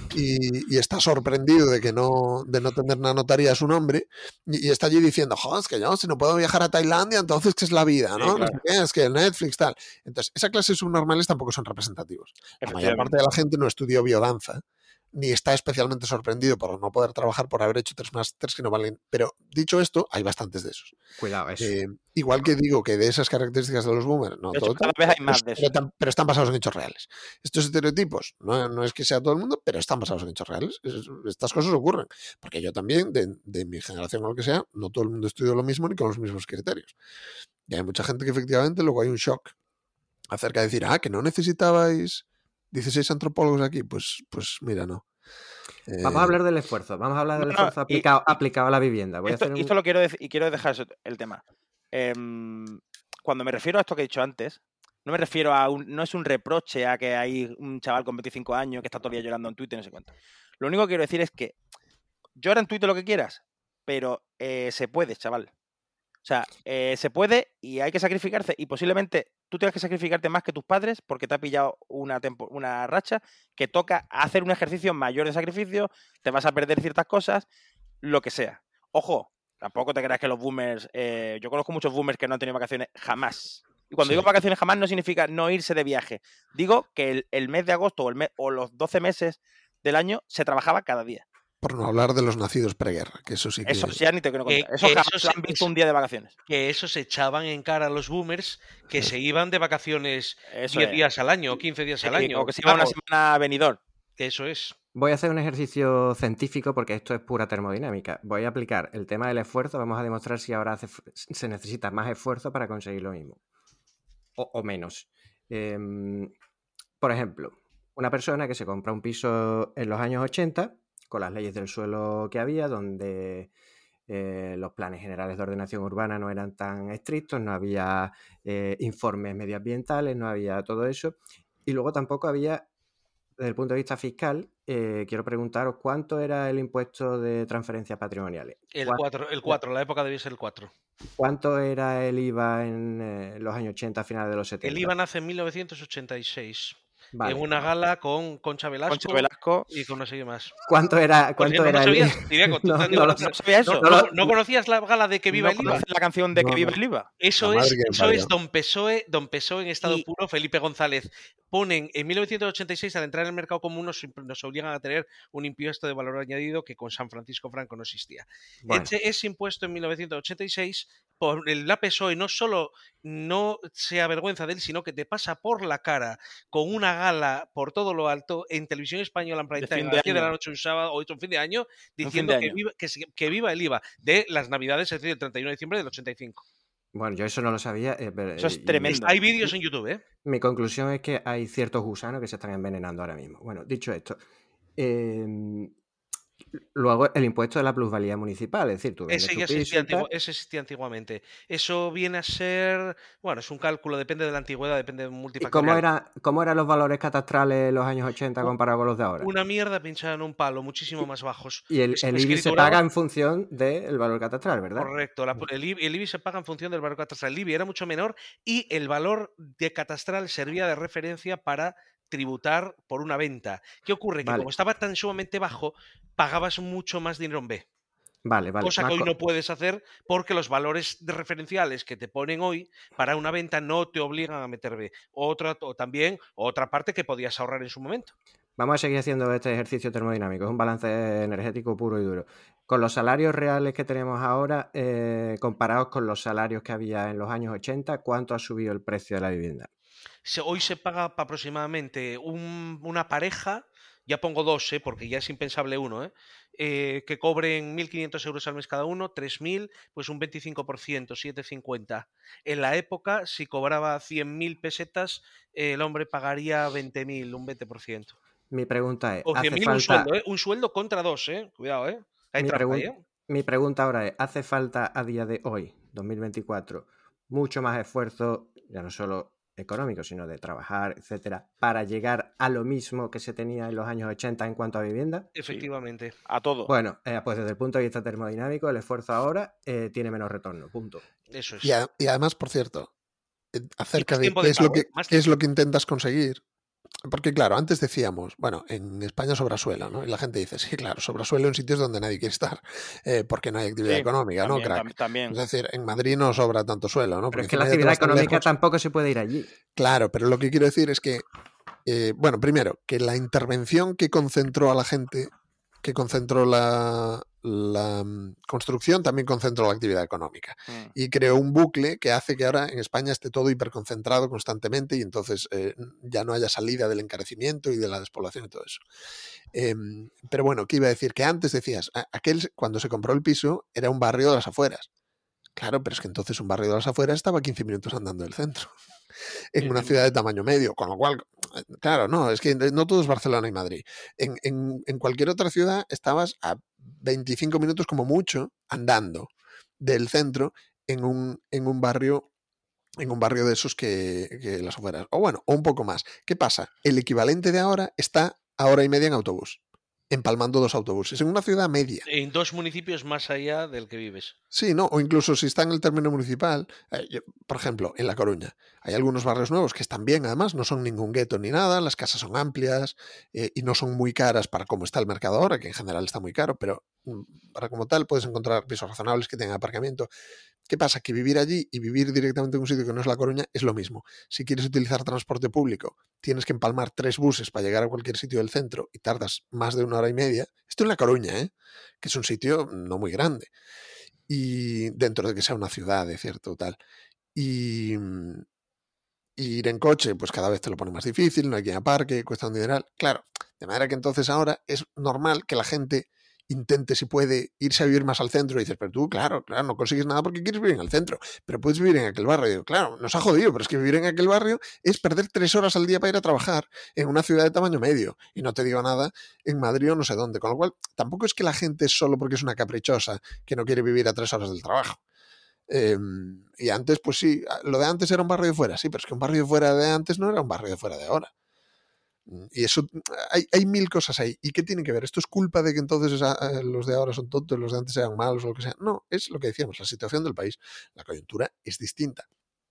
y, y está sorprendido de que no, de no tener una notaría a su nombre y, y está allí diciendo, joder, es que yo si no puedo viajar a Tailandia, entonces ¿qué es la vida? ¿no? Sí, claro. No sé qué, es que el Netflix, tal. Entonces, esa clase de subnormales tampoco son representativos. La mayor parte de la gente no estudió biodanza, ni está especialmente sorprendido por no poder trabajar por haber hecho tres másters que no valen. Pero dicho esto, hay bastantes de esos. Cuidado, eso. Eh, igual que digo que de esas características de los boomers, no De hecho, todo cada tal, vez hay más pero, de eso. pero, pero están basados en hechos reales. Estos estereotipos, no, no es que sea todo el mundo, pero están basados en hechos reales. Es, estas cosas ocurren. Porque yo también, de, de mi generación o lo que sea, no todo el mundo estudió lo mismo ni con los mismos criterios. Y hay mucha gente que efectivamente luego hay un shock acerca de decir, ah, que no necesitabais dieciséis antropólogos aquí. Pues, pues mira, no. Eh, Vamos a hablar del esfuerzo. Vamos a hablar del No, esfuerzo y- aplicado, y- aplicado a la vivienda. Voy Esto, a hacer y un... esto lo quiero decir y quiero dejar eso- el tema. Em, cuando me refiero a esto que he dicho antes, no me refiero a un, no es un reproche a que hay un chaval con veinticinco años que está todo el día llorando en Twitter, no sé cuánto. Lo único que quiero decir es que llora en Twitter lo que quieras, pero eh, se puede, chaval. O sea, eh, se puede y hay que sacrificarse. Y posiblemente tú tengas que sacrificarte más que tus padres porque te ha pillado una, tempo- una racha que toca hacer un ejercicio mayor de sacrificio, te vas a perder ciertas cosas, lo que sea. Ojo, tampoco te creas que los boomers... eh, yo conozco muchos boomers que no han tenido vacaciones jamás. Y cuando Sí. digo vacaciones jamás no significa no irse de viaje. Digo que el, el mes de agosto o, el mes, o los doce meses del año se trabajaba cada día. Por no hablar de los nacidos preguerra, que eso sí que... Eso ya ni te quiero Que- contar. Eso que jamás eso lo se- han visto eso- un día de vacaciones. Que eso se echaban en cara a los boomers que se iban de vacaciones Eso diez es. días al año o quince días al Sí, año. o que se iba una Vamos, semana venidor. que eso es. Voy a hacer un ejercicio científico porque esto es pura termodinámica. Voy a aplicar el tema del esfuerzo. Vamos a demostrar si ahora hace, se necesita más esfuerzo para conseguir lo mismo. O, o menos. Eh, por ejemplo, una persona que se compra un piso en los años ochenta, con las leyes del suelo que había, donde eh, los planes generales de ordenación urbana no eran tan estrictos, no había eh, informes medioambientales, no había todo eso. Y luego tampoco había desde el punto de vista fiscal, eh, quiero preguntaros cuánto era el impuesto de transferencias patrimoniales. El ¿Cuánto, cuatro, el cuatro, la época debía ser el cuatro. ¿Cuánto era el I V A en eh, los años ochenta, finales de los setenta? El I V A nace en mil novecientos ochenta y seis. Vale. En una gala con Concha Velasco, Concha Velasco. y con no sé qué más. ¿Cuánto era, Pues cuánto no, era no el I V A? sabías, diría, con- No, no, no lo no- sé. ¿No sabía eso? no- No, no- ¿no conocías la gala de Que Viva ¿No el I V A? conoces la canción de No, Que viva no. el I V A? Eso La es, madre que me eso es parió. Don Pessoe, Don Pessoe en estado Y- puro, Felipe González. Ponen en mil novecientos ochenta y seis, al entrar en el mercado común, nos, nos obligan a tener un impuesto de valor añadido que con San Francisco Franco no existía. Bueno, Ese, ese impuesto en mil novecientos ochenta y seis, por el la PSOE no solo no se avergüenza de él, sino que te pasa por la cara con una gala por todo lo alto en televisión española en prime De time, fin a de las diez de la año. noche un sábado o un fin de año, fin diciendo de que, año. viva, que, se- que viva el I V A de las Navidades, es decir, el treinta y uno de diciembre del ochenta y cinco. bueno, yo eso no lo sabía. eh, pero- Eso es y- tremendo. Hay vídeos en YouTube, ¿eh? Mi conclusión es que hay ciertos gusanos que se están envenenando ahora mismo. Bueno, dicho esto, eh, luego el impuesto de la plusvalía municipal, es decir, tú vendes Ese tu ya piso existía, y tal, antigua- ese existía antiguamente. Eso viene a ser, bueno, es un cálculo, depende de la antigüedad, depende de ¿y cómo, multifactorial. era, cómo eran los valores catastrales en los años ochenta U- comparados con los de ahora? Una mierda pinchada en un palo, muchísimo más bajos. Y el, Es- el I B I se escriturado- paga en función del valor catastral, ¿verdad? Correcto, la- el, I B I, el I B I se paga en función del valor catastral. El I B I era mucho menor y el valor de catastral servía de referencia para tributar por una venta. ¿Qué ocurre? Que Vale. como estaba tan sumamente bajo, pagabas mucho más dinero en B. Vale, vale. Cosa que hoy Marco, no puedes hacer porque los valores de referenciales que te ponen hoy para una venta no te obligan a meter B. Otra, o también otra parte que podías ahorrar en su momento. vamos a seguir haciendo este ejercicio termodinámico. Es un balance energético puro y duro. Con los salarios reales que tenemos ahora, eh, comparados con los salarios que había en los años ochenta, ¿cuánto ha subido el precio de la vivienda? Se- hoy se paga pa- aproximadamente un- una pareja, ya pongo dos, ¿eh? Porque ya es impensable uno, ¿eh? Eh, que cobren mil quinientos euros al mes cada uno, tres mil, pues un veinticinco por ciento, setecientos cincuenta. En la época, si cobraba cien mil pesetas, eh, el hombre pagaría veinte mil, un veinte por ciento. Mi pregunta es, O ¿hace cien mil un falta, sueldo, ¿eh? Un sueldo contra dos, ¿eh? Cuidado, ¿eh? Hay mi, trampa ahí, pregun- ¿eh? mi pregunta ahora es, ¿hace falta a día de hoy, dos mil veinticuatro, mucho más esfuerzo, ya no solo económico, sino de trabajar, etcétera, para llegar a lo mismo que se tenía en los años ochenta en cuanto a vivienda? Efectivamente. A todo. Bueno, eh, pues desde el punto de vista termodinámico, el esfuerzo ahora eh, tiene menos retorno, punto. Eso es. Y, a- y además, por cierto, eh, acerca más de tiempo qué de es, lo pago, que, ¿eh? Más qué es tiempo. lo que intentas conseguir. Porque claro, antes decíamos, bueno, en España sobra suelo, ¿no? Y la gente dice, sí, claro, sobra suelo en sitios donde nadie quiere estar, eh, porque no hay actividad Sí, económica, ¿no, también, crack? tam- también. Es decir, en Madrid no sobra tanto suelo, ¿no? Pero es Porque que la encima ya te actividad vas tan económica lejos. tampoco se puede ir allí. Claro, pero lo que quiero decir es que, eh, bueno, primero, que la intervención que concentró a la gente, que concentró la, la mm, construcción, también concentró la actividad económica. Mm. Y creó un bucle que hace que ahora en España esté todo hiperconcentrado constantemente y entonces eh, ya no haya salida del encarecimiento y de la despoblación y todo eso. Eh, pero bueno, ¿qué iba a decir? Que antes decías, a- aquel cuando se compró el piso era un barrio de las afueras. Claro, pero es que entonces un barrio de las afueras estaba a quince minutos andando del centro, en una ciudad de tamaño medio, con lo cual, claro, no, es que no todo es Barcelona y Madrid. En, en, en cualquier otra ciudad estabas a veinticinco minutos como mucho andando del centro en un, en un barrio en un barrio de esos que, que las afueras. O bueno, o un poco más. ¿Qué pasa? El equivalente de ahora está a hora y media en autobús, empalmando dos autobuses, en una ciudad media. En dos municipios más allá del que vives. Sí, ¿no? O incluso si está en el término municipal, eh, yo, por ejemplo, en La Coruña, hay algunos barrios nuevos que están bien, además, no son ningún gueto ni nada, las casas son amplias eh, y no son muy caras para cómo está el mercado ahora, que en general está muy caro, pero mm, para como tal puedes encontrar pisos razonables que tengan aparcamiento. ¿Qué pasa? Que vivir allí y vivir directamente en un sitio que no es La Coruña es lo mismo. Si quieres utilizar transporte público, tienes que empalmar tres buses para llegar a cualquier sitio del centro y tardas más de una hora y media. Esto en La Coruña, ¿eh? Que es un sitio no muy grande. Y dentro de que sea una ciudad de cierto tal. Y, y ir en coche, pues cada vez te lo pone más difícil, no hay quien aparque, cuesta un dineral. Claro, de manera que entonces ahora es normal que la gente intente, si puede, irse a vivir más al centro. Y dices, pero tú, claro, claro, no consigues nada porque quieres vivir en el centro, pero puedes vivir en aquel barrio. Y digo, claro, nos ha jodido, pero es que vivir en aquel barrio es perder tres horas al día para ir a trabajar en una ciudad de tamaño medio. Y no te digo nada en Madrid o no sé dónde. Con lo cual, tampoco es que la gente, solo porque es una caprichosa, que no quiere vivir a tres horas del trabajo. Eh, y antes, pues sí, lo de antes era un barrio de fuera, sí, pero es que un barrio de fuera de antes no era un barrio de fuera de ahora. Y eso, hay, hay mil cosas ahí. ¿Y qué tiene que ver? ¿Esto es culpa de que entonces esa, los de ahora son tontos, los de antes eran malos o lo que sea? No, es lo que decíamos, la situación del país. La coyuntura es distinta.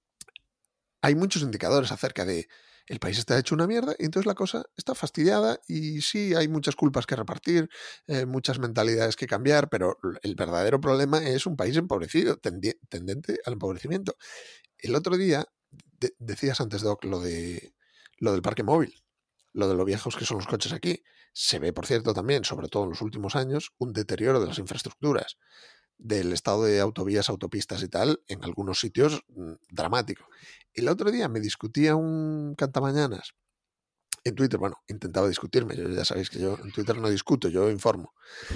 Hay muchos indicadores acerca de el país está hecho una mierda y entonces la cosa está fastidiada y sí hay muchas culpas que repartir, eh, muchas mentalidades que cambiar, pero el verdadero problema es un país empobrecido, tendi- tendente al empobrecimiento. El otro día, de- decías antes, Doc, lo, de, lo del parque móvil, lo de lo viejos que son los coches aquí. Se ve, por cierto, también, sobre todo en los últimos años, un deterioro de las infraestructuras, del estado de autovías, autopistas y tal, en algunos sitios mmm, dramático. El otro día me discutía un cantamañanas en Twitter, bueno, intentaba discutirme, yo ya sabéis que yo en Twitter no discuto, yo informo.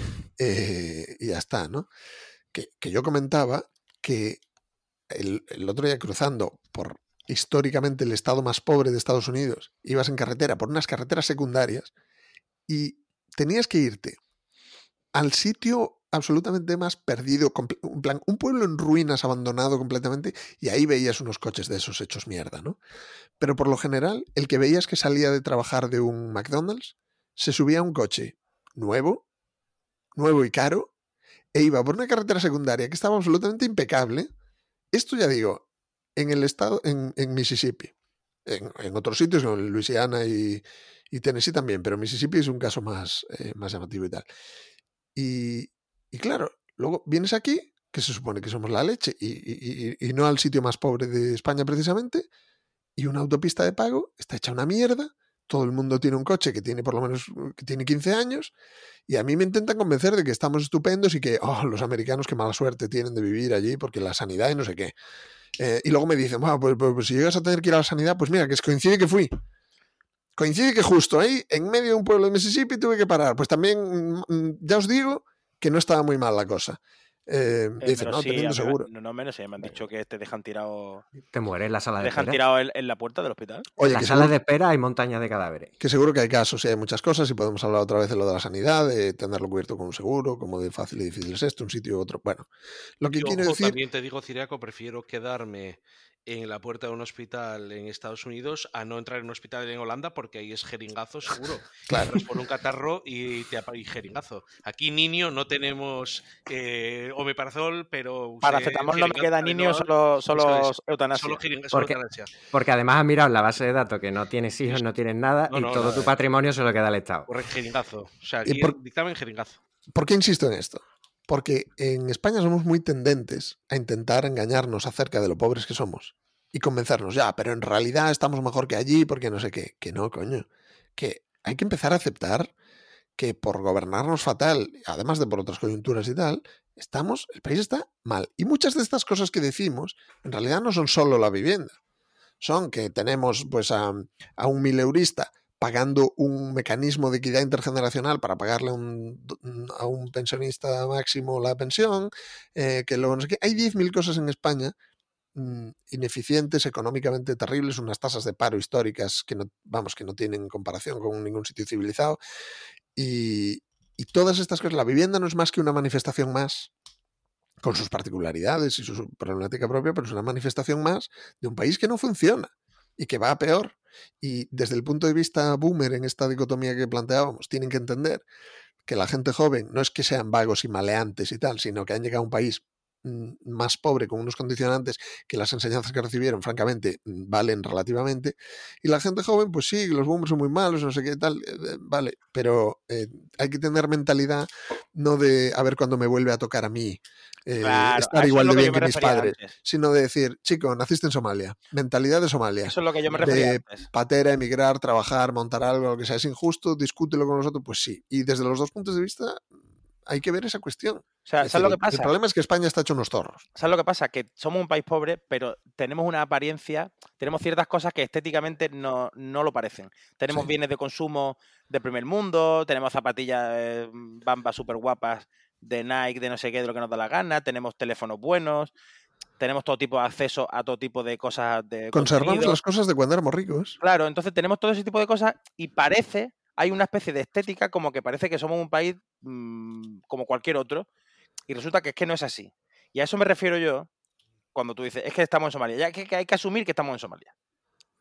Eh, y ya está, ¿no? Que, que yo comentaba que el, el otro día cruzando por históricamente el estado más pobre de Estados Unidos, ibas en carretera por unas carreteras secundarias y tenías que irte al sitio absolutamente más perdido, en plan, un pueblo en ruinas, abandonado completamente, y ahí veías unos coches de esos hechos mierda, ¿no? Pero por lo general, el que veías que salía de trabajar de un McDonald's, se subía a un coche nuevo, nuevo y caro, e iba por una carretera secundaria que estaba absolutamente impecable. Esto ya digo, en el estado, en, en Mississippi, en, en otros sitios, en Luisiana y, y Tennessee también, pero Mississippi es un caso más, eh, más llamativo y tal. Y, y claro, luego vienes aquí, que se supone que somos la leche, y, y, y, y no al sitio más pobre de España precisamente, y una autopista de pago está hecha una mierda, todo el mundo tiene un coche que tiene por lo menos que tiene quince años, y a mí me intentan convencer de que estamos estupendos y que, oh, los americanos qué mala suerte tienen de vivir allí porque la sanidad y no sé qué. Eh, y luego me dicen, bueno, pues, pues, pues si llegas a tener que ir a la sanidad, pues mira, que es, coincide que fui. Coincide que justo ahí, en medio de un pueblo de Mississippi, tuve que parar. Pues también, ya os digo que no estaba muy mal la cosa. Eh, Eh, dice, pero no, sí, teniendo a mí me- seguro. no, no menos, eh, me han dicho que te dejan tirado, Te mueres en la sala te de dejan espera. tirado en, en la puerta del hospital. Oye, en la que sala seguro, de espera hay montañas de cadáveres. que seguro que hay casos y hay muchas cosas y podemos hablar otra vez de lo de la sanidad, de tenerlo cubierto con un seguro, como de fácil y difícil es esto, un sitio u otro. Bueno, lo que Y quiero ojo, decir... también te digo, Ciriaco, prefiero quedarme en la puerta de un hospital en Estados Unidos a no entrar en un hospital en Holanda porque ahí es jeringazo seguro. Claro. Entras por un catarro y te apa- y jeringazo. Aquí, niño, no tenemos eh, omeprazol, pero usted Paracetamol no me jeringazo, queda, niño, Tylenol, solo, eso solo es, eutanasia. solo jeringa- solo Porque, eutanasia. porque además has mirado en la base de datos que no tienes hijos, no tienes nada No, y no, todo nada, tu eh. patrimonio se lo queda al Estado. Corre- Jeringazo. O sea, ¿Y aquí por- dictamen jeringazo. ¿Por qué insisto en esto? Porque en España somos muy tendentes a intentar engañarnos acerca de lo pobres que somos y convencernos, ya, pero en realidad estamos mejor que allí porque no sé qué. Que no, coño. Que hay que empezar a aceptar que por gobernarnos fatal, además de por otras coyunturas y tal, estamos, el país está mal. Y muchas de estas cosas que decimos, en realidad no son solo la vivienda. Son que tenemos pues a, a un mileurista pagando un mecanismo de equidad intergeneracional para pagarle un, a un pensionista máximo la pensión, eh, que luego no sé qué. Hay diez mil cosas en España mmm, ineficientes, económicamente terribles, unas tasas de paro históricas que no, vamos, que no tienen comparación con ningún sitio civilizado. Y, y todas estas cosas, la vivienda no es más que una manifestación más, con sus particularidades y su problemática propia, pero es una manifestación más de un país que no funciona y que va a peor. Y desde el punto de vista boomer, en esta dicotomía que planteábamos, tienen que entender que la gente joven no es que sean vagos y maleantes y tal, sino que han llegado a un país más pobre, con unos condicionantes que las enseñanzas que recibieron, francamente, valen relativamente, y la gente joven, pues sí, los boomers son muy malos, no sé qué tal, eh, vale, pero eh, hay que tener mentalidad no de a ver cuándo me vuelve a tocar a mí eh, Claro, a estar eso es igual lo de que bien yo me que mis refería padres, antes. sino de decir, chico, naciste en Somalia, mentalidad de Somalia, Eso es lo que yo me refería de antes. patera, emigrar, trabajar, montar algo, lo que sea, es injusto, discútelo con nosotros, pues sí, y desde los dos puntos de vista hay que ver esa cuestión. O sea, Es ¿sabes decir, lo que el, pasa? el problema es que España está hecho unos zorros. ¿Sabes lo que pasa? Que somos un país pobre, pero tenemos una apariencia, tenemos ciertas cosas que estéticamente no, no lo parecen. Tenemos Sí. bienes de consumo de primer mundo, tenemos zapatillas eh, Bamba súper guapas de Nike, de no sé qué, de lo que nos da la gana, tenemos teléfonos buenos, tenemos todo tipo de acceso a todo tipo de cosas de Conservamos contenido. las cosas de cuando éramos ricos. Claro, entonces tenemos todo ese tipo de cosas y parece, hay una especie de estética como que parece que somos un país mmm, como cualquier otro y resulta que es que no es así. Y a eso me refiero yo cuando tú dices, es que estamos en Somalia. Ya que, que hay que asumir que estamos en Somalia.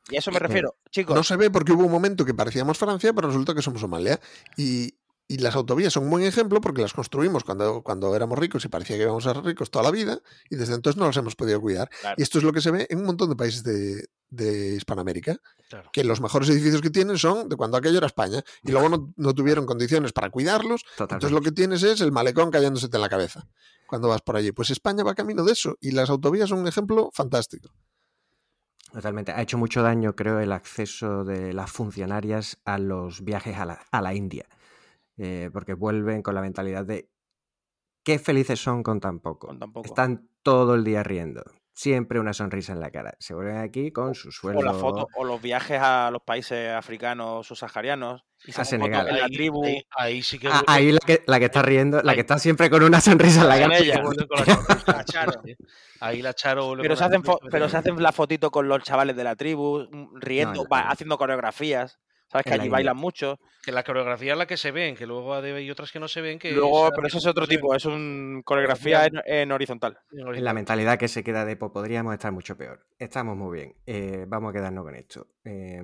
Y a eso me refiero, chicos. No se ve porque hubo un momento que parecíamos Francia, pero resulta que somos Somalia. Y, y las autovías son un buen ejemplo porque las construimos cuando, cuando éramos ricos y parecía que íbamos a ser ricos toda la vida y desde entonces no las hemos podido cuidar. Claro. Y esto es lo que se ve en un montón de países de, de Hispanoamérica, Claro. que los mejores edificios que tienen son de cuando aquello era España y luego no, no tuvieron condiciones para cuidarlos. Totalmente. Entonces lo que tienes es el malecón cayéndose en la cabeza cuando vas por allí. Pues España va camino de eso y las autovías son un ejemplo fantástico. Totalmente. Ha hecho mucho daño, creo, el acceso de las funcionarias a los viajes a la, a la India. Eh, porque vuelven con la mentalidad de qué felices son con tan poco. Con tan poco. Están todo el día riendo. Siempre una sonrisa en la cara. Se vuelven aquí con su sueldo. O la foto, o los viajes a los países africanos subsaharianos. Y A Senegal. En la Ahí, tribu. ahí, ahí sí que Ah, vuelven- ahí la que, la que está riendo, la Ahí. que está siempre con una sonrisa en la En cara. ella. vuelven con la sonrisa. La Charo. Sí, sí. Ahí la Charo vuelve Pero con se, la hacen fo- sonrisa. pero se hacen la fotito con los chavales de la tribu, mm, riendo, No, va- no. haciendo coreografías. Sabes que En la allí India. bailan mucho. Que la coreografía es la que se ven, que luego hay otras que no se ven. Que Luego, esa- pero eso es otro no se ven. tipo, es un coreografía en, en horizontal. En la mentalidad que se queda de pues, podríamos estar mucho peor. Estamos muy bien. Eh, vamos a quedarnos con esto. Eh,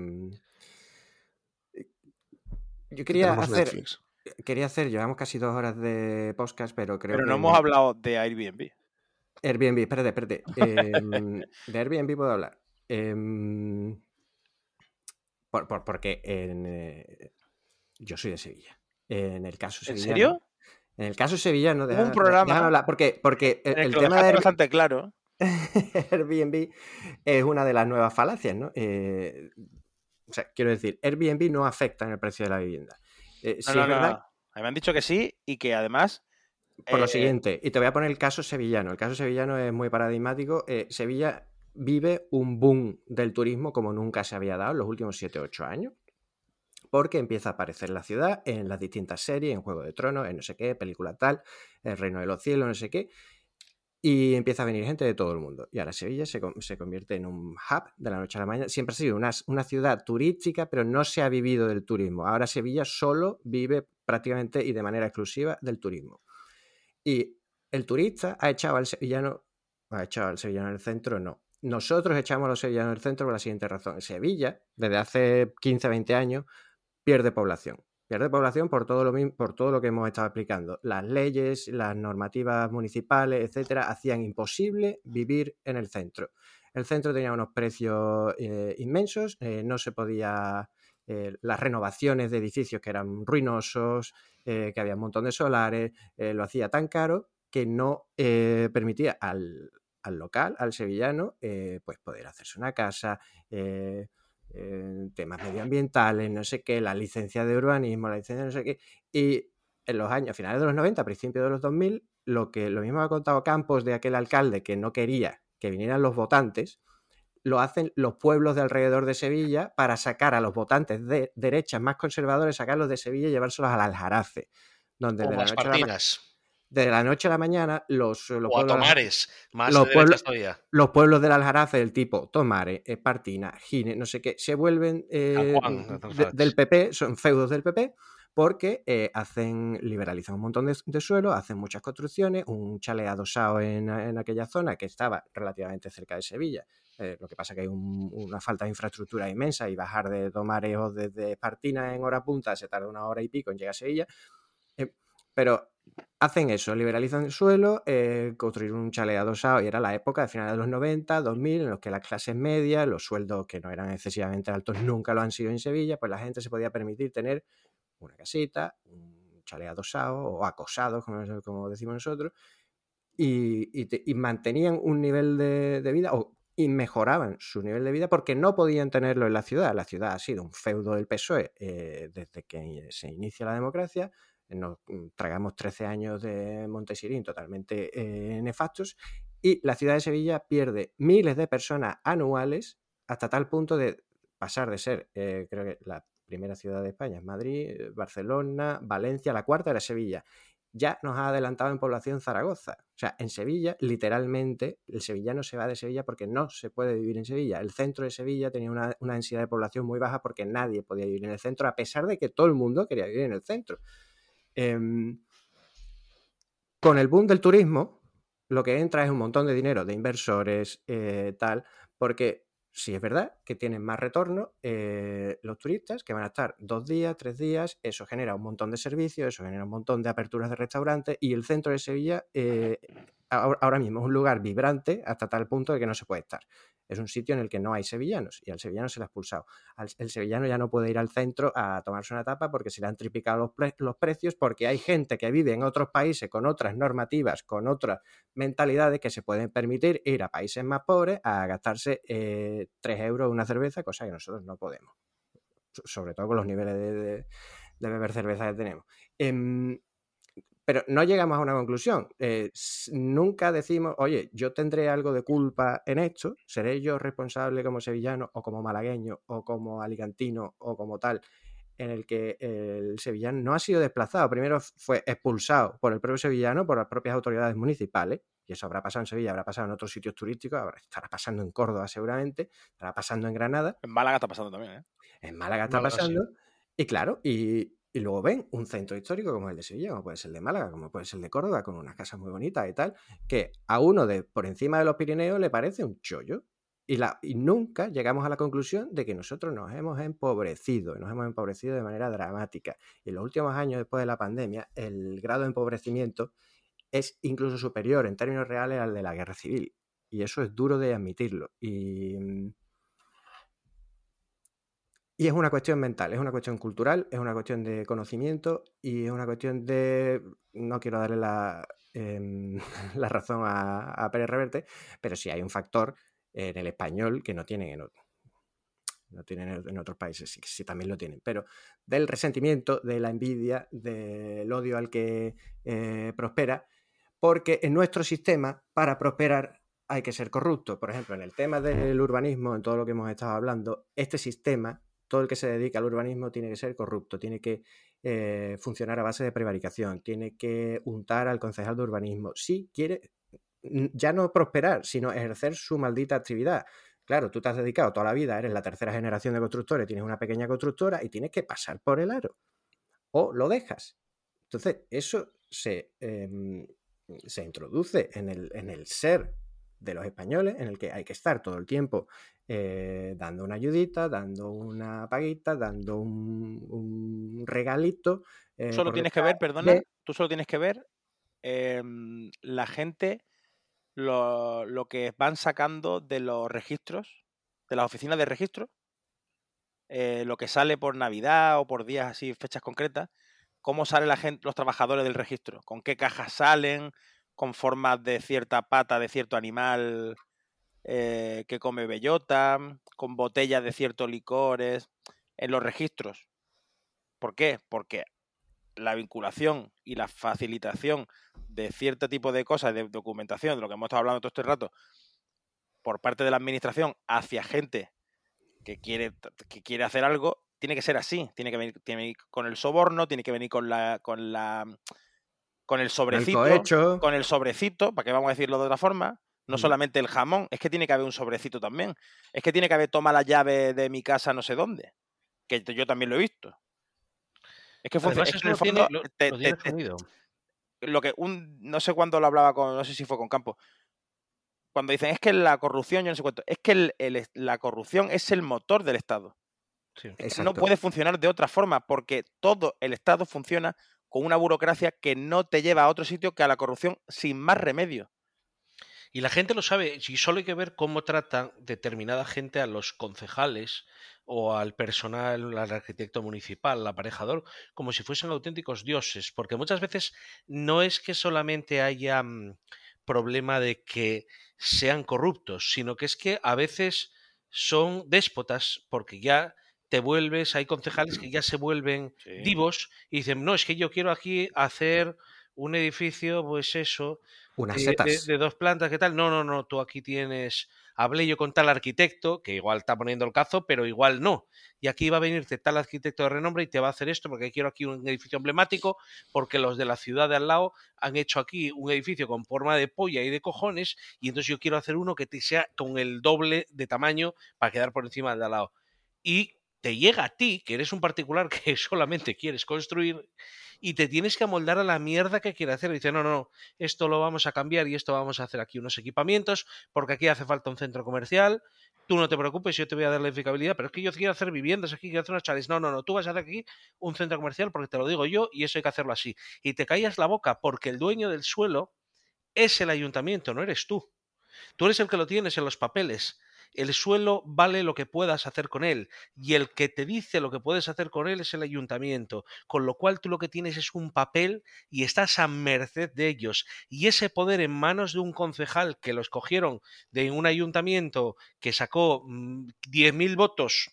yo quería Tenemos hacer, Netflix. quería hacer, llevamos casi dos horas de podcast, pero creo Pero que no hemos hablado de Airbnb. Airbnb, espérate, espérate. Eh, de Airbnb puedo hablar. Eh, por, por- porque en, eh, yo soy de Sevilla. En el caso ¿En sevillano. serio? En el caso sevillano, Hubo deja- un programa déjame hablar, porque, porque el, En el el que lo tema de dejaste Airbnb, bastante claro. Airbnb es una de las nuevas falacias, ¿no? Eh, o sea, quiero decir, Airbnb no afecta en el precio de la vivienda. Eh, No, sí no, es no, verdad, no. A mí me han dicho que sí y que además. por lo eh, siguiente, y te voy a poner el caso sevillano. El caso sevillano es muy paradigmático. Eh, Sevilla vive un boom del turismo como nunca se había dado en los últimos siete u ocho años. Porque empieza a aparecer la ciudad en las distintas series, en Juego de Tronos, en no sé qué, película tal, El Reino de los Cielos, no sé qué. Y empieza a venir gente de todo el mundo. Y ahora Sevilla se, se convierte en un hub de la noche a la mañana. Siempre ha sido una, una ciudad turística, pero no se ha vivido del turismo. Ahora Sevilla solo vive prácticamente y de manera exclusiva del turismo. Y el turista ha echado al sevillano, ha echado al sevillano en el centro, no. Nosotros echamos a los sevillanos en el centro por la siguiente razón. Sevilla, desde hace quince a veinte años, pierde población. Pierde población por todo, lo mismo, por todo lo que hemos estado explicando. Las leyes, las normativas municipales, etcétera, hacían imposible vivir en el centro. El centro tenía unos precios eh, inmensos, eh, no se podía... Eh, las renovaciones de edificios que eran ruinosos, eh, que había un montón de solares, eh, lo hacía tan caro que no eh, permitía al, al local, al sevillano, eh, pues poder hacerse una casa... Eh, Eh, temas medioambientales, no sé qué, la licencia de urbanismo, la licencia de no sé qué, y en los años, a finales de los noventa, a principios de los dos mil, lo que lo mismo ha contado Campos de aquel alcalde que no quería que vinieran los votantes, lo hacen los pueblos de alrededor de Sevilla para sacar a los votantes de derechas más conservadores, sacarlos de Sevilla y llevárselos al Aljarafe, donde O de la, más noche a la, ma- partidas. de la noche a la mañana los, los O a pueblos de Aljarafe- Tomares. Más los de pueblos- derechas todavía. los pueblos del Aljarafe del tipo Tomare, Espartina, Gine, no sé qué, se vuelven eh, San Juan, de- del P P, son feudos del P P, porque eh, hacen, liberalizan un montón de, de suelo, hacen muchas construcciones, un chalet adosado en, en aquella zona que estaba relativamente cerca de Sevilla. Eh, lo que pasa que hay un, una falta de infraestructura inmensa y bajar de Tomare o desde Espartina en hora punta se tarda una hora y pico en llegar a Sevilla. Eh, pero hacen eso, liberalizan el suelo, eh, construir un chalet adosado, y era la época de finales de los noventa, dos mil, en los que las clases medias, los sueldos que no eran excesivamente altos, nunca lo han sido en Sevilla, pues la gente se podía permitir tener una casita, un chalet adosado o acosado, como, como decimos nosotros, y, y, te, y mantenían un nivel de, de vida o y mejoraban su nivel de vida porque no podían tenerlo en la ciudad. La ciudad ha sido un feudo del P S O E eh, desde que se inicia la democracia. Nos tragamos trece años de Montesirín totalmente eh, nefastos, y la ciudad de Sevilla pierde miles de personas anuales hasta tal punto de pasar de ser, eh, creo que la primera ciudad de España es Madrid, Barcelona, Valencia, la cuarta era Sevilla. Ya nos ha adelantado en población Zaragoza. O sea, en Sevilla, literalmente, el sevillano se va de Sevilla porque no se puede vivir en Sevilla. El centro de Sevilla tenía una, una densidad de población muy baja porque nadie podía vivir en el centro, a pesar de que todo el mundo quería vivir en el centro. Eh, con el boom del turismo, lo que entra es un montón de dinero de inversores, eh, tal, porque sí es verdad que tienen más retorno eh, los turistas, que van a estar dos días, tres días, eso genera un montón de servicios, eso genera un montón de aperturas de restaurantes, y el centro de Sevilla eh, ahora, ahora mismo es un lugar vibrante hasta tal punto de que no se puede estar. Es un sitio en el que no hay sevillanos y al sevillano se le ha expulsado. Al, el sevillano ya no puede ir al centro a tomarse una tapa porque se le han triplicado los, pre los precios, porque hay gente que vive en otros países con otras normativas, con otras mentalidades, que se pueden permitir ir a países más pobres a gastarse eh, tres euros una cerveza, cosa que nosotros no podemos. Sobre todo con los niveles de, de, de beber cerveza que tenemos. Eh, Pero no llegamos a una conclusión. Eh, nunca decimos, oye, yo tendré algo de culpa en esto, seré yo responsable como sevillano o como malagueño o como alicantino o como tal, en el que el sevillano no ha sido desplazado. Primero fue expulsado por el propio sevillano, por las propias autoridades municipales, y eso habrá pasado en Sevilla, habrá pasado en otros sitios turísticos, habrá, estará pasando en Córdoba seguramente, estará pasando en Granada. En Málaga está pasando también, ¿eh? En Málaga está Málaga, pasando, sí. y claro, y... Y luego ven un centro histórico como el de Sevilla, como puede ser el de Málaga, como puede ser el de Córdoba, con unas casas muy bonitas y tal, que a uno de por encima de los Pirineos le parece un chollo. Y, la, y nunca llegamos a la conclusión de que nosotros nos hemos empobrecido, y nos hemos empobrecido de manera dramática. Y en los últimos años, después de la pandemia, el grado de empobrecimiento es incluso superior en términos reales al de la guerra civil. Y eso es duro de admitirlo. Y... Y es una cuestión mental, es una cuestión cultural, es una cuestión de conocimiento y es una cuestión de... No quiero darle la, eh, la razón a, a Pérez Reverte, pero sí hay un factor en el español que no tienen en, otro, no tienen en otros países, sí, sí también lo tienen, pero del resentimiento, de la envidia, del odio al que eh, prospera, porque en nuestro sistema, para prosperar, hay que ser corrupto. Por ejemplo, en el tema del urbanismo, en todo lo que hemos estado hablando, este sistema... Todo el que se dedica al urbanismo tiene que ser corrupto, tiene que eh, funcionar a base de prevaricación, tiene que untar al concejal de urbanismo. Si quiere ya no prosperar, sino ejercer su maldita actividad. Claro, tú te has dedicado toda la vida, eres la tercera generación de constructores, tienes una pequeña constructora y tienes que pasar por el aro. O lo dejas. Entonces, eso se, eh, se introduce en el, en el ser de los españoles, en el que hay que estar todo el tiempo eh, dando una ayudita, dando una paguita, dando un, un regalito. Eh, solo tienes que ver, perdona, de... tú solo tienes que ver eh, la gente, lo, lo que van sacando de los registros, de las oficinas de registro, eh, lo que sale por Navidad o por días así, fechas concretas, cómo sale la gente, los trabajadores del registro, con qué cajas salen, con formas de cierta pata de cierto animal eh, que come bellota, con botellas de ciertos licores, en los registros. ¿Por qué? Porque la vinculación y la facilitación de cierto tipo de cosas, de documentación, de lo que hemos estado hablando todo este rato, por parte de la administración hacia gente que quiere, que quiere hacer algo, tiene que ser así, tiene que venir, tiene que venir con el soborno, tiene que venir con la, con la, con el sobrecito, el cohecho. con el sobrecito, para que vamos a decirlo de otra forma, no mm. solamente el jamón, es que tiene que haber un sobrecito también, es que tiene que haber toma la llave de mi casa no sé dónde, que yo también lo he visto. Es que funciona, es que en el fondo lo, te, lo, te, te, lo que un, no sé cuándo lo hablaba con, no sé si fue con Campo, cuando dicen es que la corrupción, yo no sé cuánto, es que el, el, la corrupción es el motor del Estado. Sí, es que no puede funcionar de otra forma, porque todo el Estado funciona con una burocracia que no te lleva a otro sitio que a la corrupción sin más remedio. Y la gente lo sabe, y solo hay que ver cómo tratan determinada gente a los concejales o al personal, al arquitecto municipal, al aparejador, como si fuesen auténticos dioses, porque muchas veces no es que solamente haya um, problema de que sean corruptos, sino que es que a veces son déspotas, porque ya te vuelves, hay concejales que ya se vuelven sí. divos y dicen, no, es que yo quiero aquí hacer un edificio, pues eso, unas de, setas. De, de dos plantas, ¿qué tal? No, no, no, tú aquí tienes, hablé yo con tal arquitecto, que igual está poniendo el cazo, pero igual no. Y aquí va a venirte tal arquitecto de renombre y te va a hacer esto, porque quiero aquí un edificio emblemático, porque los de la ciudad de al lado han hecho aquí un edificio con forma de polla y de cojones, y entonces yo quiero hacer uno que te sea con el doble de tamaño para quedar por encima del de al lado. Y te llega a ti, que eres un particular que solamente quieres construir, y te tienes que amoldar a la mierda que quiere hacer. Y dice, no, no, no, esto lo vamos a cambiar y esto vamos a hacer aquí unos equipamientos, porque aquí hace falta un centro comercial, tú no te preocupes, yo te voy a dar la edificabilidad, pero es que yo quiero hacer viviendas aquí, quiero hacer unas chales. No, no, no, tú vas a hacer aquí un centro comercial porque te lo digo yo y eso hay que hacerlo así. Y te callas la boca porque el dueño del suelo es el ayuntamiento, no eres tú. Tú eres el que lo tienes en los papeles. El suelo vale lo que puedas hacer con él y el que te dice lo que puedes hacer con él es el ayuntamiento, con lo cual tú lo que tienes es un papel y estás a merced de ellos. Y ese poder en manos de un concejal que lo escogieron de un ayuntamiento que sacó diez mil votos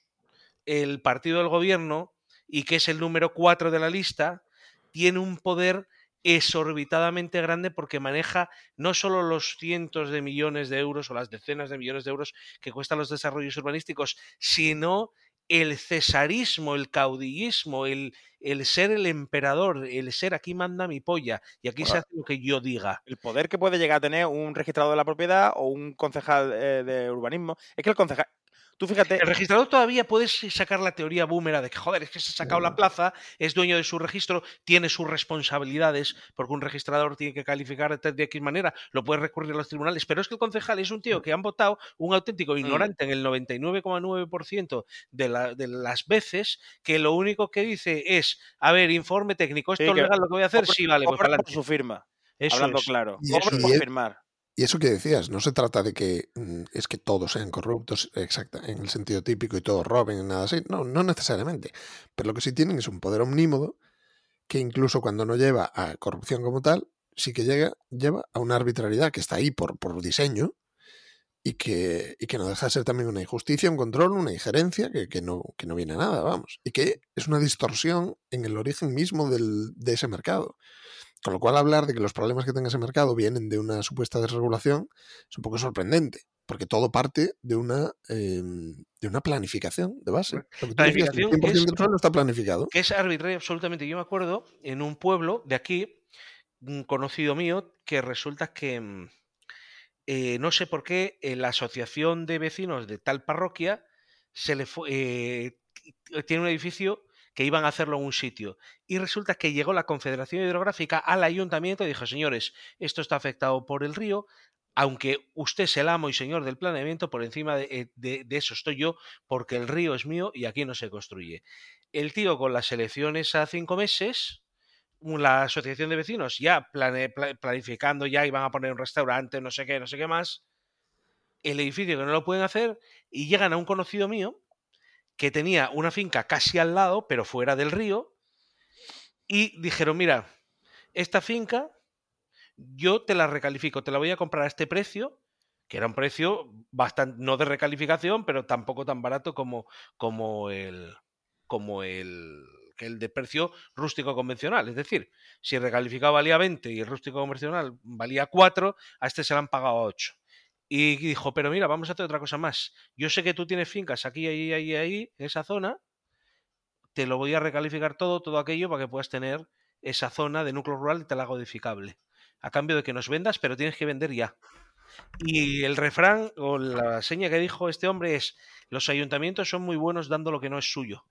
el partido del gobierno y que es el número cuatro de la lista, tiene un poder exorbitadamente grande porque maneja no solo los cientos de millones de euros o las decenas de millones de euros que cuestan los desarrollos urbanísticos, sino el cesarismo, el caudillismo, el, el ser el emperador, el ser aquí manda mi polla y aquí bueno, se hace lo que yo diga. El poder que puede llegar a tener un registrador de la propiedad o un concejal eh, de urbanismo es que el concejal... Tú fíjate. El registrador todavía puedes sacar la teoría boomerang de que, joder, es que se ha sacado la plaza, es dueño de su registro, tiene sus responsabilidades, porque un registrador tiene que calificar de X manera, lo puede recurrir a los tribunales, pero es que el concejal es un tío que han votado un auténtico ignorante mm. en el noventa y nueve coma nueve por ciento de, la, de las veces, que lo único que dice es, a ver, informe técnico, ¿esto sí, es legal lo que voy a hacer? Sí, vale, pues para adelante. Su firma, eso hablando es. claro, y cobra por firmar. Y eso que decías, no se trata de que mm, es que todos sean corruptos, exacta, en el sentido típico y todos roben, nada así. No, no necesariamente. Pero lo que sí tienen es un poder omnímodo que incluso cuando no lleva a corrupción como tal, sí que llega, lleva a una arbitrariedad que está ahí por, por diseño y que, y que no deja de ser también una injusticia, un control, una injerencia que, que, no, que no viene a nada, vamos. Y que es una distorsión en el origen mismo del, de ese mercado. Con lo cual hablar de que los problemas que tenga ese mercado vienen de una supuesta desregulación es un poco sorprendente, porque todo parte de una eh, de una planificación de base. Lo que tú planificación decías, el cien por ciento es, del suelo está planificado. Que es arbitrario absolutamente. Yo me acuerdo en un pueblo de aquí, un conocido mío, que resulta que eh, no sé por qué en la asociación de vecinos de tal parroquia se le fue, eh, tiene un edificio que iban a hacerlo en un sitio. Y resulta que llegó la Confederación Hidrográfica al ayuntamiento y dijo, señores, esto está afectado por el río, aunque usted es el amo y señor del planeamiento, por encima de, de, de eso estoy yo, porque el río es mío y aquí no se construye. El tío con las elecciones a cinco meses, la asociación de vecinos ya plane, planificando, ya iban a poner un restaurante, no sé qué, no sé qué más, el edificio que no lo pueden hacer y llegan a un conocido mío que tenía una finca casi al lado, pero fuera del río, y dijeron, mira, esta finca yo te la recalifico, te la voy a comprar a este precio, que era un precio bastante, no de recalificación, pero tampoco tan barato como, como el como el, el de precio rústico convencional. Es decir, si el recalificado valía veinte y el rústico convencional valía cuatro, a este se le han pagado ocho. Y dijo, pero mira, vamos a hacer otra cosa más. Yo sé que tú tienes fincas aquí, ahí, ahí, ahí, en esa zona. Te lo voy a recalificar todo, todo aquello, para que puedas tener esa zona de núcleo rural y te la hago edificable. A cambio de que nos vendas, pero tienes que vender ya. Y el refrán o la seña que dijo este hombre es, los ayuntamientos son muy buenos dando lo que no es suyo.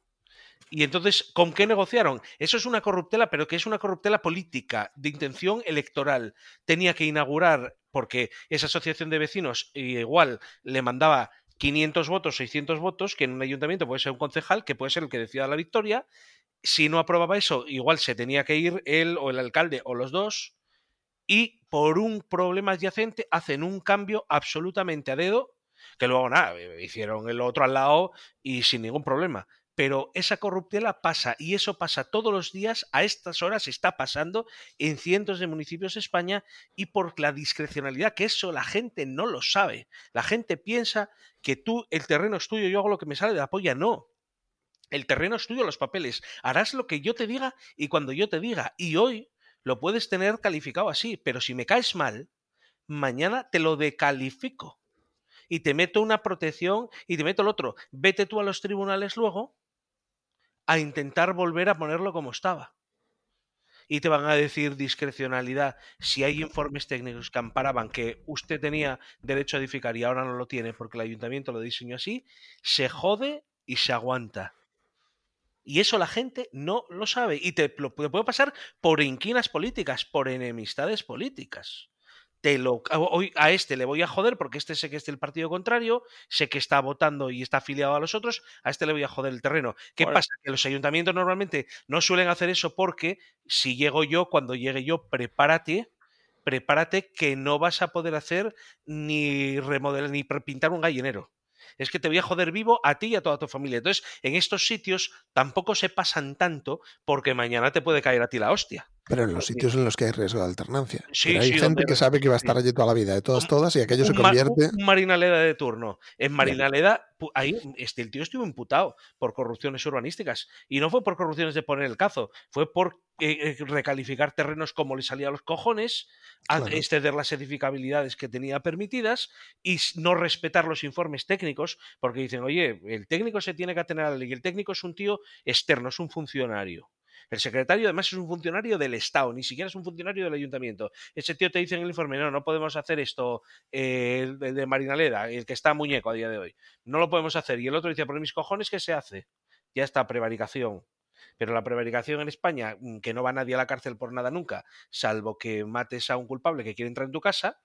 Y entonces, ¿con qué negociaron? Eso es una corruptela, pero que es una corruptela política, de intención electoral. Tenía que inaugurar, porque esa asociación de vecinos igual le mandaba quinientos votos, seiscientos votos, que en un ayuntamiento puede ser un concejal, que puede ser el que decida la victoria. Si no aprobaba eso, igual se tenía que ir él o el alcalde o los dos, y por un problema adyacente hacen un cambio absolutamente a dedo, que luego nada, hicieron el otro al lado y sin ningún problema. Pero esa corruptela pasa, y eso pasa todos los días, a estas horas está pasando en cientos de municipios de España, y por la discrecionalidad, que eso la gente no lo sabe. La gente piensa que tú, el terreno es tuyo, yo hago lo que me sale de la polla. No. El terreno es tuyo, los papeles. Harás lo que yo te diga y cuando yo te diga. Y hoy lo puedes tener calificado así, pero si me caes mal, mañana te lo decalifico. Y te meto una protección y te meto el otro. Vete tú a los tribunales luego a intentar volver a ponerlo como estaba. Y te van a decir discrecionalidad. Si hay informes técnicos que amparaban que usted tenía derecho a edificar y ahora no lo tiene porque el ayuntamiento lo diseñó así, se jode y se aguanta. Y eso la gente no lo sabe. Y te, lo, te puede pasar por inquinas políticas, por enemistades políticas. te lo, hoy a este le voy a joder porque este sé que es del partido contrario, sé que está votando y está afiliado a los otros, a este le voy a joder el terreno. ¿Qué Bueno. pasa? Que los ayuntamientos normalmente no suelen hacer eso porque si llego yo, cuando llegue yo, prepárate, prepárate que no vas a poder hacer ni remodelar ni pintar un gallinero. Es que te voy a joder vivo a ti y a toda tu familia. Entonces, en estos sitios tampoco se pasan tanto porque mañana te puede caer a ti la hostia. Pero en los sitios en los que hay riesgo de alternancia. Sí, Pero hay sí, gente donde- que sabe que va a estar sí. allí toda la vida, de todas, Un- todas, y aquello se un, ma- convierte... un Marinaleda de turno. En Marinaleda, pu- ahí este, el tío estuvo imputado por corrupciones urbanísticas. Y no fue por corrupciones de poner el cazo, fue por eh, eh, recalificar terrenos como le salía a los cojones, a- Claro. exceder las edificabilidades que tenía permitidas y s- no respetar los informes técnicos, porque dicen, oye, el técnico se tiene que atener a la ley. El técnico es un tío externo, es un funcionario. El secretario además es un funcionario del Estado, ni siquiera es un funcionario del ayuntamiento. Ese tío te dice en el informe, no, no podemos hacer esto, eh, el de, de Marinaleda, el que está muñeco a día de hoy. No lo podemos hacer. Y el otro dice, por mis cojones, ¿qué se hace? Ya está, prevaricación. Pero la prevaricación en España, que no va nadie a la cárcel por nada nunca, salvo que mates a un culpable que quiere entrar en tu casa,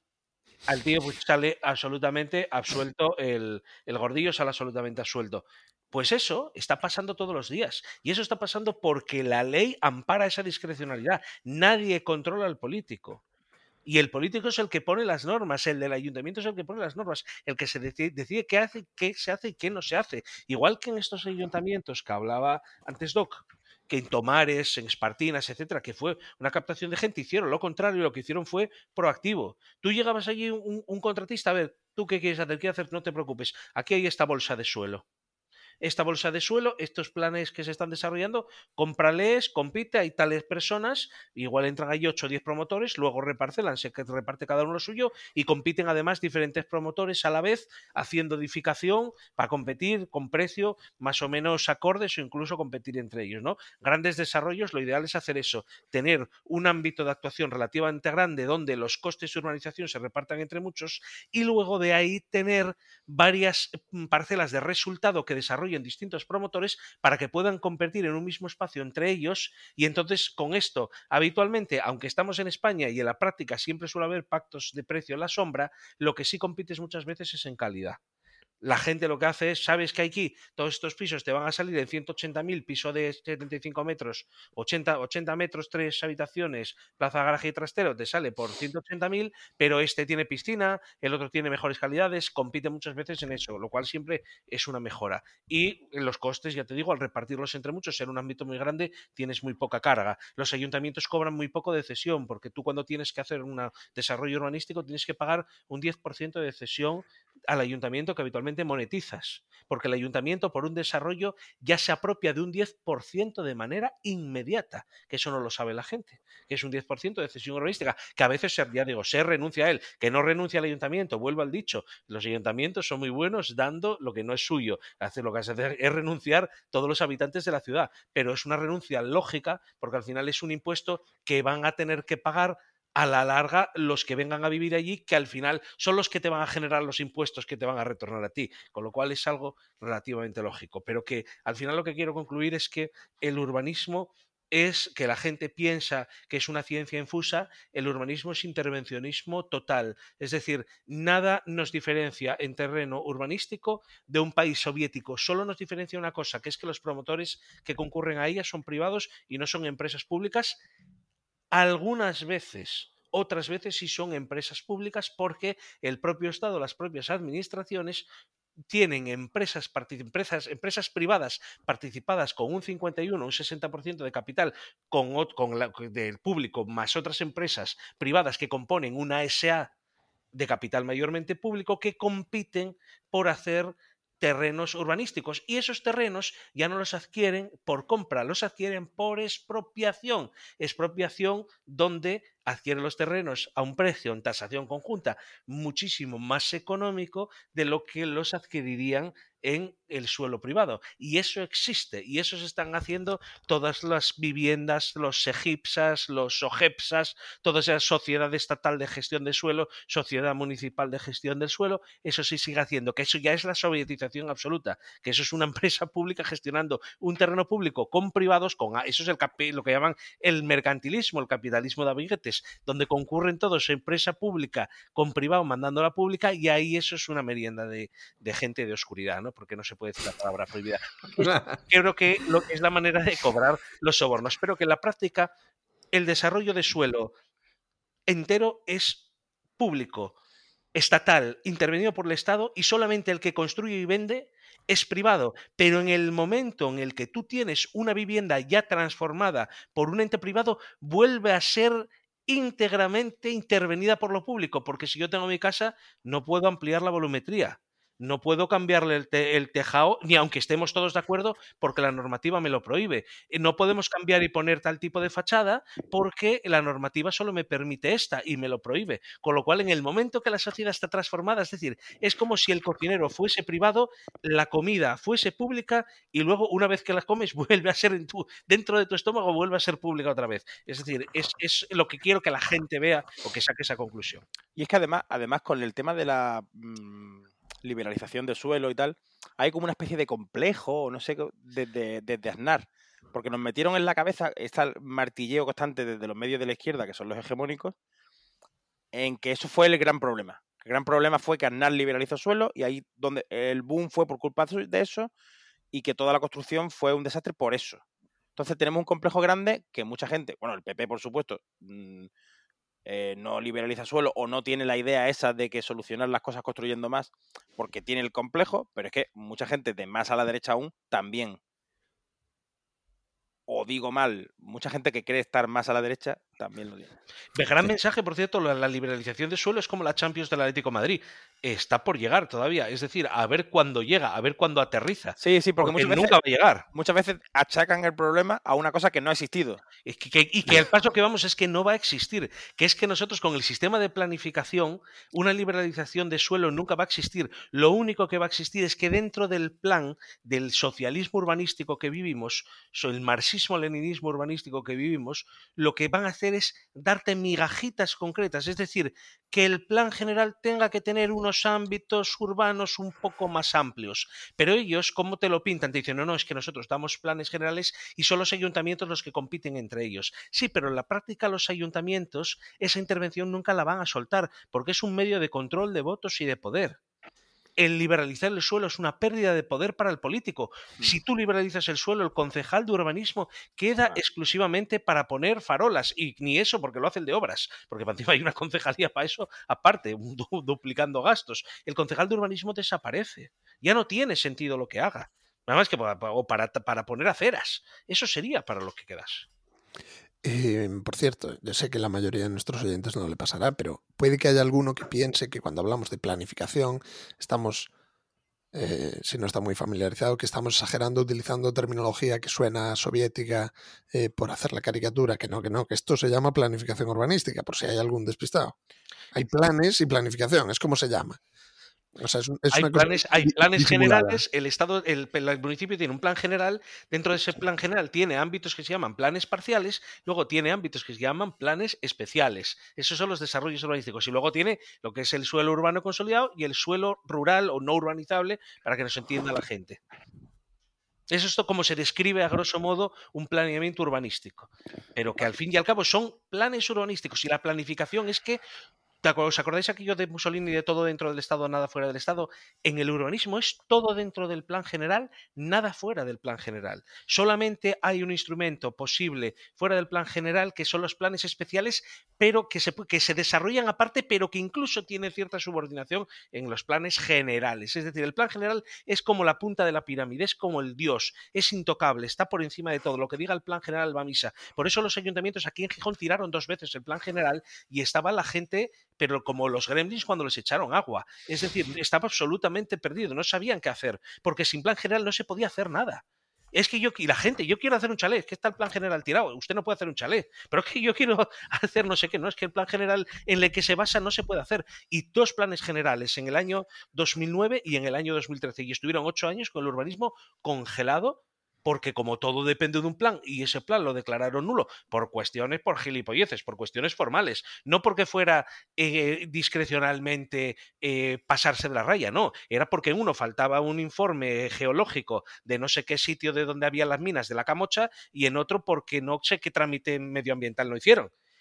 al tío pues sale absolutamente absuelto, el, el gordillo sale absolutamente absuelto. Pues eso está pasando todos los días. Y eso está pasando porque la ley ampara esa discrecionalidad. Nadie controla al político. Y el político es el que pone las normas, el del ayuntamiento es el que pone las normas, el que se decide, decide qué hace, qué se hace y qué no se hace. Igual que en estos ayuntamientos que hablaba antes Doc, que en Tomares, en Espartinas, etcétera, que fue una captación de gente, hicieron lo contrario, lo que hicieron fue proactivo. Tú llegabas allí un, un contratista, a ver, ¿tú qué quieres hacer? ¿Qué hacer? No te preocupes, aquí hay esta bolsa de suelo. Esta bolsa de suelo, estos planes que se están desarrollando, cómprales, compite, hay tales personas, igual entran ahí ocho o diez promotores, luego reparcelan, se reparte cada uno lo suyo y compiten además diferentes promotores a la vez haciendo edificación para competir con precio más o menos acordes o incluso competir entre ellos, ¿no? Grandes desarrollos, lo ideal es hacer eso, tener un ámbito de actuación relativamente grande donde los costes de urbanización se repartan entre muchos y luego de ahí tener varias parcelas de resultado que desarrollen distintos promotores para que puedan competir en un mismo espacio entre ellos y entonces con esto habitualmente, aunque estamos en España y en la práctica siempre suele haber pactos de precio en la sombra, lo que sí compites muchas veces es en calidad. La gente lo que hace es, sabes que aquí todos estos pisos te van a salir en ciento ochenta mil, piso de setenta y cinco metros, ochenta, ochenta metros, tres habitaciones, plaza, garaje y trastero, te sale por ciento ochenta mil, pero este tiene piscina, el otro tiene mejores calidades, compite muchas veces en eso, lo cual siempre es una mejora. Y los costes, ya te digo, al repartirlos entre muchos, en un ámbito muy grande, tienes muy poca carga. Los ayuntamientos cobran muy poco de cesión, porque tú cuando tienes que hacer un desarrollo urbanístico tienes que pagar un diez por ciento de cesión al ayuntamiento que habitualmente monetizas, porque el ayuntamiento por un desarrollo ya se apropia de un diez por ciento de manera inmediata, que eso no lo sabe la gente, que es un diez por ciento de cesión urbanística, que a veces, ya digo, se renuncia a él, que no renuncia al ayuntamiento, vuelvo al dicho, los ayuntamientos son muy buenos dando lo que no es suyo, hacer lo que hace es renunciar todos los habitantes de la ciudad, pero es una renuncia lógica, porque al final es un impuesto que van a tener que pagar a la larga los que vengan a vivir allí, que al final son los que te van a generar los impuestos que te van a retornar a ti, con lo cual es algo relativamente lógico, pero que al final lo que quiero concluir es que el urbanismo es que la gente piensa que es una ciencia infusa, el urbanismo es intervencionismo total, es decir, nada nos diferencia en terreno urbanístico de un país soviético, solo nos diferencia una cosa, que es que los promotores que concurren a ella son privados y no son empresas públicas. Algunas veces, otras veces sí son empresas públicas porque el propio Estado, las propias administraciones tienen empresas, empresas, empresas privadas participadas con un cincuenta y uno, un sesenta por ciento de capital con, con la, del público más otras empresas privadas que componen una S A de capital mayormente público que compiten por hacer terrenos urbanísticos y esos terrenos ya no los adquieren por compra, los adquieren por expropiación, expropiación donde adquieren los terrenos a un precio en tasación conjunta muchísimo más económico de lo que los adquirirían en el suelo privado. Y eso existe, y eso se están haciendo todas las viviendas, los SEGIPSAS, los SOGEPSAS, toda esa sociedad estatal de gestión de suelo, sociedad municipal de gestión del suelo, eso sí sigue haciendo, que eso ya es la sovietización absoluta, que eso es una empresa pública gestionando un terreno público con privados, con eso es el lo que llaman el mercantilismo, el capitalismo de amiguetes, grandes, donde concurren todos, empresa pública con privado mandando a la pública, y ahí eso es una merienda de, de gente de oscuridad, ¿no? Porque no se puede decir la palabra prohibida. Creo que lo, es la manera de cobrar los sobornos, pero que en la práctica el desarrollo de suelo entero es público, estatal, intervenido por el Estado, y solamente el que construye y vende es privado. Pero en el momento en el que tú tienes una vivienda ya transformada por un ente privado, vuelve a ser íntegramente intervenida por lo público, porque si yo tengo mi casa no puedo ampliar la volumetría, no puedo cambiarle el, te el tejado, ni aunque estemos todos de acuerdo, porque la normativa me lo prohíbe. No podemos cambiar y poner tal tipo de fachada porque la normativa solo me permite esta y me lo prohíbe. Con lo cual, en el momento que la sociedad está transformada, es decir, es como si el cocinero fuese privado, la comida fuese pública, y luego, una vez que la comes, vuelve a ser en tu, dentro de tu estómago, vuelve a ser pública otra vez. Es decir, es, es lo que quiero que la gente vea o que saque esa conclusión. Y es que además, además con el tema de la mmm, liberalización del suelo y tal, hay como una especie de complejo, o no sé, desde, desde Aznar, porque nos metieron en la cabeza este martilleo constante desde los medios de la izquierda, que son los hegemónicos, en que eso fue el gran problema. El gran problema fue que Aznar liberalizó el suelo, y ahí donde el boom fue por culpa de eso, y que toda la construcción fue un desastre por eso. Entonces tenemos un complejo grande que mucha gente, bueno, el P P por supuesto, mmm, Eh, no liberaliza suelo o no tiene la idea esa de que solucionar las cosas construyendo más, porque tiene el complejo, pero es que mucha gente de más a la derecha aún también, o digo mal, mucha gente que cree estar más a la derecha también lo tiene. El gran sí. mensaje, por cierto, la, la liberalización de suelo es como la Champions del Atlético de Madrid. Está por llegar todavía, es decir, a ver cuándo llega, a ver cuándo aterriza. Sí, sí, porque, porque muchas nunca veces, va a llegar. Muchas veces achacan el problema a una cosa que no ha existido. Y que, que, y que el paso que vamos es que no va a existir, que es que nosotros con el sistema de planificación, una liberalización de suelo nunca va a existir. Lo único que va a existir es que dentro del plan del socialismo urbanístico que vivimos, el marxismo-leninismo urbanístico que vivimos, lo que van a hacer es darte migajitas concretas, es decir, que el plan general tenga que tener unos ámbitos urbanos un poco más amplios, pero ellos, ¿cómo te lo pintan? Te dicen, no, no, es que nosotros damos planes generales y son los ayuntamientos los que compiten entre ellos. Sí, pero en la práctica los ayuntamientos esa intervención nunca la van a soltar, porque es un medio de control de votos y de poder. El liberalizar el suelo es una pérdida de poder para el político. Si tú liberalizas el suelo, el concejal de urbanismo queda exclusivamente para poner farolas, y ni eso porque lo hace el de obras, porque para encima hay una concejalía para eso aparte, du duplicando gastos. El concejal de urbanismo desaparece. Ya no tiene sentido lo que haga. Nada más que para, para, para poner aceras. Eso sería para lo que quedas. Eh, por cierto, yo sé que la mayoría de nuestros oyentes no le pasará, pero puede que haya alguno que piense que cuando hablamos de planificación estamos, eh, si no está muy familiarizado, que estamos exagerando utilizando terminología que suena soviética eh, por hacer la caricatura, que no, que no, que esto se llama planificación urbanística, por si hay algún despistado. Hay planes y planificación, es como se llama. O sea, es, es hay, una planes, cosa hay planes disimulada. generales, el Estado, el, el municipio tiene un plan general, dentro de ese plan general tiene ámbitos que se llaman planes parciales, luego tiene ámbitos que se llaman planes especiales. Esos son los desarrollos urbanísticos. Y luego tiene lo que es el suelo urbano consolidado y el suelo rural o no urbanizable, para que nos entienda la gente. Es esto como se describe a grosso modo un planeamiento urbanístico, pero que al fin y al cabo son planes urbanísticos, y la planificación es que, ¿os acordáis aquello de Mussolini de todo dentro del Estado, nada fuera del Estado? En el urbanismo es todo dentro del plan general, nada fuera del plan general. Solamente hay un instrumento posible fuera del plan general, que son los planes especiales, pero que se, que se desarrollan aparte, pero que incluso tienen cierta subordinación en los planes generales. Es decir, el plan general es como la punta de la pirámide, es como el dios, es intocable, está por encima de todo. Lo que diga el plan general va a misa. Por eso los ayuntamientos aquí en Gijón tiraron dos veces el plan general y estaba la gente, pero como los gremlins cuando les echaron agua. Es decir, estaba absolutamente perdido, no sabían qué hacer, porque sin plan general no se podía hacer nada. Es que yo, y la gente, yo quiero hacer un chalet, es que está el plan general tirado, usted no puede hacer un chalet, pero es que yo quiero hacer no sé qué, no, es que el plan general en el que se basa no se puede hacer. Y dos planes generales en el año dos mil nueve y en el año dos mil trece, y estuvieron ocho años con el urbanismo congelado, porque como todo depende de un plan, y ese plan lo declararon nulo por cuestiones, por gilipolleces, por cuestiones formales, no porque fuera eh, discrecionalmente eh, pasarse de la raya, no, era porque en uno faltaba un informe geológico de no sé qué sitio de donde había las minas de la Camocha, y en otro porque no sé qué trámite medioambiental no hicieron.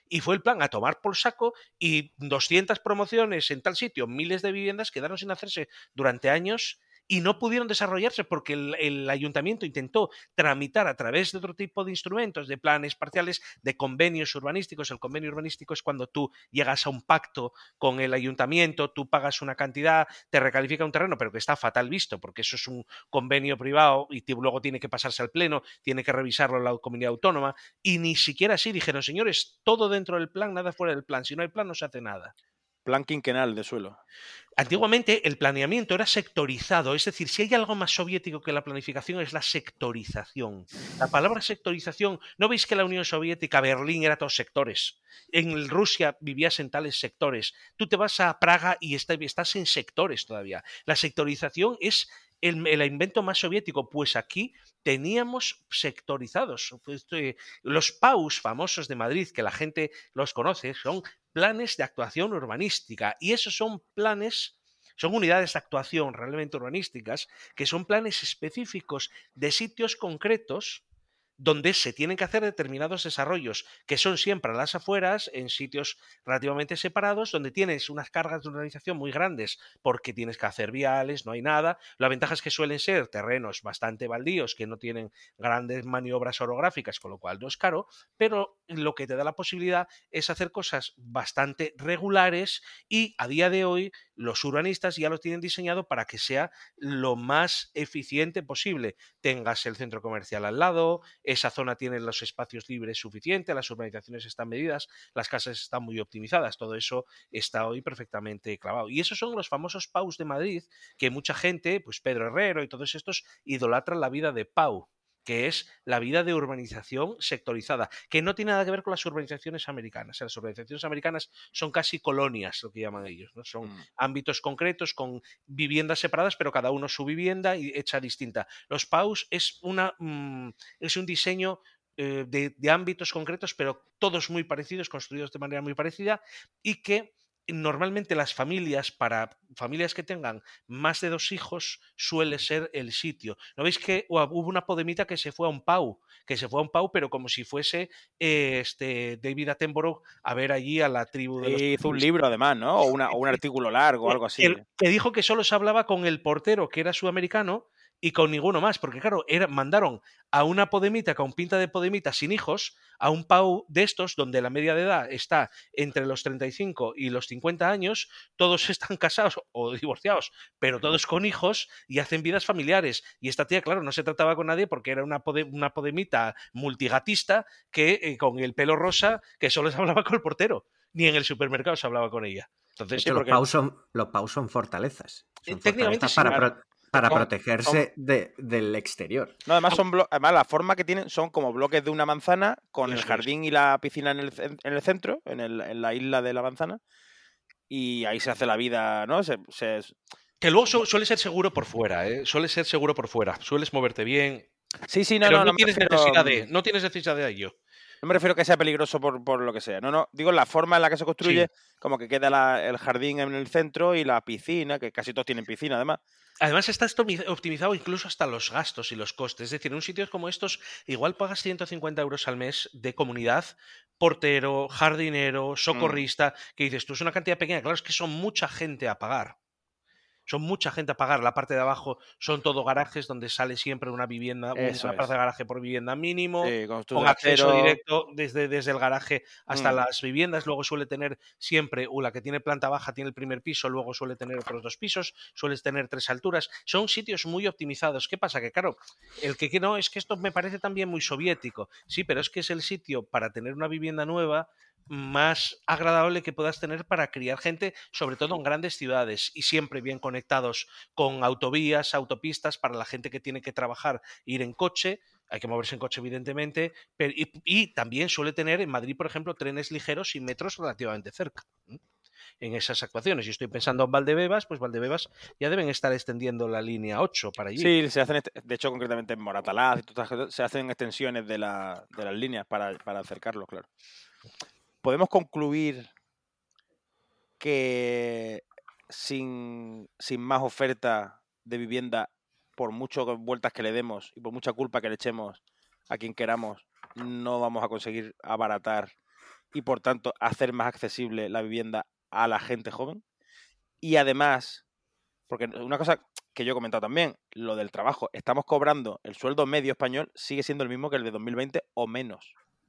Y fue el plan a tomar por saco y doscientas promociones en tal sitio, miles de viviendas quedaron sin hacerse durante años y no pudieron desarrollarse porque el, el ayuntamiento intentó tramitar a través de otro tipo de instrumentos, de planes parciales, de convenios urbanísticos. El convenio urbanístico es cuando tú llegas a un pacto con el ayuntamiento, tú pagas una cantidad, te recalifica un terreno, pero que está fatal visto porque eso es un convenio privado y luego tiene que pasarse al pleno, tiene que revisarlo la comunidad autónoma y ni siquiera así dijeron, señores, todo dentro del plan, nada fuera del plan. Si no hay plan, no se hace nada. Plan quinquenal de suelo. Antiguamente el planeamiento era sectorizado, es decir, si hay algo más soviético que la planificación es la sectorización. La palabra sectorización, ¿no veis que la Unión Soviética, Berlín, era todos sectores? En Rusia vivías en tales sectores. Tú te vas a Praga y estás en sectores todavía. La sectorización es el, el invento más soviético, pues aquí teníamos sectorizados. Pues, eh, los P A Us famosos de Madrid, que la gente los conoce, son planes de actuación urbanística y esos son planes, son unidades de actuación realmente urbanísticas que son planes específicos de sitios concretos donde se tienen que hacer determinados desarrollos que son siempre a las afueras, en sitios relativamente separados, donde tienes unas cargas de urbanización muy grandes porque tienes que hacer viales, no hay nada. La ventaja es que suelen ser terrenos bastante baldíos que no tienen grandes maniobras orográficas, con lo cual no es caro, pero lo que te da la posibilidad es hacer cosas bastante regulares y a día de hoy los urbanistas ya lo tienen diseñado para que sea lo más eficiente posible. Tengas el centro comercial al lado, esa zona tiene los espacios libres suficientes, las urbanizaciones están medidas, las casas están muy optimizadas, todo eso está hoy perfectamente clavado. Y esos son los famosos P A Us de Madrid, que mucha gente, pues Pedro Herrero y todos estos, idolatran la vida de P A U, que es la vida de urbanización sectorizada, que no tiene nada que ver con las urbanizaciones americanas. Las urbanizaciones americanas son casi colonias, lo que llaman ellos, ¿no? Son mm. ámbitos concretos con viviendas separadas, pero cada uno su vivienda y hecha distinta. Los P A Us es, una, mmm, es un diseño eh, de, de ámbitos concretos, pero todos muy parecidos, construidos de manera muy parecida y que normalmente las familias, para familias que tengan más de dos hijos, suele ser el sitio. ¿No veis que hubo una podemita que se fue a un P A U? Que se fue a un P A U, pero como si fuese eh, este David Attenborough a ver allí a la tribu de los... Y hizo un libro además, ¿no? O, una, o un artículo largo o algo así. El, que dijo que solo se hablaba con el portero, que era sudamericano, y con ninguno más, porque claro, era, mandaron a una podemita con pinta de podemita sin hijos, a un P A U de estos, donde la media de edad está entre los treinta y cinco y los cincuenta años, todos están casados o divorciados, pero todos con hijos y hacen vidas familiares. Y esta tía, claro, no se trataba con nadie porque era una, pode, una podemita multigatista que eh, con el pelo rosa, que solo se hablaba con el portero, ni en el supermercado se hablaba con ella. Entonces, sí, porque... los, P A U son, los P A U son fortalezas. Son técnicamente fortalezas sí, para, claro. pro, para son, protegerse son... De, del exterior. No, además, son blo... además, la forma que tienen son como bloques de una manzana con el jardín y la piscina en el, en el centro, en, el, en la isla de la manzana, y ahí se hace la vida, ¿no? Se, se... Que luego su, suele ser seguro por fuera, ¿eh? Suele ser seguro por fuera. Sueles moverte bien. Sí, sí, no, pero no, no, no tienes refiero... necesidad de, no tienes necesidad de ello. No me refiero a que sea peligroso por, por lo que sea. No, no. Digo la forma en la que se construye, sí. Como que queda la, el jardín en el centro y la piscina, que casi todos tienen piscina, además. Además está optimizado incluso hasta los gastos y los costes. Es decir, en un sitio como estos, igual pagas ciento cincuenta euros al mes de comunidad, portero, jardinero, socorrista, mm. que dices, tú es una cantidad pequeña. Claro, es que son mucha gente a pagar. Son mucha gente a pagar. La parte de abajo son todo garajes donde sale siempre una vivienda, Eso una es. plaza de garaje por vivienda mínimo, sí, con, con acceso directo desde, desde el garaje hasta mm. las viviendas. Luego suele tener siempre, uh, la que tiene planta baja tiene el primer piso, luego suele tener otros dos pisos, sueles tener tres alturas. Son sitios muy optimizados. ¿Qué pasa? Que claro, el que no, es que esto me parece también muy soviético. Sí, pero es que es el sitio para tener una vivienda nueva más agradable que puedas tener para criar gente, sobre todo en grandes ciudades y siempre bien conectados con autovías, autopistas para la gente que tiene que trabajar, ir en coche, hay que moverse en coche evidentemente, pero, y, y también suele tener en Madrid, por ejemplo, trenes ligeros y metros relativamente cerca en esas actuaciones. Y estoy pensando en Valdebebas, pues Valdebebas ya deben estar extendiendo la línea ocho para allí. Sí, se hacen, de hecho concretamente en Moratalaz y todas las cosas, se hacen extensiones de, la, de las líneas para, para acercarlos, claro. ¿Podemos concluir que sin, sin más oferta de vivienda, por muchas vueltas que le demos y por mucha culpa que le echemos a quien queramos, no vamos a conseguir abaratar y por tanto hacer más accesible la vivienda a la gente joven. Y además, porque una cosa que yo he comentado también, lo del trabajo, estamos cobrando, el sueldo medio español sigue siendo el mismo que el de dos mil veinte o menos.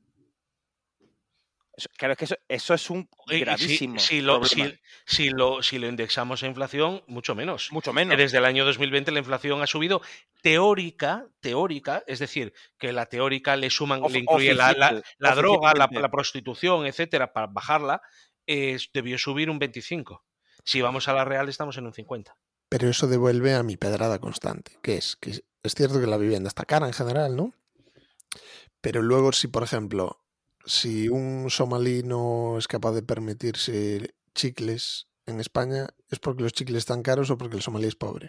Eso, claro, es que eso, eso es un gravísimo si, si, lo, problema. Si, si, lo, si lo indexamos a inflación, mucho menos. Mucho menos. Que desde el año dos mil veinte la inflación ha subido teórica, teórica, es decir, que la teórica le suman, Of, le incluye oficial, la, la, la droga, la, la prostitución, etcétera, para bajarla, eh, debió subir un veinticinco. Si vamos a la real estamos en un cincuenta. Pero eso devuelve a mi pedrada constante, que es que es cierto que la vivienda está cara en general, ¿no? Pero luego si, por ejemplo, si un somalí no es capaz de permitirse chicles en España, ¿es porque los chicles están caros o porque el somalí es pobre?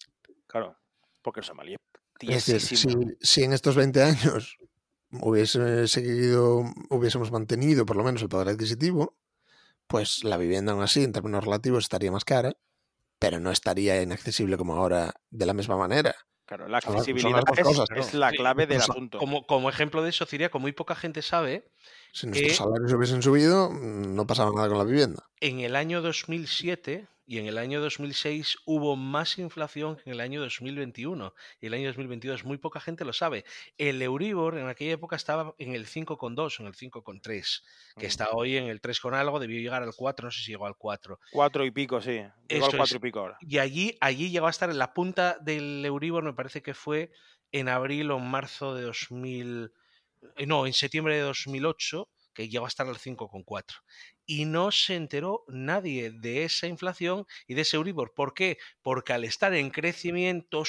Claro, porque el somalí es Es decir, si, si en estos veinte años hubiese seguido, hubiésemos mantenido por lo menos el poder adquisitivo, pues la vivienda aún así, en términos relativos, estaría más cara, pero no estaría inaccesible como ahora de la misma manera. Claro, la accesibilidad son, son es, cosas, es ¿no? la Sí, clave del como, asunto. Como, como ejemplo de eso, Ciria, como muy poca gente sabe... Si nuestros salarios hubiesen subido, no pasaba nada con la vivienda. En el año dos mil siete y en el año dos mil seis hubo más inflación que en el año dos mil veintiuno. Y el año dos mil veintidós muy poca gente lo sabe. El Euribor en aquella época estaba en el cinco coma dos, en el cinco coma tres, que está hoy en el tres con algo, debió llegar al cuatro, no sé si llegó al cuatro. Cuatro y pico, sí. Llegó al cuatro es. y pico ahora. Y allí, allí llegó a estar en la punta del Euribor, me parece que fue en abril o en marzo de dos mil... No, en septiembre de dos mil ocho, que llegó a estar al cinco coma cuatro. Y no se enteró nadie de esa inflación y de ese Euribor. ¿Por qué? Porque al estar en crecimiento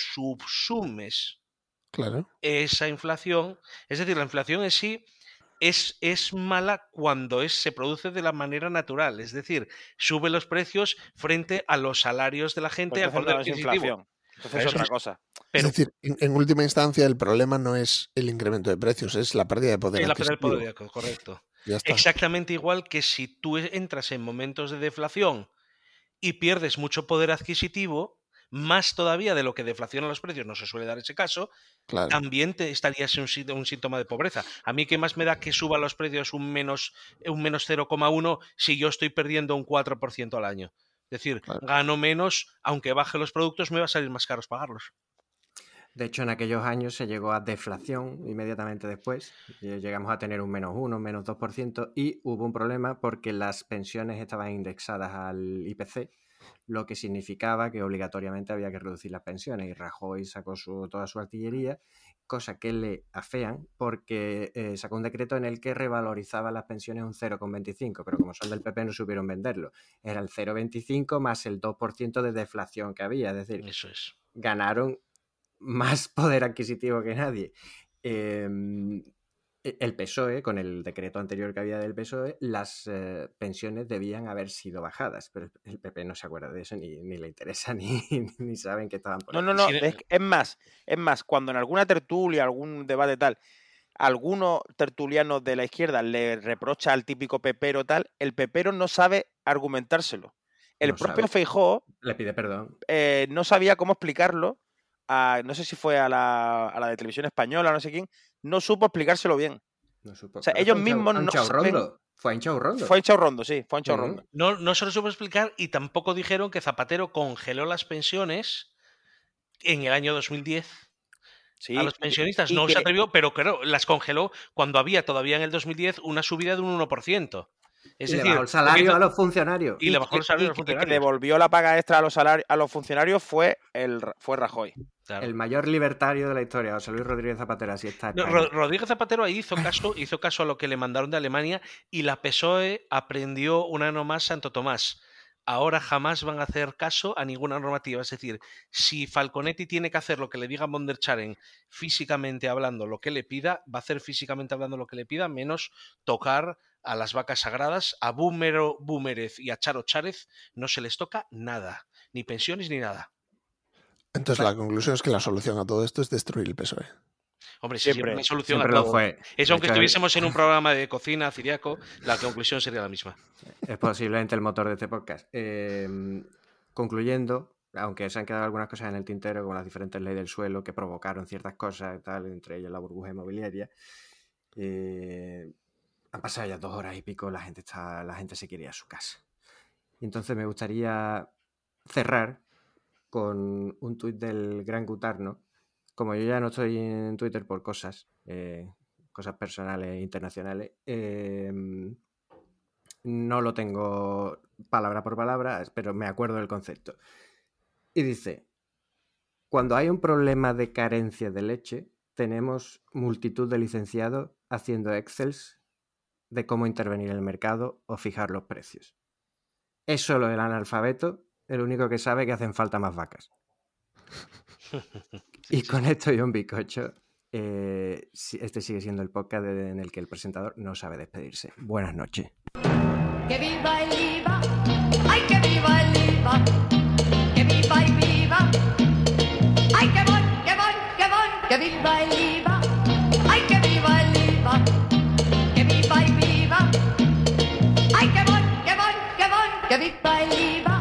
subsumes claro. esa inflación. Es decir, la inflación en sí es, es mala cuando es, se produce de la manera natural. Es decir, sube los precios frente a los salarios de la gente. Pues entonces no es inflación. Entonces es otra cosa. Pero, es decir, en, en última instancia el problema no es el incremento de precios, es la pérdida de poder es la adquisitivo. pérdida de poder, correcto. Ya está. Exactamente igual que si tú entras en momentos de deflación y pierdes mucho poder adquisitivo, más todavía de lo que deflaciona los precios, no se suele dar ese caso, claro. también te estarías en un, un síntoma de pobreza. A mí, ¿qué más me da que suban los precios un menos, un menos cero coma uno si yo estoy perdiendo un cuatro por ciento al año? Es decir, claro. Gano menos, aunque baje los productos, me va a salir más caros pagarlos. De hecho, en aquellos años se llegó a deflación inmediatamente después. Llegamos a tener un menos uno, menos dos por ciento y hubo un problema porque las pensiones estaban indexadas al I P C, lo que significaba que obligatoriamente había que reducir las pensiones. Y Rajoy sacó su, toda su artillería, cosa que le afean porque eh, sacó un decreto en el que revalorizaba las pensiones un cero coma veinticinco, pero como son del P P no supieron venderlo. Era el cero coma veinticinco más el dos por ciento de deflación que había. Es decir, eso es. Ganaron más poder adquisitivo que nadie. Eh, el P S O E, con el decreto anterior que había del P S O E, las eh, pensiones debían haber sido bajadas, pero el P P no se acuerda de eso, ni, ni le interesa, ni, ni saben que estaban por No, ahí. no, no, es, es más, es más, cuando en alguna tertulia, algún debate tal, alguno tertuliano de la izquierda le reprocha al típico pepero tal, el pepero no sabe argumentárselo. El no propio sabe. Feijóo le pide perdón. Eh, no sabía cómo explicarlo. A, no sé si fue a la, a la de Televisión Española, no sé quién, no supo explicárselo bien. No supo. O sea, Pero ellos fue mismos fue no saben... rondo. Fue a Inchaurrondo. Fue a Inchaurrondo, sí, fue a Inchaurrondo. Uh-huh. No, no se lo supo explicar y tampoco dijeron que Zapatero congeló las pensiones en el año dos mil diez. Sí, a los pensionistas no que... se atrevió, pero claro, las congeló cuando había todavía en el dos mil diez una subida de un uno por ciento. Es y decir, le bajó el salario poquito... a los funcionarios. Y, y le bajó el salario a los funcionarios. El que devolvió la paga extra a los, salari... a los funcionarios fue, el... fue Rajoy. Claro. El mayor libertario de la historia, José Luis Rodríguez Zapatero, así está. No, Rodríguez Zapatero ahí hizo caso, hizo caso a lo que le mandaron de Alemania y la P S O E aprendió un año más Santo Tomás. Ahora jamás van a hacer caso a ninguna normativa. Es decir, si Falconetti tiene que hacer lo que le diga Bondercharen físicamente hablando lo que le pida, va a hacer físicamente hablando lo que le pida, menos tocar a las vacas sagradas, a Búmero Búmerez y a Charo Chárez no se les toca nada, ni pensiones ni nada. Entonces la conclusión es que la solución a todo esto es destruir el P S O E. Hombre, siempre, siempre, solución siempre a todo. Lo fue. Eso, aunque estuviésemos en un programa de cocina ciriaco, la conclusión sería la misma. Es posiblemente el motor de este podcast. Eh, concluyendo, aunque se han quedado algunas cosas en el tintero, como las diferentes leyes del suelo que provocaron ciertas cosas y tal, entre ellas la burbuja inmobiliaria, eh, han pasado ya dos horas y pico, la gente, está, la gente se quiere ir a su casa. Y entonces me gustaría cerrar con un tuit del Gran Gutarno. Como yo ya no estoy en Twitter por cosas, eh, cosas personales e internacionales, eh, no lo tengo palabra por palabra, pero me acuerdo del concepto. Y dice: cuando hay un problema de carencia de leche, tenemos multitud de licenciados haciendo excels de cómo intervenir en el mercado o fijar los precios. Es solo el analfabeto el único que sabe que hacen falta más vacas. Y con esto y un bizcocho, eh, este sigue siendo el podcast en el que el presentador no sabe despedirse. Buenas noches. Que viva el I V A, ay que viva el I V A, que viva y viva, ay que bon, que bon, que bon, que viva el I V A, ay que viva el I V A, que viva y viva, ay que bon, que bon, que bon, que viva el I V A.